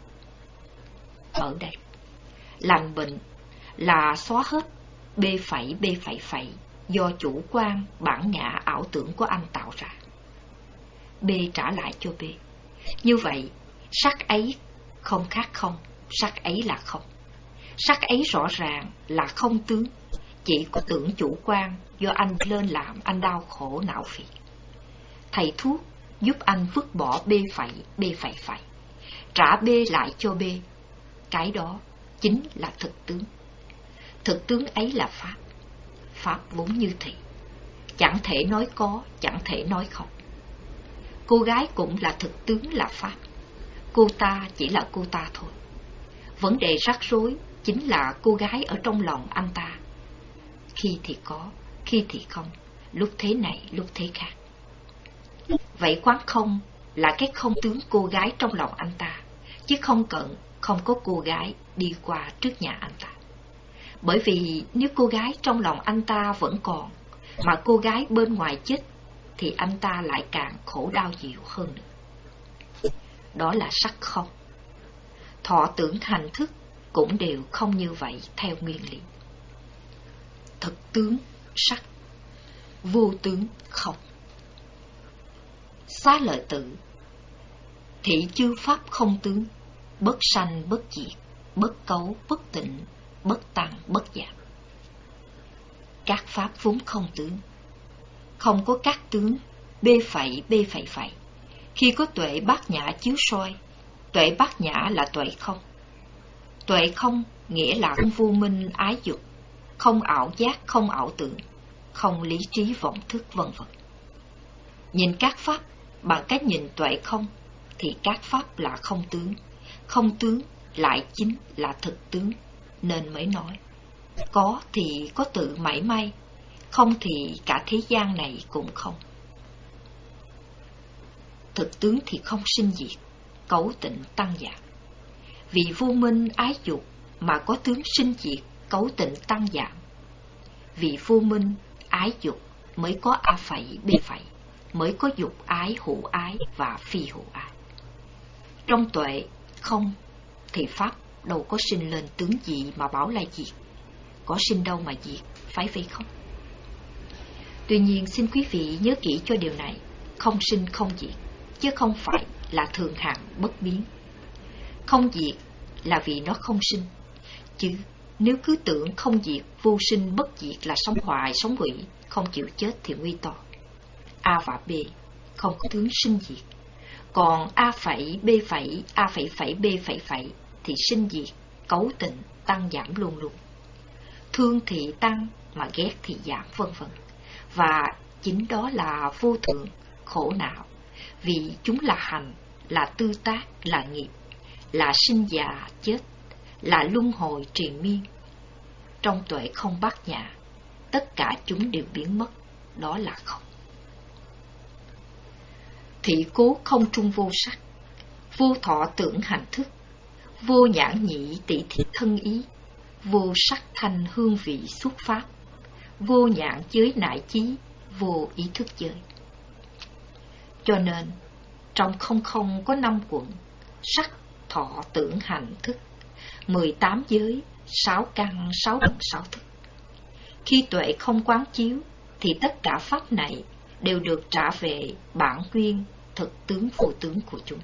Ở đây, lành bệnh là xóa hết B phẩy B phẩy phẩy do chủ quan bản ngã ảo tưởng của anh tạo ra. B trả lại cho B. Như vậy, sắc ấy không khác không, sắc ấy là không. Sắc ấy rõ ràng là không tướng, chỉ có tưởng chủ quan do anh lên làm anh đau khổ não phiền. Thầy thuốc giúp anh vứt bỏ B phẩy B phẩy phẩy, trả B lại cho B. Cái đó chính là thực tướng. Thực tướng ấy là Pháp. Pháp vốn như thị, chẳng thể nói có, chẳng thể nói không. Cô gái cũng là thực tướng là Pháp. Cô ta chỉ là cô ta thôi. Vấn đề rắc rối chính là cô gái ở trong lòng anh ta. Khi thì có, khi thì không, lúc thế này, lúc thế khác. Vậy quán không là cái không tướng cô gái trong lòng anh ta, chứ không cần không có cô gái đi qua trước nhà anh ta. Bởi vì nếu cô gái trong lòng anh ta vẫn còn, mà cô gái bên ngoài chết, thì anh ta lại càng khổ đau nhiều hơn nữa. Đó là sắc không. Thọ tưởng hành thức cũng đều không như vậy theo nguyên lý. Thực tướng sắc, vô tướng không. Xá lợi tử, thị chư pháp không tướng, bất sanh bất diệt, bất cấu bất tịnh, bất tăng bất giảm. Các pháp vốn không tướng, không có các tướng B phẩy B phẩy phẩy. Khi có tuệ bát nhã chiếu soi, tuệ bát nhã là tuệ không. Tuệ không nghĩa là không vô minh ái dục, không ảo giác, không ảo tưởng, không lý trí vọng thức, vân vân. Nhìn các pháp bằng cách nhìn tuệ không, thì các pháp là không tướng, không tướng lại chính là thực tướng, nên mới nói có thì có tự mảy may, không thì cả thế gian này cũng không. Thực tướng thì không sinh diệt, cấu tịnh tăng giảm. Vì vô minh ái dục mà có tướng sinh diệt, cấu tịnh tăng giảm. Vì vô minh ái dục mới có A phẩy B phẩy, mới có dục ái, hữu ái và phi hữu ái. Trong tuệ không thì pháp đâu có sinh lên tướng gì mà bảo là diệt, có sinh đâu mà diệt, phải vậy không? Tuy nhiên xin quý vị nhớ kỹ cho điều này, không sinh không diệt, chứ không phải là thường hằng bất biến. Không diệt là vì nó không sinh, chứ nếu cứ tưởng không diệt, vô sinh bất diệt là sống hoài, sống hủy, không chịu chết thì nguy to. A và B không có tướng sinh diệt, còn A phẩy, B phẩy, A phẩy phẩy, B phẩy phẩy thì sinh diệt, cấu tịnh, tăng giảm luôn luôn. Thương thì tăng, mà ghét thì giảm, vân vân. Và chính đó là vô thường, khổ não, vì chúng là hành, là tư tác, là nghiệp, là sinh già chết, là luân hồi triền miên. Trong tuệ không bát nhã, tất cả chúng đều biến mất, đó là không. Thị cố không trung vô sắc, vô thọ tưởng hành thức, vô nhãn nhĩ tỷ thị thân ý, vô sắc thanh hương vị xuất pháp, vô nhãn giới nại chí, vô ý thức giới. Cho nên, trong không không có năm quận, sắc, thọ, tưởng, hành, thức, mười tám giới, sáu căn, sáu động, sáu thức. Khi tuệ không quán chiếu, thì tất cả pháp này đều được trả về bản nguyên, thực tướng vô tướng của chúng.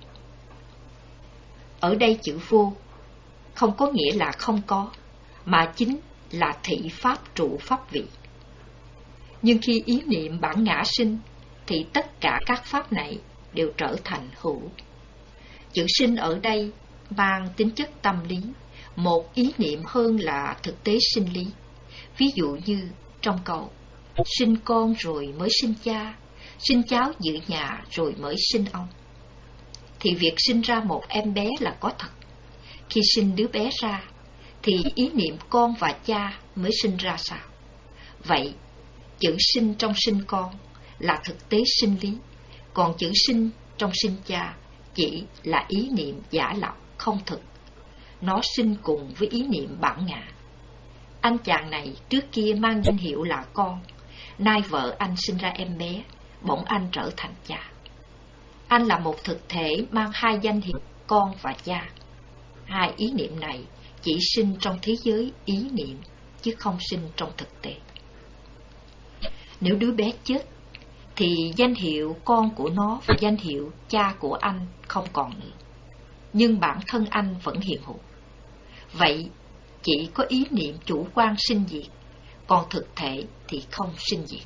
Ở đây chữ vô không có nghĩa là không có, mà chính là thị pháp trụ pháp vị. Nhưng khi ý niệm bản ngã sinh, thì tất cả các pháp này đều trở thành hữu. Chữ sinh ở đây mang tính chất tâm lý, một ý niệm hơn là thực tế sinh lý. Ví dụ như trong câu sinh con rồi mới sinh cha, sinh cháu giữ nhà rồi mới sinh ông, thì việc sinh ra một em bé là có thật. Khi sinh đứa bé ra, thì ý niệm con và cha mới sinh ra sao? Vậy, chữ sinh trong sinh con là thực tế sinh lý, còn chữ sinh trong sinh cha chỉ là ý niệm giả lập không thực. Nó sinh cùng với ý niệm bản ngã. Anh chàng này trước kia mang danh hiệu là con, nay vợ anh sinh ra em bé, bỗng anh trở thành cha. Anh là một thực thể mang hai danh hiệu con và cha. Hai ý niệm này chỉ sinh trong thế giới ý niệm, chứ không sinh trong thực tế. Nếu đứa bé chết, thì danh hiệu con của nó và danh hiệu cha của anh không còn nữa, nhưng bản thân anh vẫn hiện hữu. Vậy, chỉ có ý niệm chủ quan sinh diệt, còn thực thể thì không sinh diệt.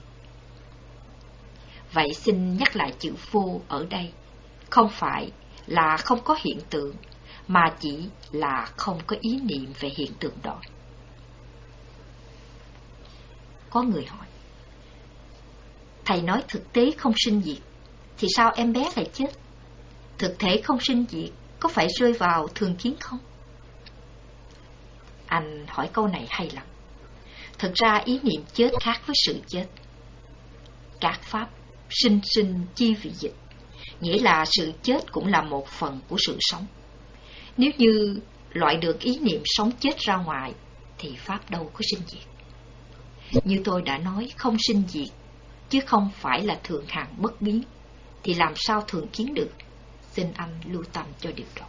Vậy xin nhắc lại chữ vô ở đây, không phải là không có hiện tượng, mà chỉ là không có ý niệm về hiện tượng đó. Có người hỏi, thầy nói thực tế không sinh diệt, thì sao em bé lại chết? Thực thể không sinh diệt, có phải rơi vào thường kiến không? Anh hỏi câu này hay lắm. Thực ra ý niệm chết khác với sự chết. Các pháp sinh sinh chi vì dịch, nghĩa là sự chết cũng là một phần của sự sống. Nếu như loại được ý niệm sống chết ra ngoài, thì pháp đâu có sinh diệt. Như tôi đã nói, không sinh diệt, chứ không phải là thường hằng bất biến, thì làm sao thường kiến được? Xin anh lưu tâm cho điều đó.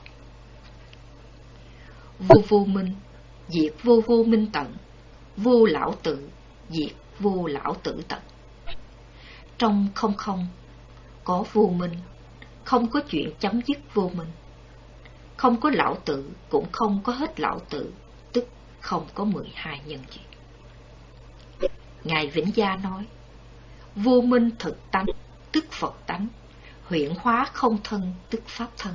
Vô vô minh, diệt vô vô minh tận, vô lão tự, diệt vô lão tử tận. Trong không không có vô minh, không có chuyện chấm dứt vô minh. Không có lão tử, cũng không có hết lão tử, tức không có mười hai nhân duyên. Ngài Vĩnh Gia nói, vô minh thực tánh, tức Phật tánh, huyễn hóa không thân, tức pháp thân.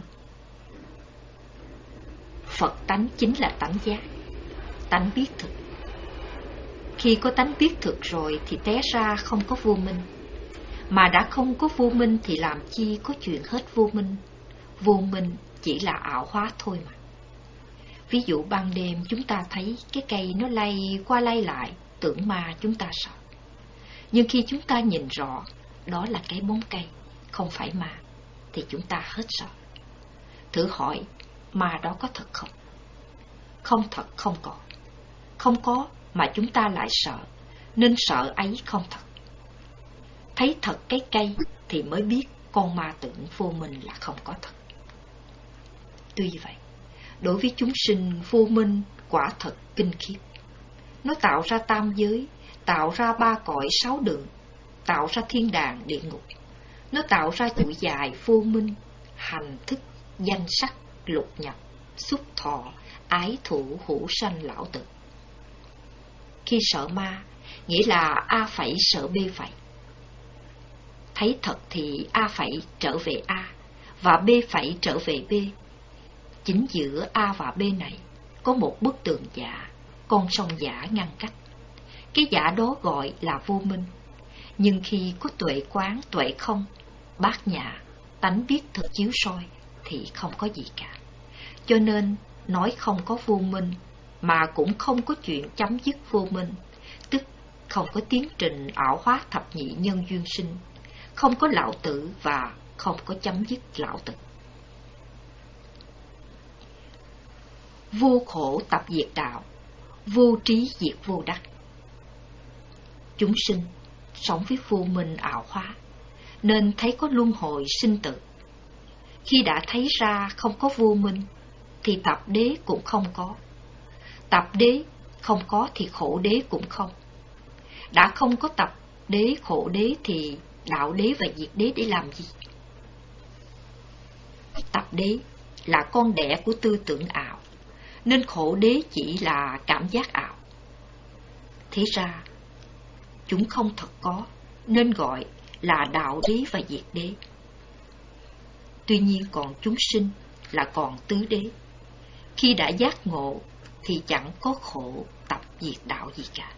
Phật tánh chính là tánh giác, tánh biết thực. Khi có tánh biết thực rồi thì té ra không có vô minh. Mà đã không có vô minh thì làm chi có chuyện hết vô minh. Vô minh chỉ là ảo hóa thôi mà. Ví dụ ban đêm chúng ta thấy cái cây nó lay qua lay lại, tưởng ma chúng ta sợ. Nhưng khi chúng ta nhìn rõ, đó là cái bóng cây, không phải ma, thì chúng ta hết sợ. Thử hỏi, ma đó có thật không? Không thật không có. Không có mà chúng ta lại sợ, nên sợ ấy không thật. Thấy thật cái cây thì mới biết con ma tưởng vô minh là không có thật. Tuy vậy, đối với chúng sinh, vô minh quả thật kinh khiếp. Nó tạo ra tam giới, tạo ra ba cõi sáu đường, tạo ra thiên đàng địa ngục. Nó tạo ra chuỗi dài vô minh, hành thức, danh sắc, lục nhập, xúc thọ, ái thủ, hữu sanh, lão tử. Khi sợ ma, nghĩa là A phẩy sợ B phẩy. Thấy thật thì A phẩy trở về A, và B phẩy trở về B. Chính giữa A và B này có một bức tường giả, con sông giả ngăn cách. Cái giả đó gọi là vô minh. Nhưng khi có tuệ quán, tuệ không, bát nhã, tánh biết thực chiếu soi, thì không có gì cả. Cho nên nói không có vô minh, mà cũng không có chuyện chấm dứt vô minh, tức không có tiến trình ảo hóa thập nhị nhân duyên sinh, không có lão tử và không có chấm dứt lão tử. Vô khổ tập diệt đạo, vô trí diệt vô đắc. Chúng sinh sống với vô minh ảo hóa, nên thấy có luân hồi sinh tử. Khi đã thấy ra không có vô minh, thì tập đế cũng không có. Tập đế không có thì khổ đế cũng không. Đã không có tập đế khổ đế thì đạo đế và diệt đế để làm gì? Tập đế là con đẻ của tư tưởng ảo, nên khổ đế chỉ là cảm giác ảo. Thế ra chúng không thật có, nên gọi là đạo đế và diệt đế. Tuy nhiên còn chúng sinh là còn tứ đế. Khi đã giác ngộ thì chẳng có khổ tập diệt đạo gì cả.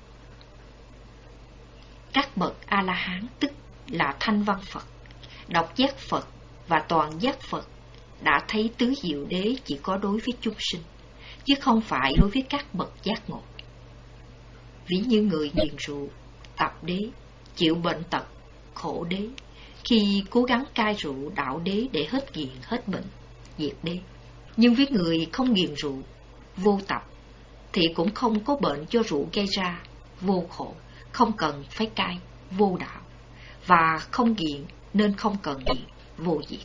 Các bậc A-la-hán tức là thanh văn Phật, độc giác Phật và toàn giác Phật đã thấy tứ diệu đế chỉ có đối với chúng sinh, chứ không phải đối với các bậc giác ngộ. Ví như người nghiện rượu, tập đế, chịu bệnh tật, khổ đế, khi cố gắng cai rượu đạo đế để hết nghiện, hết bệnh, diệt đế. Nhưng với người không nghiện rượu, vô tập, thì cũng không có bệnh do rượu gây ra, vô khổ, không cần phải cai, vô đạo, và không nghiện nên không cần nghiện, vô diệt.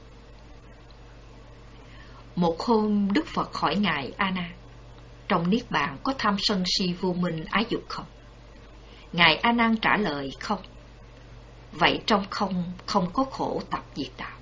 Một hôm Đức Phật hỏi Ngài A Nan, trong niết bàn có tham sân si vô minh ái dục không? Ngài A Nan trả lời không. Vậy trong không không có khổ tập diệt đạo.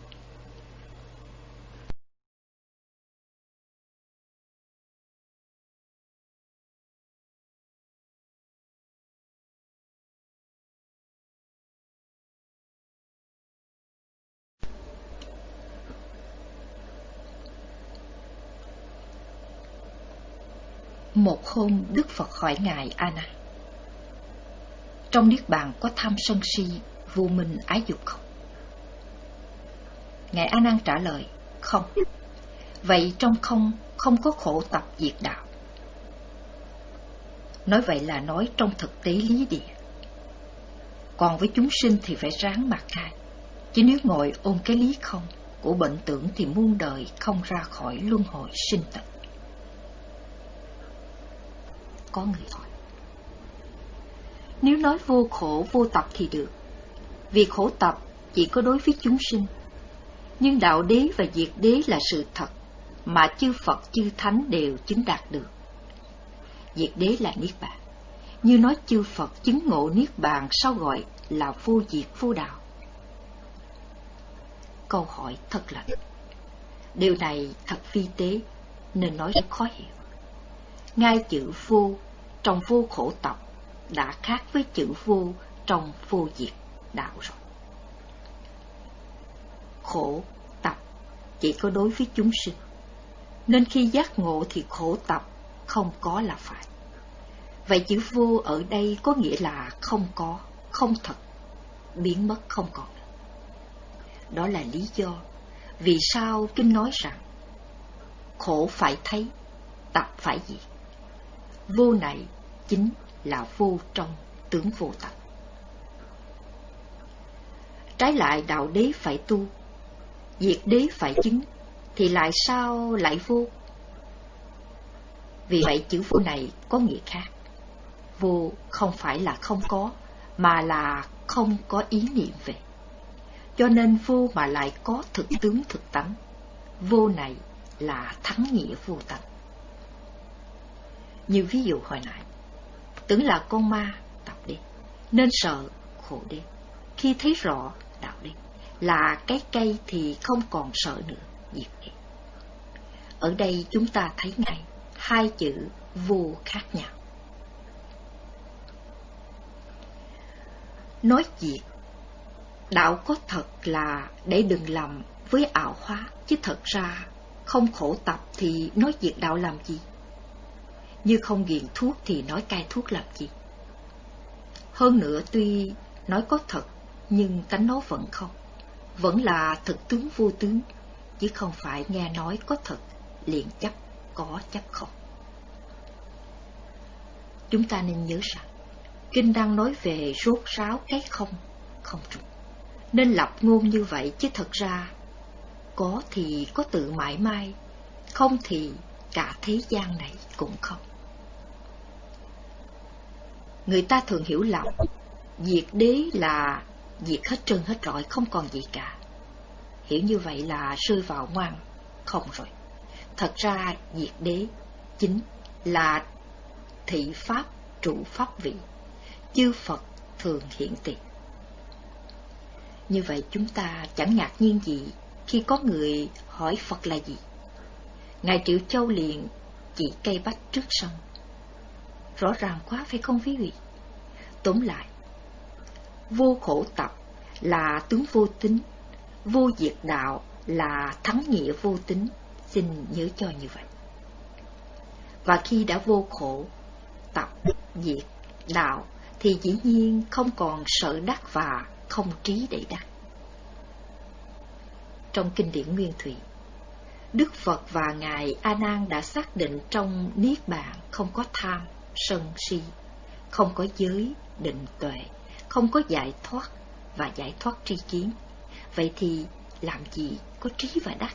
Một hôm Đức Phật hỏi Ngài A Nan, trong niết bàn có tham sân si vô minh ái dục không? Ngài A Nan trả lời không. Vậy trong không không có khổ tập diệt đạo. Nói vậy là nói trong thực tế lý địa. Còn với chúng sinh thì phải ráng mặc khai, chứ nếu ngồi ôm cái lý không của bệnh tưởng thì muôn đời không ra khỏi luân hồi sinh tử. Có người hỏi, nếu nói vô khổ vô tập thì được, vì khổ tập chỉ có đối với chúng sinh. Nhưng đạo đế và diệt đế là sự thật mà chư Phật chư Thánh đều chứng đạt được. Diệt đế là niết bàn, như nói chư Phật chứng ngộ niết bàn sao gọi là vô diệt vô đạo? Câu hỏi thật là điều này thật vi tế nên nói rất khó hiểu. Ngay chữ vô trong vô khổ tập đã khác với chữ vô trong vô diệt đạo rồi. Khổ tập chỉ có đối với chúng sinh, nên khi giác ngộ thì khổ tập không có là phải. Vậy chữ vô ở đây có nghĩa là không có, không thật, biến mất không còn. Đó là lý do vì sao kinh nói rằng khổ phải thấy, tập phải diệt. Vô này chính là vô trong tướng vô tập. Trái lại đạo đế phải tu, diệt đế phải chứng, thì lại sao lại vô? Vì vậy chữ vô này có nghĩa khác. Vô không phải là không có, mà là không có ý niệm về. Cho nên vô mà lại có thực tướng thực tánh. Vô này là thắng nghĩa vô tánh. Như ví dụ hồi nãy, tưởng là con ma tập đế, nên sợ khổ đế. Khi thấy rõ đạo đế là cái cây thì không còn sợ nữa, diệt đế. Ở đây chúng ta thấy ngay hai chữ vô khác nhau. Nói diệt, đạo có thật là để đừng làm với ảo hóa, chứ thật ra không khổ tập thì nói diệt đạo làm gì? Như không nghiện thuốc thì nói cai thuốc làm gì? Hơn nữa tuy nói có thật, nhưng tánh nó vẫn không, vẫn là thực tướng vô tướng, chứ không phải nghe nói có thật liền chấp có chấp không. Chúng ta nên nhớ rằng kinh đang nói về rốt ráo cái không, không trùng, nên lập ngôn như vậy, chứ thật ra có thì có tự mãi mãi, không thì cả thế gian này cũng không. Người ta thường hiểu lầm diệt đế là diệt hết trơn hết trọi, không còn gì cả. Hiểu như vậy là rơi vào ngoan không rồi. Thật ra diệt đế chính là thị pháp trụ pháp vị, chư Phật thường hiện tiền. Như vậy chúng ta chẳng ngạc nhiên gì khi có người hỏi Phật là gì. Ngài Triệu Châu liền chỉ cây bách trước sông. Rõ ràng quá phải không quý vị? Tóm lại, vô khổ tập là tướng vô tính, vô diệt đạo là thắng nghĩa vô tính. Xin nhớ cho như vậy. Và khi đã vô khổ tập diệt đạo thì dĩ nhiên không còn sợ đắc và không trí để đắc. Trong kinh điển Nguyên Thủy, Đức Phật và Ngài A Nan đã xác định trong niết bàn không có tham, sân si, không có giới, định tuệ, không có giải thoát và giải thoát tri kiến. Vậy thì làm gì có trí và đắc?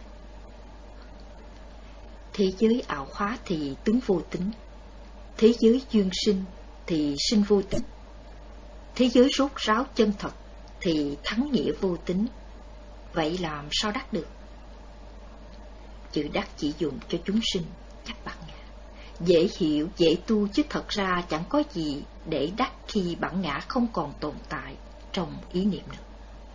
Thế giới ảo hóa thì tướng vô tính, thế giới duyên sinh thì sinh vô tính, thế giới rốt ráo chân thật thì thắng nghĩa vô tính. Vậy làm sao đắc được? Chữ đắc chỉ dùng cho chúng sinh chấp bản ngã, dễ hiểu, dễ tu, chứ thật ra chẳng có gì để đắc khi bản ngã không còn tồn tại trong ý niệm nữa.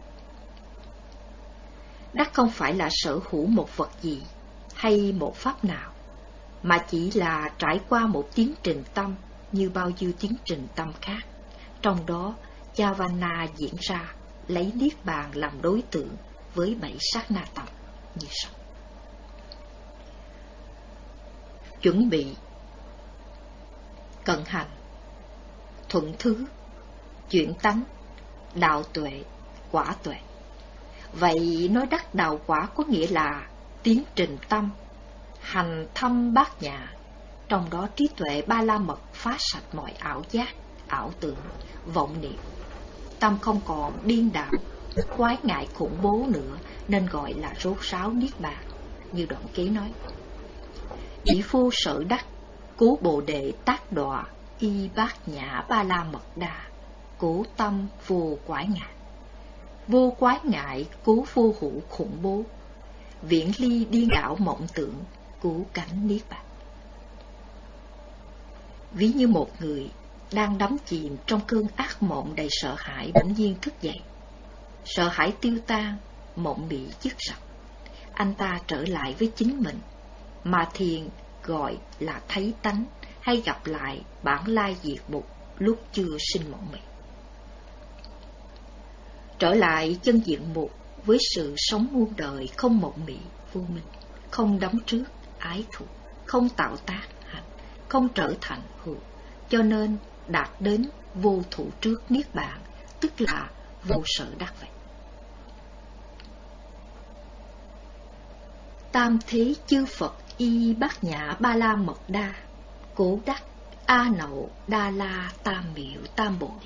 Đắc không phải là sở hữu một vật gì hay một pháp nào, mà chỉ là trải qua một tiến trình tâm như bao nhiêu tiến trình tâm khác. Trong đó, Chavana diễn ra lấy niết bàn làm đối tượng với bảy sát na tâm như sau. Chuẩn bị, cận hành, thuận thứ, chuyển tánh, đạo tuệ, quả tuệ. Vậy nói đắc đạo quả có nghĩa là tiến trình tâm, hành thâm bát nhã, trong đó trí tuệ ba la mật phá sạch mọi ảo giác, ảo tưởng, vọng niệm. Tâm không còn điên đảo, quái ngại khủng bố nữa, nên gọi là rốt ráo niết bàn. Như đoạn kế nói, chỉ phu sở đắc, cố bồ đề tác đọa, y bát nhã ba la mật đa, cố tâm vô quái ngại. Vô quái ngại, cố vô hữu khủng bố, viễn ly điên đảo mộng tưởng, cứu cánh niết bàn. Ví như một người đang đắm chìm trong cơn ác mộng đầy sợ hãi, bỗng nhiên thức dậy. Sợ hãi tiêu tan, mộng bị dứt sạch. Anh ta trở lại với chính mình, mà thiền gọi là thấy tánh, hay gặp lại bản lai diệt mục lúc chưa sinh mộng mị. Trở lại chân diện mục với sự sống muôn đời không mộng mị, vô minh, không đắm trước ái thù, không tạo tác hành, không trở thành hữu, cho nên đạt đến vô thủ trước niết bàn, tức là vô sở đắc vậy. Tam thế chư Phật y bát nhã ba la mật đa, cố đắc a nậu đa la tam miệu tam bồ đề.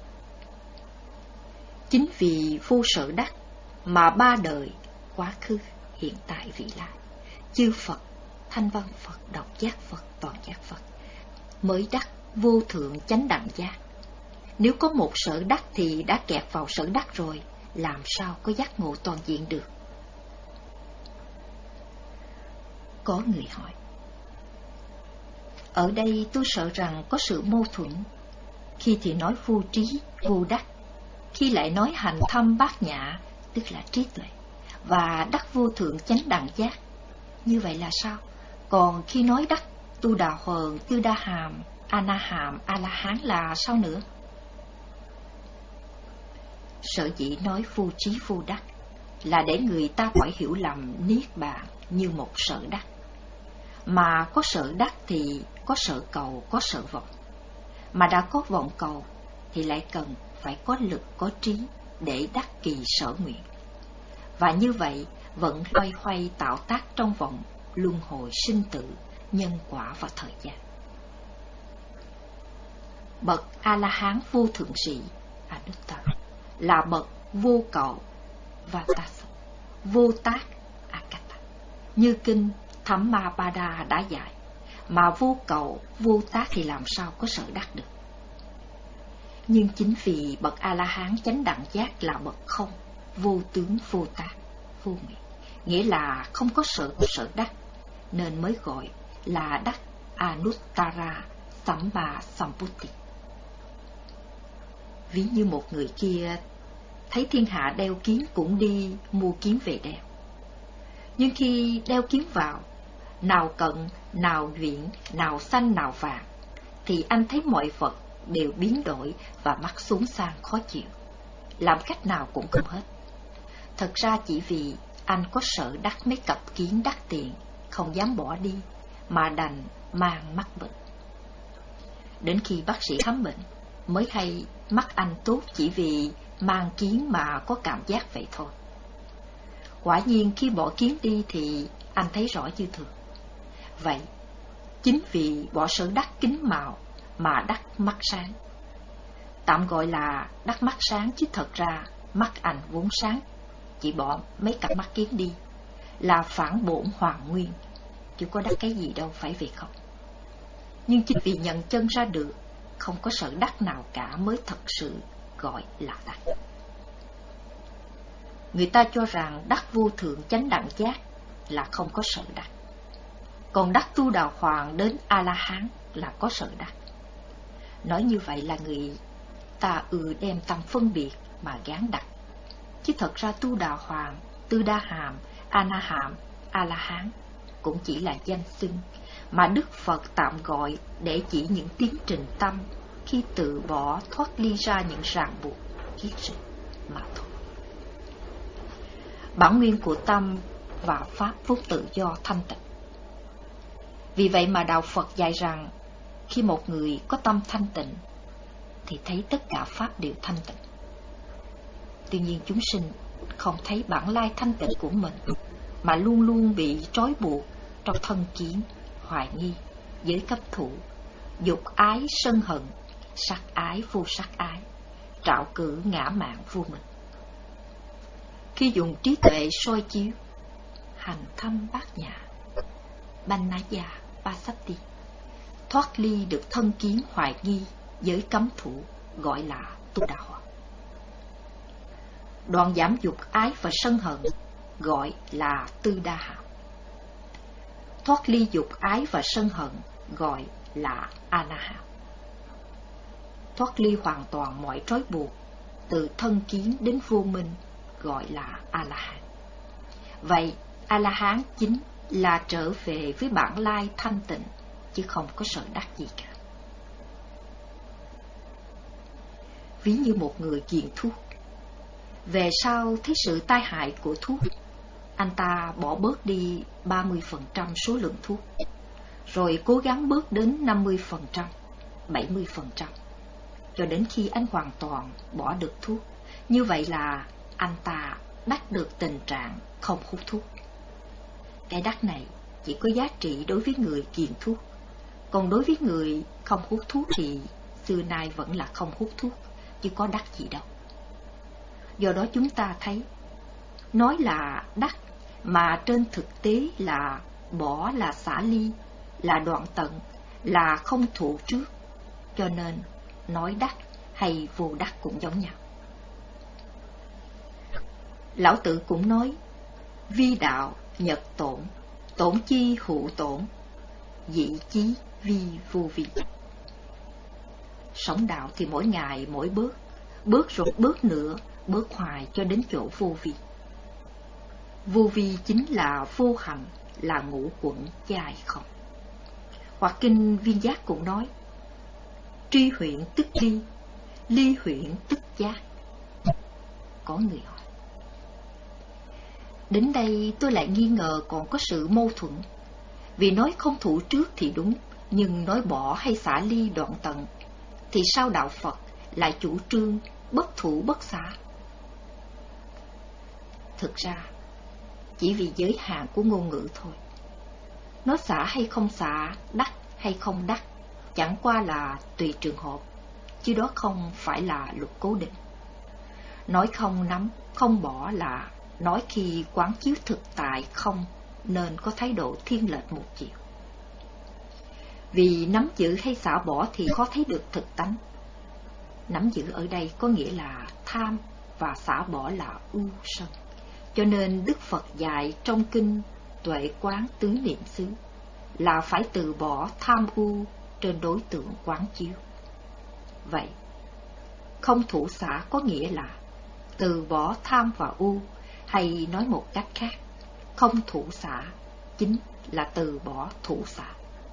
Chính vì vô sở đắc mà ba đời, quá khứ, hiện tại, vị lai, chư Phật, thanh văn Phật, độc giác Phật, toàn giác Phật mới đắc vô thượng chánh đẳng giác. Nếu có một sở đắc thì đã kẹt vào sở đắc rồi, làm sao có giác ngộ toàn diện được? Có người hỏi, ở đây tôi sợ rằng có sự mâu thuẫn. Khi thì nói vô trí, vô đắc, khi lại nói hành thâm bát nhã, tức là trí tuệ, và đắc vô thượng chánh đẳng giác. Như vậy là sao? Còn khi nói đắc tu đà hoàn, tư đa hàm, a na hàm, a la hán là sao nữa? Sở dĩ nói vô trí vô đắc là để người ta khỏi hiểu lầm niết bàn như một sở đắc. Mà có sở đắc thì có sở cầu, có sở vọng. Mà đã có vọng cầu thì lại cần phải có lực, có trí để đắc kỳ sở nguyện. Và như vậy vẫn loay hoay tạo tác trong vòng luân hồi sinh tử, nhân quả và thời gian. Bậc A-la-hán vô thượng sĩ Anuttara là bậc vô cầu Vatasa, vô tác Akata, như kinh Thammapada đã dạy. Mà vô cầu, vô tác thì làm sao có sở đắc được? Nhưng chính vì bậc A-la-hán chánh đẳng giác là bậc không, vô tướng vô tác, vô nguyện, nghĩa là không có sự sở đắc, nên mới gọi là đắc Anuttara Samba Sambuddhi. Ví như một người kia thấy thiên hạ đeo kiếm cũng đi mua kiếm về đeo. Nhưng khi đeo kiếm vào, nào cận, nào nhuyễn, nào xanh, nào vàng, thì anh thấy mọi vật đều biến đổi và mắt xuống sang khó chịu, làm cách nào cũng không hết. Thật ra chỉ vì anh có sợ đắc mấy cặp kiến đắt tiền, không dám bỏ đi, mà đành mang mắc bệnh. Đến khi bác sĩ khám bệnh, mới hay mắt anh tốt chỉ vì mang kiến mà có cảm giác vậy thôi. Quả nhiên khi bỏ kiến đi thì anh thấy rõ như thường. Vậy, chính vì bỏ sở đắc kính màu mà đắc mắt sáng. Tạm gọi là đắc mắt sáng, chứ thật ra mắt anh vốn sáng, chỉ bỏ mấy cặp mắt kiến đi là phản bổn hoàn nguyên, chứ có đắc cái gì đâu, phải vậy không? Nhưng chính vì nhận chân ra được không có sở đắc nào cả mới thật sự gọi là đắc. Người ta cho rằng đắc vô thượng chánh đẳng giác là không có sở đắc, còn đắc tu đà hoàng đến A-la-hán là có sở đắc. Nói như vậy là người ta ư đem tâm phân biệt mà gán đặt, chứ thật ra tu đà hoàng, tư đa hàm, a-na hàm, A-la-hán cũng chỉ là danh xưng mà Đức Phật tạm gọi để chỉ những tiến trình tâm khi tự bỏ thoát ly ra những ràng buộc kiết sinh mà thôi. Bản nguyên của tâm và pháp vốn tự do thanh tịnh. Vì vậy mà đạo Phật dạy rằng khi một người có tâm thanh tịnh thì thấy tất cả pháp đều thanh tịnh. Tuy nhiên chúng sinh không thấy bản lai thanh tịnh của mình, mà luôn luôn bị trói buộc trong thân kiến, hoài nghi, giới cấp thủ, dục ái sân hận, sắc ái vô sắc ái, trạo cử ngã mạn vô minh. Khi dùng trí tuệ soi chiếu, hành thâm bát nhã, Bannaya Pasati, thoát ly được thân kiến hoài nghi, giới cấm thủ, gọi là tu đà hoàng. Đoạn giảm dục ái và sân hận, gọi là tư đa hàm. Thoát ly dục ái và sân hận, gọi là a-na-hàm. Thoát ly hoàn toàn mọi trói buộc, từ thân kiến đến vô minh, gọi là a-la-hán. Vậy, a-la-hán chính là trở về với bản lai thanh tịnh, chứ không có sở đắc gì cả. Ví như một người nghiện thuốc, về sau thấy sự tai hại của thuốc, anh ta bỏ bớt đi ba mươi phần trăm số lượng thuốc, rồi cố gắng bớt đến năm mươi phần trăm, bảy mươi phần trăm, cho đến khi anh hoàn toàn bỏ được thuốc. Như vậy là anh ta đắc được tình trạng không hút thuốc. Cái đắc này chỉ có giá trị đối với người nghiện thuốc, còn đối với người không hút thuốc thì xưa nay vẫn là không hút thuốc, chứ có đắc gì đâu. Do đó chúng ta thấy, nói là đắc mà trên thực tế là bỏ, là xả ly, là đoạn tận, là không thụ trước, cho nên nói đắc hay vô đắc cũng giống nhau. Lão Tử cũng nói, vi đạo nhật tổn, tổn chi hữu tổn, dị chí vi vô vi. Sống đạo thì mỗi ngày mỗi bước, bước rồi bước nữa, bước hoài cho đến chỗ vô vi. Vô vi chính là vô hành, là ngũ quẩn dài không. Hoặc kinh Viên Giác cũng nói, tri huyện tức ly, ly huyện tức giác. Có người hỏi, đến đây tôi lại nghi ngờ còn có sự mâu thuẫn. Vì nói không thủ trước thì đúng, nhưng nói bỏ hay xả ly đoạn tận thì sao đạo Phật lại chủ trương bất thủ bất xả? Thực ra chỉ vì giới hạn của ngôn ngữ thôi. Nói xả hay không xả, đắc hay không đắc, chẳng qua là tùy trường hợp, chứ đó không phải là luật cố định. Nói không nắm, không bỏ là nói khi quán chiếu thực tại không, nên có thái độ thiên lệch một chiều. Vì nắm giữ hay xả bỏ thì khó thấy được thực tánh. Nắm giữ ở đây có nghĩa là tham và xả bỏ là ưu sân. Cho nên Đức Phật dạy trong kinh Tuệ Quán Tứ Niệm xứ là phải từ bỏ tham ưu trên đối tượng quán chiếu. Vậy, không thủ xả có nghĩa là từ bỏ tham và ưu, hay nói một cách khác, không thủ xả chính là từ bỏ thủ xả.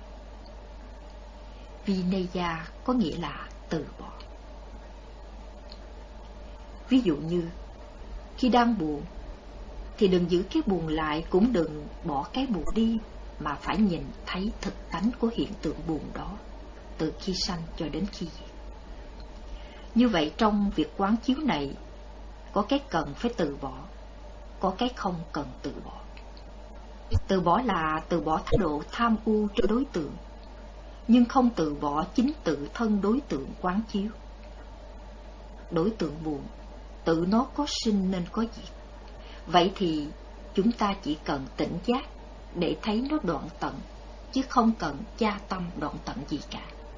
Vinaya có nghĩa là từ bỏ. Ví dụ như, khi đang buồn, thì đừng giữ cái buồn lại, cũng đừng bỏ cái buồn đi, mà phải nhìn thấy thực tánh của hiện tượng buồn đó, từ khi sanh cho đến khi diệt. Như vậy trong việc quán chiếu này, có cái cần phải từ bỏ, có cái không cần từ bỏ. Từ bỏ là từ bỏ thái độ tham ưu cho đối tượng, nhưng không từ bỏ chính tự thân đối tượng quán chiếu. Đối tượng buồn, tự nó có sinh nên có diệt. Vậy thì chúng ta chỉ cần tỉnh giác để thấy nó đoạn tận, chứ không cần gia tâm đoạn tận gì cả.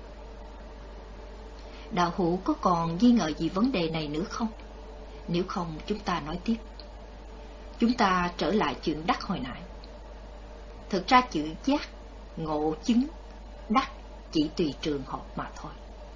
Đạo hữu có còn nghi ngờ gì vấn đề này nữa không? Nếu không, chúng ta nói tiếp. Chúng ta trở lại chuyện đắc hồi nãy. Thực ra chữ giác, ngộ, chứng, đắc chỉ tùy trường hợp mà thôi.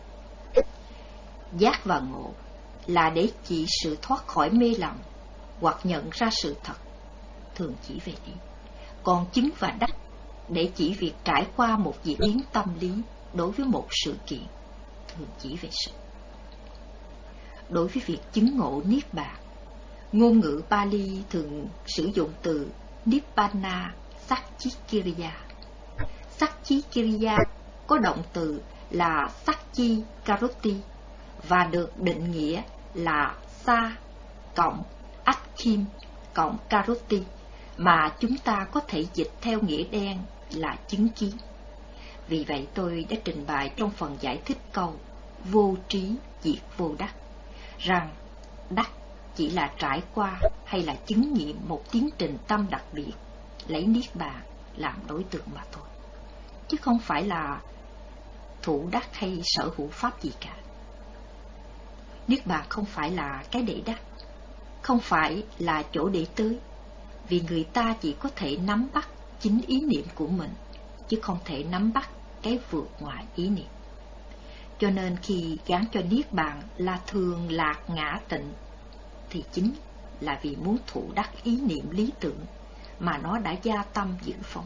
Giác và ngộ là để chỉ sự thoát khỏi mê lầm hoặc nhận ra sự thật, thường chỉ về ý. Còn chứng và đắc để chỉ việc trải qua một diễn biến tâm lý đối với một sự kiện, thường chỉ về sự. Đối với việc chứng ngộ Niết Bàn, ngôn ngữ Pali thường sử dụng từ Nibbana Satchikiriya. Satchikiriya có động từ là Satchi Karoti và được định nghĩa là Sa cộng Atkim cộng Karoti, mà chúng ta có thể dịch theo nghĩa đen là chứng kiến. Vì vậy tôi đã trình bày trong phần giải thích câu vô trí diệt vô đắc, rằng đắc chỉ là trải qua hay là chứng nghiệm một tiến trình tâm đặc biệt, lấy Niết Bàn làm đối tượng mà thôi, chứ không phải là thủ đắc hay sở hữu pháp gì cả. Niết Bàn không phải là cái để đắc, không phải là chỗ để tới, vì người ta chỉ có thể nắm bắt chính ý niệm của mình, chứ không thể nắm bắt cái vượt ngoài ý niệm. Cho nên khi gán cho Niết Bàn là thường lạc ngã tịnh, thì chính là vì muốn thủ đắc ý niệm lý tưởng mà nó đã gia tâm dự phóng.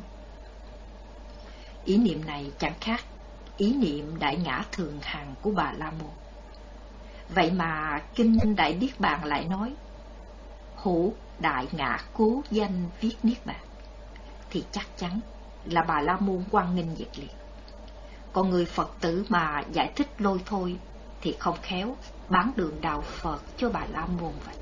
Ý niệm này chẳng khác ý niệm đại ngã thường hằng của Bà La Môn. Vậy mà kinh Đại Niết Bàn lại nói hữu đại ngã cố danh viết Niết Bàn, thì chắc chắn là Bà La Môn hoan nghênh nhiệt liệt. Còn người Phật tử mà giải thích lôi thôi thì không khéo bán đường đạo Phật cho Bà La Môn vậy.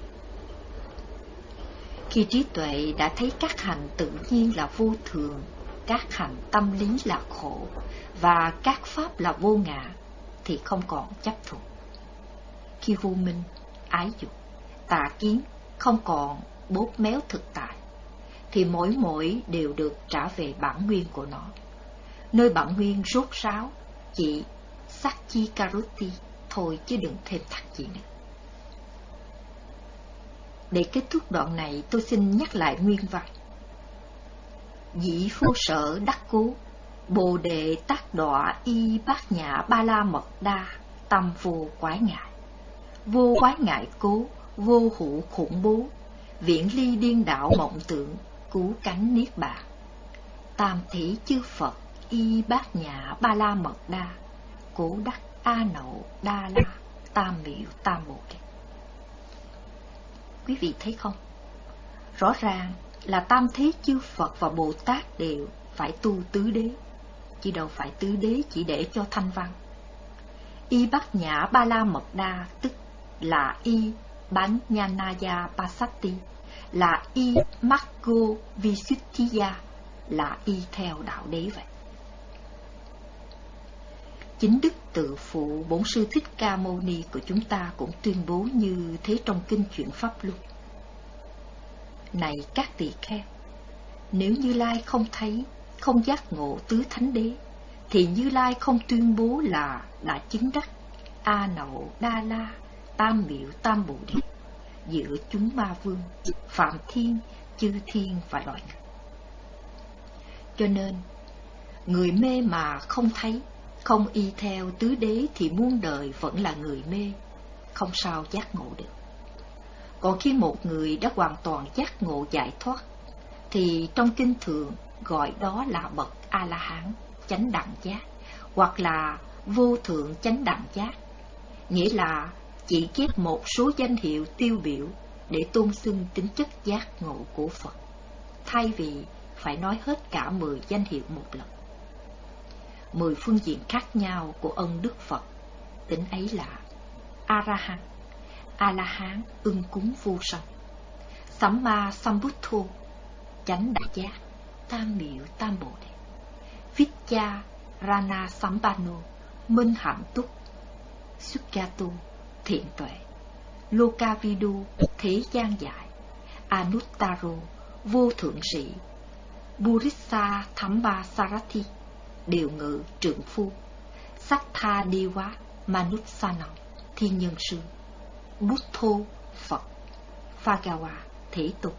Khi trí tuệ đã thấy các hành tự nhiên là vô thường, các hành tâm lý là khổ và các pháp là vô ngã, thì không còn chấp thuộc. Khi vô minh, ái dục, tà kiến không còn bóp méo thực tại, thì mỗi mỗi đều được trả về bản nguyên của nó. Nơi bản nguyên rốt ráo chỉ Satchi Karoti thôi, chứ đừng thêm thắt gì nữa. Để kết thúc đoạn này, tôi xin nhắc lại nguyên văn. Dĩ vô sở đắc cố, bồ đề tác đọa y bát nhã ba la mật đa, tâm vô quái ngại. Vô quái ngại cố, vô hữu khủng bố, viễn ly điên đảo mộng tưởng, cứu cánh Niết Bàn. Tam thí chư Phật y bát nhã ba la mật đa, cố đắc a nậu đa la, tam miệu tam bồ đề. Quý vị thấy không? Rõ ràng là tam thế chư Phật và Bồ Tát đều phải tu tứ đế, chứ đâu phải tứ đế chỉ để cho thanh văn. Y bát nhã ba la mật đa tức là y bán nyanaya pasati, là y maggo visuddhiya, là y theo đạo đế vậy. Chính Đức Tự Phụ Bổn Sư Thích Ca Mâu Ni của chúng ta cũng tuyên bố như thế trong kinh Chuyển Pháp Luân. Này các tỳ kheo, nếu Như Lai không thấy, không giác ngộ tứ thánh đế, thì Như Lai không tuyên bố là đã chứng đắc, A Nậu Đa La Tam Miệu Tam Bồ Đề giữa chúng ma vương, phạm thiên, chư thiên và loài người. Cho nên người mê mà không thấy, không y theo tứ đế thì muôn đời vẫn là người mê, không sao giác ngộ được. Còn khi một người đã hoàn toàn giác ngộ giải thoát, thì trong kinh thường gọi đó là bậc A-la-hán, chánh đẳng giác, hoặc là vô thượng chánh đẳng giác, nghĩa là chỉ ghép một số danh hiệu tiêu biểu để tôn xưng tính chất giác ngộ của Phật, thay vì phải nói hết cả mười danh hiệu một lần. Mười phương diện khác nhau của ân Đức Phật, tính ấy là A-ra-hán, A-la-hán ưng cúng vô song, Samma Sambuddho, chánh đại giác, tam miệu tam bồ đề, Viccha Rana Sambano, minh hạnh túc, Sukyato, thiện tuệ, Lokavidu, thế gian giải, Anuttaro, vô thượng sĩ, Burissa Thamba Sarathi, điều ngự trượng phu, Sattha Dewa Manussanam, thiên nhân sư, Buddho, Phật, Phagawa, thế tục.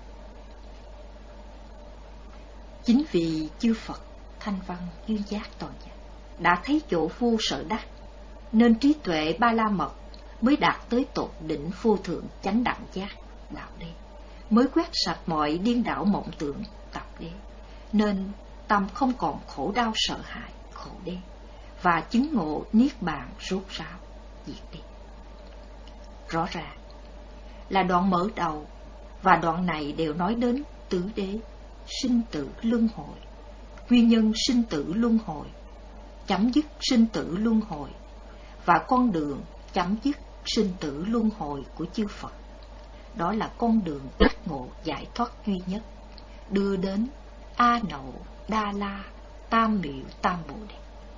Chính vì chư Phật thanh văn duyên giác toàn giác đã thấy chỗ vô sở đắc, nên trí tuệ ba la mật mới đạt tới tột đỉnh vô thượng chánh đẳng giác đạo đế, mới quét sạch mọi điên đảo mộng tưởng tập đế, nên tâm không còn khổ đau sợ hãi khổ đế, và chứng ngộ niết bàn rốt ráo diệt đi. Rõ ràng là đoạn mở đầu và đoạn này đều nói đến tứ đế, sinh tử luân hồi, nguyên nhân sinh tử luân hồi, chấm dứt sinh tử luân hồi, và con đường chấm dứt sinh tử luân hồi của chư Phật. Đó là con đường giác ngộ giải thoát duy nhất, đưa đến A Nậu Đa La Tam Miệu Tam Bồ Đề.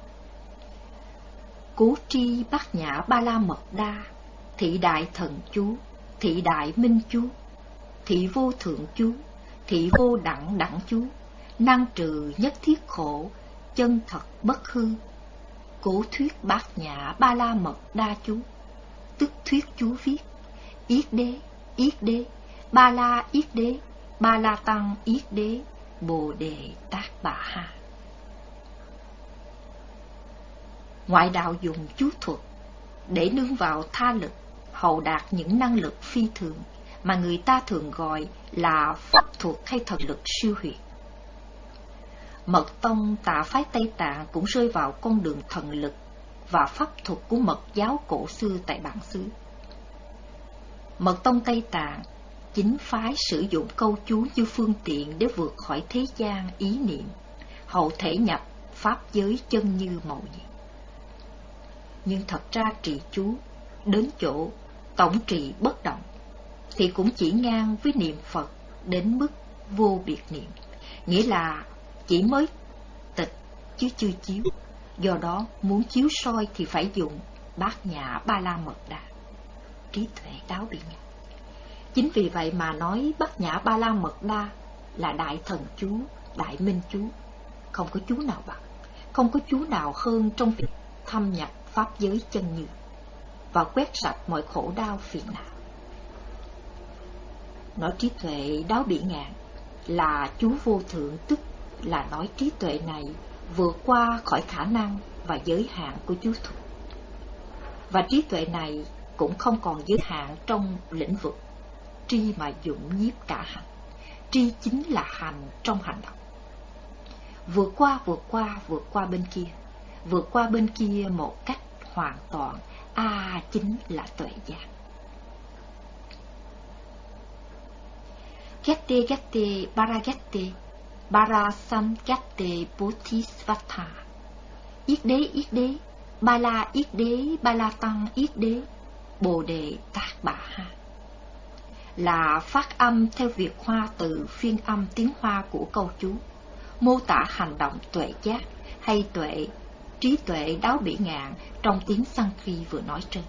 Cố tri bát nhã ba la mật đa, thị đại thần chú, thị đại minh chú, thị vô thượng chú, thị vô đẳng đẳng chú, năng trừ nhất thiết khổ, chân thật bất hư. Cố thuyết bát nhã ba la mật đa chú, tức thuyết chú viết yết đế, yết đế, ba la yết đế, ba la tăng yết đế, bồ đề tác bà ha. Ngoại đạo dùng chú thuật để nương vào tha lực, hầu đạt những năng lực phi thường mà người ta thường gọi là pháp thuật hay thần lực siêu huyền. Mật tông Tạ phái Tây Tạng cũng rơi vào con đường thần lực và pháp thuật của mật giáo cổ xưa tại bản xứ. Mật tông Tây Tạng chính phái sử dụng câu chú như phương tiện để vượt khỏi thế gian ý niệm, hậu thể nhập pháp giới chân như mầu nhiệm. Nhưng thật ra trì chú đến chỗ tổng trì bất động thì cũng chỉ ngang với niệm Phật đến mức vô biệt niệm, nghĩa là chỉ mới tịch chứ chưa chiếu. Do đó muốn chiếu soi thì phải dùng bát nhã ba la mật đa, trí tuệ đáo bị ngã. Chính vì vậy mà nói bát nhã ba la mật đa là đại thần chú, đại minh chú, không có chú nào bằng, không có chú nào hơn trong việc thâm nhập pháp giới chân như và quét sạch mọi khổ đau phiền não. Nói trí tuệ đáo bỉ ngạn là chú vô thượng, tức là nói trí tuệ này vượt qua khỏi khả năng và giới hạn của chú thuật. Và trí tuệ này cũng không còn giới hạn trong lĩnh vực tri mà dụng nhiếp cả hành. Tri chính là hành trong hành động. Vượt qua, vượt qua, vượt qua bên kia, vượt qua bên kia một cách hoàn toàn, a à, chính là tuệ giác. Gatte gatte baragatte barasan gatte bodhisvattha. Yết đế yết đế, ba la yết đế, ba la tăng yết đế, bồ đề tác bà ha. Là phát âm theo Việt Hoa từ phiên âm tiếng Hoa của câu chú, mô tả hành động tuệ giác hay tuệ, trí tuệ đáo bỉ ngạn trong tiếng Sanskrit vừa nói trên.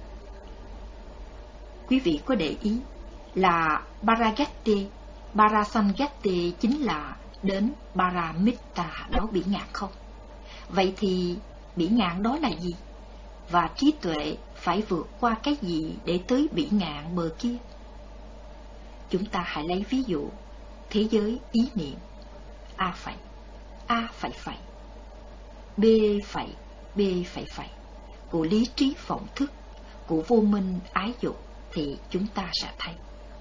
Quý vị có để ý là Baragatte, Barasangate chính là đến Paramitta đáo bỉ ngạn không? Vậy thì bỉ ngạn đó là gì? và trí tuệ phải vượt qua cái gì để tới bỉ ngạn bờ kia? Chúng ta hãy lấy ví dụ thế giới ý niệm A phẩy, A phẩy phẩy, B phẩy, B phẩy phẩy của lý trí vọng thức, của vô minh ái dục, thì chúng ta sẽ thấy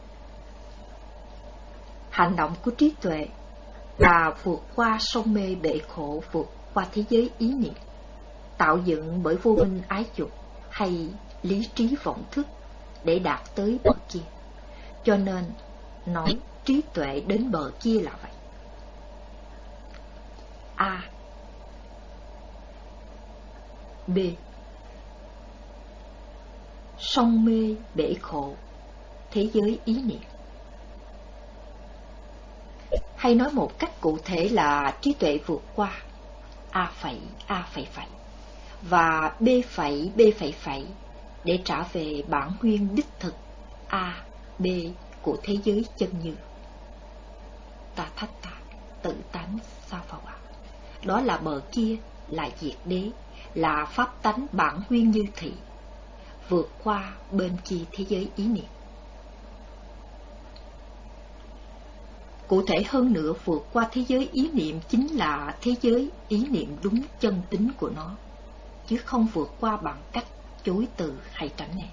hành động của trí tuệ là vượt qua sông mê bể khổ, vượt qua thế giới ý niệm tạo dựng bởi vô minh ái dục hay lý trí vọng thức để đạt tới bờ kia. Cho nên nói trí tuệ đến bờ kia là vậy. A. B. Sông mê bể khổ, thế giới ý niệm. Hay nói một cách cụ thể là trí tuệ vượt qua A phẩy, A phẩy phẩy và B phẩy, B phẩy phẩy để trả về bản nguyên đích thực A, B của thế giới chân như. Ta thách ta, tự tánh sao vào ạ. Đó là bờ kia, là diệt đế, là pháp tánh bản nguyên như thị, vượt qua bên kia thế giới ý niệm. Cụ thể hơn nữa, vượt qua thế giới ý niệm chính là thế giới ý niệm đúng chân tính của nó, chứ không vượt qua bằng cách chối từ hay tránh né.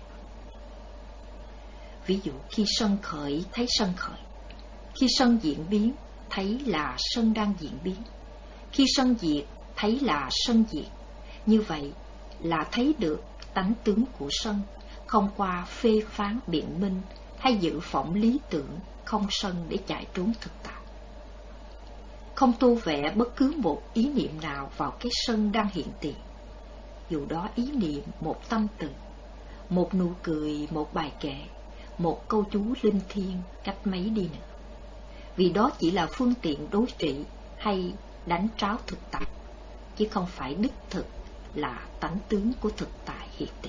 Ví dụ khi sân khởi thấy sân khởi, khi sân diễn biến thấy là sân đang diễn biến, khi sân diệt thấy là sân diệt. Như vậy là thấy được tánh tướng của sân, không qua phê phán biện minh hay dự phỏng lý tưởng không sân để chạy trốn thực tại. Không tô vẽ bất cứ một ý niệm nào vào cái sân đang hiện tiền, dù đó ý niệm một tâm từ, một nụ cười, một bài kệ, một câu chú linh thiêng cách mấy đi nữa, vì đó chỉ là phương tiện đối trị hay đánh tráo thực tại, chứ không phải đích thực là tánh tướng của thực tại hiện tiền.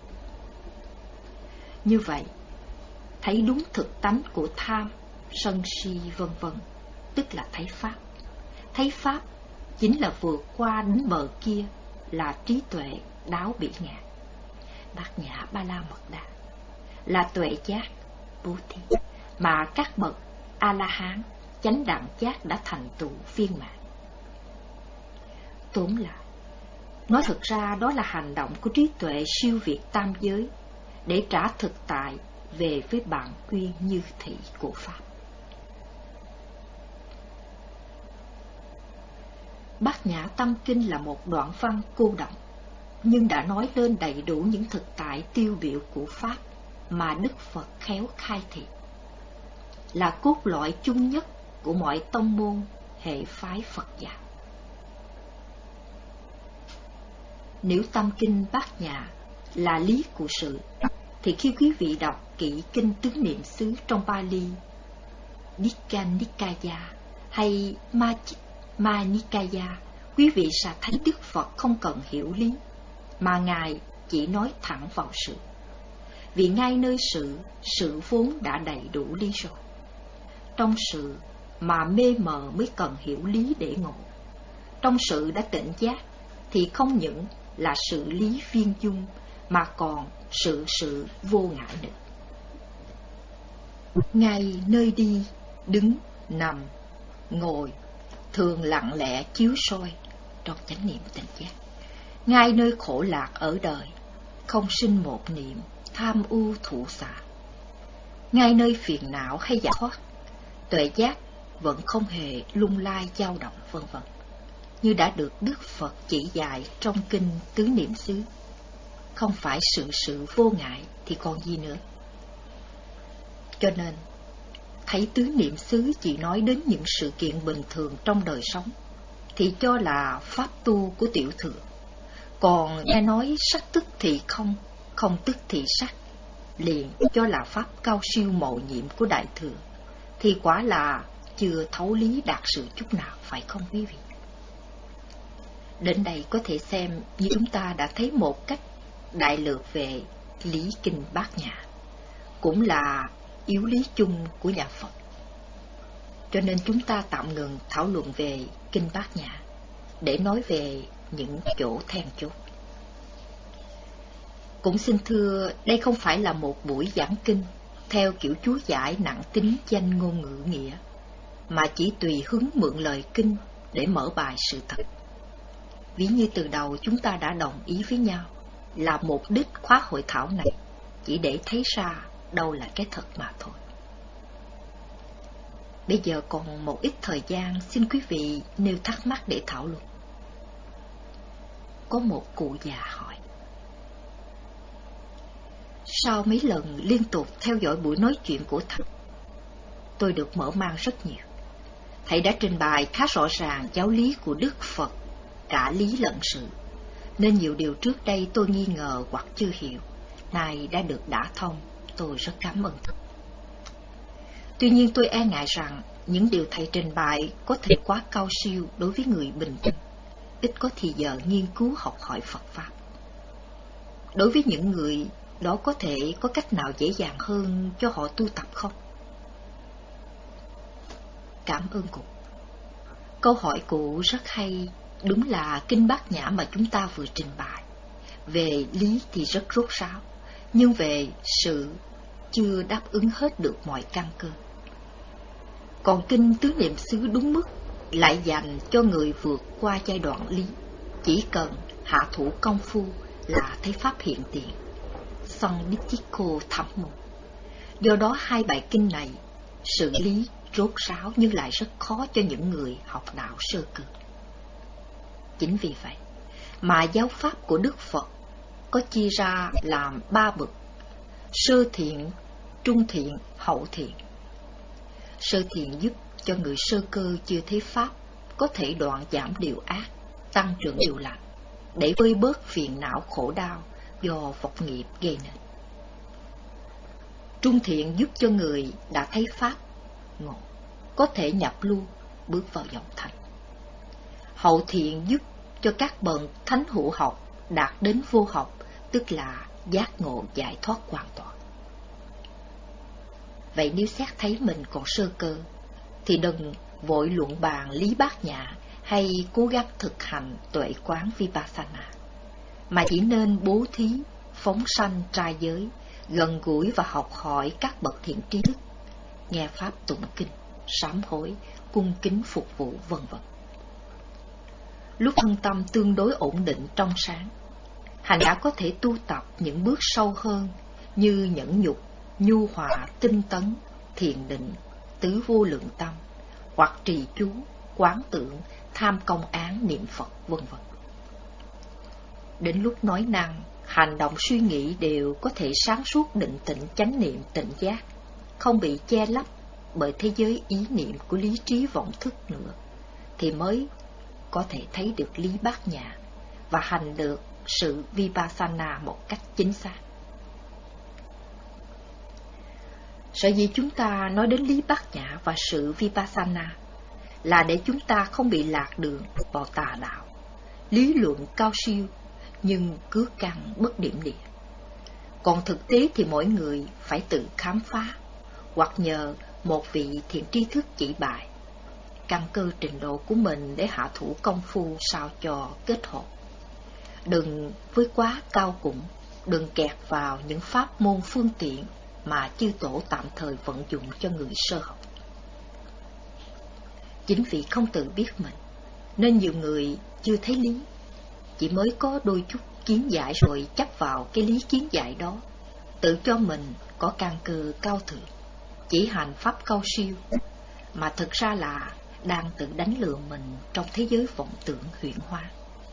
Như vậy, thấy đúng thực tánh của tham, sân si vân vân, tức là thấy pháp. Thấy pháp chính là vượt qua đến bờ kia, là trí tuệ đáo bỉ ngạn, bát nhã ba la mật đa, là tuệ giác bố thí mà các bậc a la hán chánh đẳng giác đã thành tựu viên mãn. Tóm lại, nói thực ra đó là hành động của trí tuệ siêu việt tam giới để trả thực tại về với bản nguyên như thị của pháp. Bát Nhã Tâm Kinh là một đoạn văn cô đọng, nhưng đã nói lên đầy đủ những thực tại tiêu biểu của pháp mà Đức Phật khéo khai thị, là cốt lõi chung nhất của mọi tông môn hệ phái Phật giáo. Nếu tâm kinh Bát Nhã là lý của sự, thì khi quý vị đọc kỹ kinh tứ niệm xứ trong Pali, Nikka Nikaya hay Majjhima Ma Nikaya, quý vị sẽ thấy Đức Phật không cần hiểu lý, mà Ngài chỉ nói thẳng vào sự. Vì ngay nơi sự, sự vốn đã đầy đủ lý rồi. Trong sự mà mê mờ mới cần hiểu lý để ngộ. Trong sự đã tỉnh giác thì không những là sự lý viên dung, mà còn sự sự vô ngại nữa. Ngay nơi đi, đứng, nằm, ngồi, thường lặng lẽ chiếu soi trong chánh niệm tỉnh giác. Ngay nơi khổ lạc ở đời, không sinh một niệm tham ưu thụ xả. Ngay nơi phiền não hay giải thoát, tuệ giác vẫn không hề lung lai dao động vân vân, như đã được Đức Phật chỉ dạy trong kinh tứ niệm xứ. Không phải sự sự vô ngại thì còn gì nữa. Cho nên thấy tứ niệm xứ chỉ nói đến những sự kiện bình thường trong đời sống thì cho là pháp tu của tiểu thừa. Còn nghe nói sắc tức thì không, không tức thì sắc, liền cho là pháp cao siêu mầu nhiệm của đại thừa, thì quả là chưa thấu lý đạt sự chút nào, phải không quý vị? Đến đây có thể xem như chúng ta đã thấy một cách đại lược về lý kinh Bát Nhã, cũng là yếu lý chung của nhà Phật. Cho nên chúng ta tạm ngừng thảo luận về kinh Bát Nhã để nói về những chỗ then chốt. Cũng xin thưa, đây không phải là một buổi giảng kinh theo kiểu chú giải nặng tính danh ngôn ngữ nghĩa, mà chỉ tùy hứng mượn lời kinh để mở bài sự thật. Ví như từ đầu chúng ta đã đồng ý với nhau là mục đích khóa hội thảo này chỉ để thấy ra đâu là cái thật mà thôi. Bây giờ còn một ít thời gian, xin quý vị nêu thắc mắc để thảo luận. Có một cụ già hỏi: sau mấy lần liên tục theo dõi buổi nói chuyện của thầy, tôi được mở mang rất nhiều. Thầy đã trình bày khá rõ ràng giáo lý của Đức Phật, cả lý lẫn sự, nên nhiều điều trước đây tôi nghi ngờ hoặc chưa hiểu, nay đã được đả thông. Tôi rất cảm ơn thầy. Tuy nhiên tôi e ngại rằng những điều thầy trình bày có thể quá cao siêu đối với người bình thường, ít có thì giờ nghiên cứu học hỏi Phật Pháp. Đối với những người đó có thể có cách nào dễ dàng hơn cho họ tu tập không? Cảm ơn cụ. Câu hỏi cụ rất hay. Đúng là kinh Bát Nhã mà chúng ta vừa trình bày, về lý thì rất rốt ráo, nhưng về sự chưa đáp ứng hết được mọi căn cơ. Còn kinh Tứ Niệm xứ đúng mức lại dành cho người vượt qua giai đoạn lý, chỉ cần hạ thủ công phu là thấy pháp hiện tiền, Sanditthiko Thammo. Do đó hai bài kinh này sự lý rốt ráo nhưng lại rất khó cho những người học đạo sơ cơ. Chính vì vậy mà giáo pháp của Đức Phật có chia ra làm ba bậc: sơ thiện, trung thiện, hậu thiện. Sơ thiện giúp cho người sơ cơ chưa thấy pháp có thể đoạn giảm điều ác, tăng trưởng điều lành, để vơi bớt phiền não khổ đau do vọng nghiệp gây nên. Trung thiện giúp cho người đã thấy pháp ngộ có thể nhập lưu, bước vào dòng thánh. Hậu thiện giúp cho các bậc thánh hữu học đạt đến vô học, tức là giác ngộ giải thoát hoàn toàn. Vậy nếu xét thấy mình còn sơ cơ, thì đừng vội luận bàn lý Bát Nhã hay cố gắng thực hành tuệ quán Vipassana, mà chỉ nên bố thí, phóng sanh trai giới, gần gũi và học hỏi các bậc thiện tri thức, nghe pháp tụng kinh, sám hối, cung kính phục vụ, vân vân. Lúc thân tâm tương đối ổn định trong sáng, hành giả có thể tu tập những bước sâu hơn như nhẫn nhục, nhu hòa, tinh tấn, thiền định, tứ vô lượng tâm, hoặc trì chú, quán tưởng, tham công án, niệm Phật, vân vân. Đến lúc nói năng, hành động, suy nghĩ đều có thể sáng suốt, định tĩnh, chánh niệm, tỉnh giác, không bị che lấp bởi thế giới ý niệm của lý trí vọng thức nữa, thì mới có thể thấy được lý Bát Nhã và hành được sự Vipassana một cách chính xác. Sở dĩ chúng ta nói đến lý Bát Nhã và sự Vipassana là để chúng ta không bị lạc đường vào tà đạo, lý luận cao siêu nhưng cứ căng bất điểm địa. Còn thực tế thì mỗi người phải tự khám phá, hoặc nhờ một vị thiện tri thức chỉ bài, căn cơ trình độ của mình để hạ thủ công phu sao cho kết hợp. Đừng với quá cao cũng, đừng kẹt vào những pháp môn phương tiện mà chư tổ tạm thời vận dụng cho người sơ học. Chính vì không tự biết mình, nên nhiều người chưa thấy lý, chỉ mới có đôi chút kiến giải rồi chấp vào cái lý kiến giải đó, tự cho mình có căn cơ cao thượng, chỉ hành pháp cao siêu, mà thực ra là đang tự đánh lừa mình trong thế giới vọng tưởng huyễn hóa.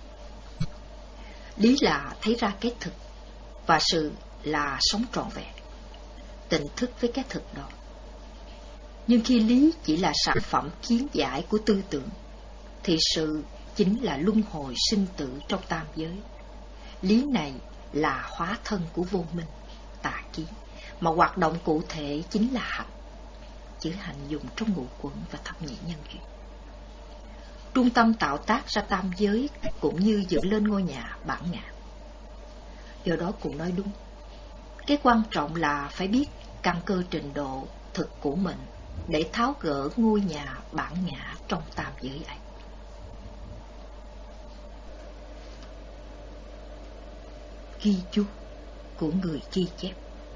Lý là thấy ra cái thực, và sự là sống trọn vẹn, tỉnh thức với cái thực đó. Nhưng khi lý chỉ là sản phẩm kiến giải của tư tưởng, thì sự chính là luân hồi sinh tử trong tam giới. Lý này là hóa thân của vô minh, tà kiến, mà hoạt động cụ thể chính là hạnh. Chữ hạnh dùng trong ngũ quẩn và thập nhị nhân duyên. Trung tâm tạo tác ra tam giới cũng như dựng lên ngôi nhà bản ngã. Do đó cũng nói đúng, cái quan trọng là phải biết căn cơ trình độ thực của mình để tháo gỡ ngôi nhà bản ngã trong tam giới ấy. Ghi chú: của người ghi chép.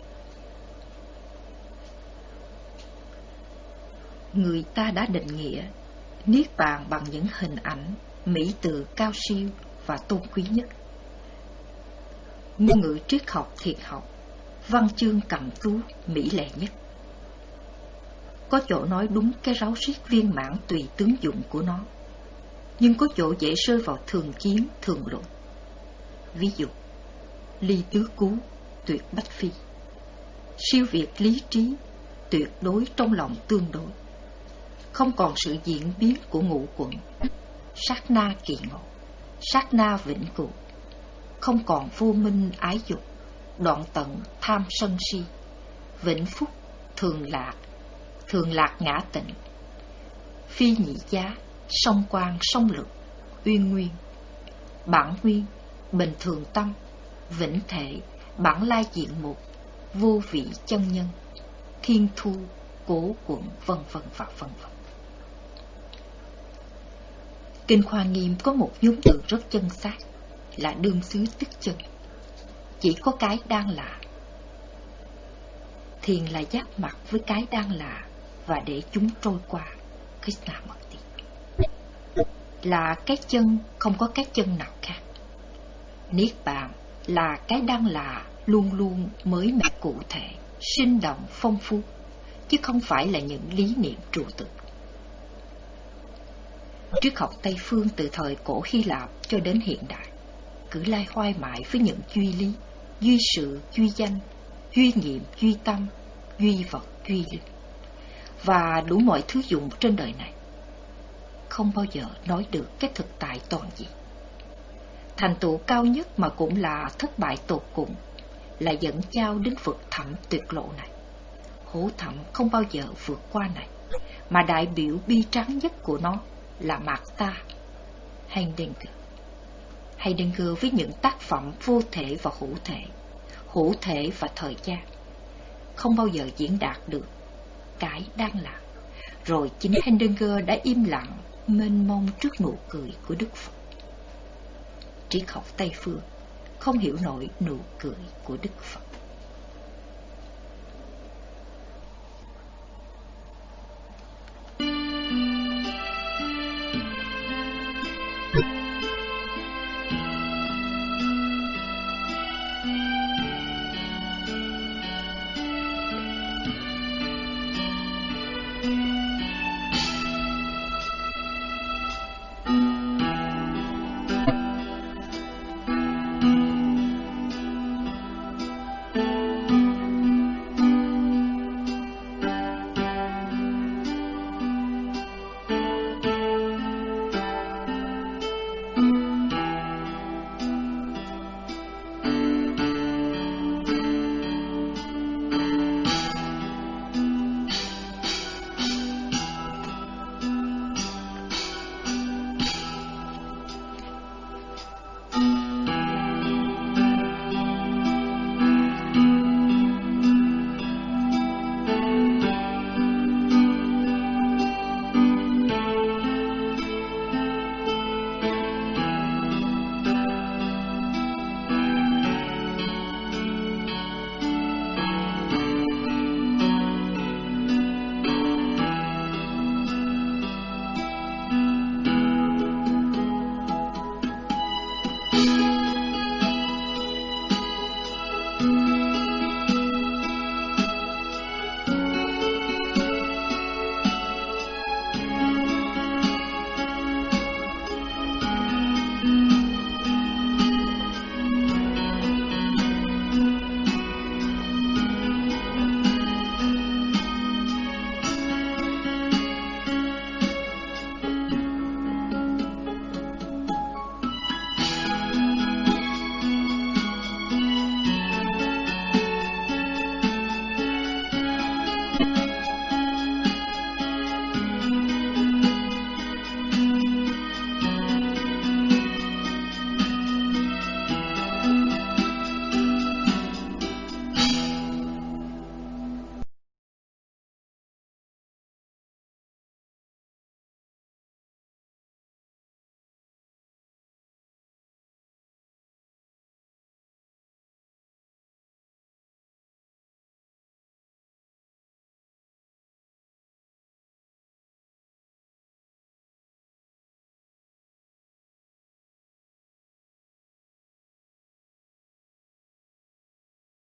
Người ta đã định nghĩa niết bàn bằng những hình ảnh, mỹ từ cao siêu và tôn quý nhất. Ngôn ngữ triết học thiệt học, văn chương cầm tú mỹ lệ nhất. Có chỗ nói đúng cái ráo riết viên mãn tùy tướng dụng của nó, nhưng có chỗ dễ rơi vào thường kiến thường luận. Ví dụ, ly tứ cú tuyệt bách phi, siêu việt lý trí tuyệt đối trong lòng tương đối, không còn sự diễn biến của ngũ quẩn, sát na kỳ ngộ, sát na vĩnh cửu, không còn vô minh ái dục, đoạn tận tham sân si, vĩnh phúc thường lạc, thường lạc ngã tịnh, phi nhị giá, song quang song lực, uyên nguyên, bản nguyên, bình thường tâm, vĩnh thể, bản lai diện mục, vô vị chân nhân, thiên thu, cố quận, vân vân và vân vân. Kinh Hoa Nghiêm có một nhóm từ rất chân xác là đương xứ tức chân, chỉ có cái đang là. Thiền là giác mặt với cái đang là và để chúng trôi qua. Krishnamurti là cái chân, không có cái chân nào khác. Niết bàn là cái đang là luôn luôn mới mẻ cụ thể, sinh động phong phú, chứ không phải là những lý niệm trừu tượng. Triết học Tây phương từ thời cổ Hy Lạp cho đến hiện đại cứ lai hoai mãi với những duy lý, duy sự, duy danh, duy nghiệm, duy tâm, duy vật, duy linh và đủ mọi thứ dụng trên đời này, không bao giờ nói được cái thực tại toàn diện. Thành tựu cao nhất mà cũng là thất bại tột cùng là dẫn trao đến vực thẳm tuyệt lộ này. Hố thẳm không bao giờ vượt qua này, mà đại biểu bi trắng nhất của nó là Martha Heidegger. Heidegger với những tác phẩm vô thể và hữu thể, hữu thể và thời gian, không bao giờ diễn đạt được cái đang là. Rồi chính Heidegger đã im lặng, mênh mông trước nụ cười của Đức Phật. Triết học Tây phương không hiểu nổi nụ cười của Đức Phật.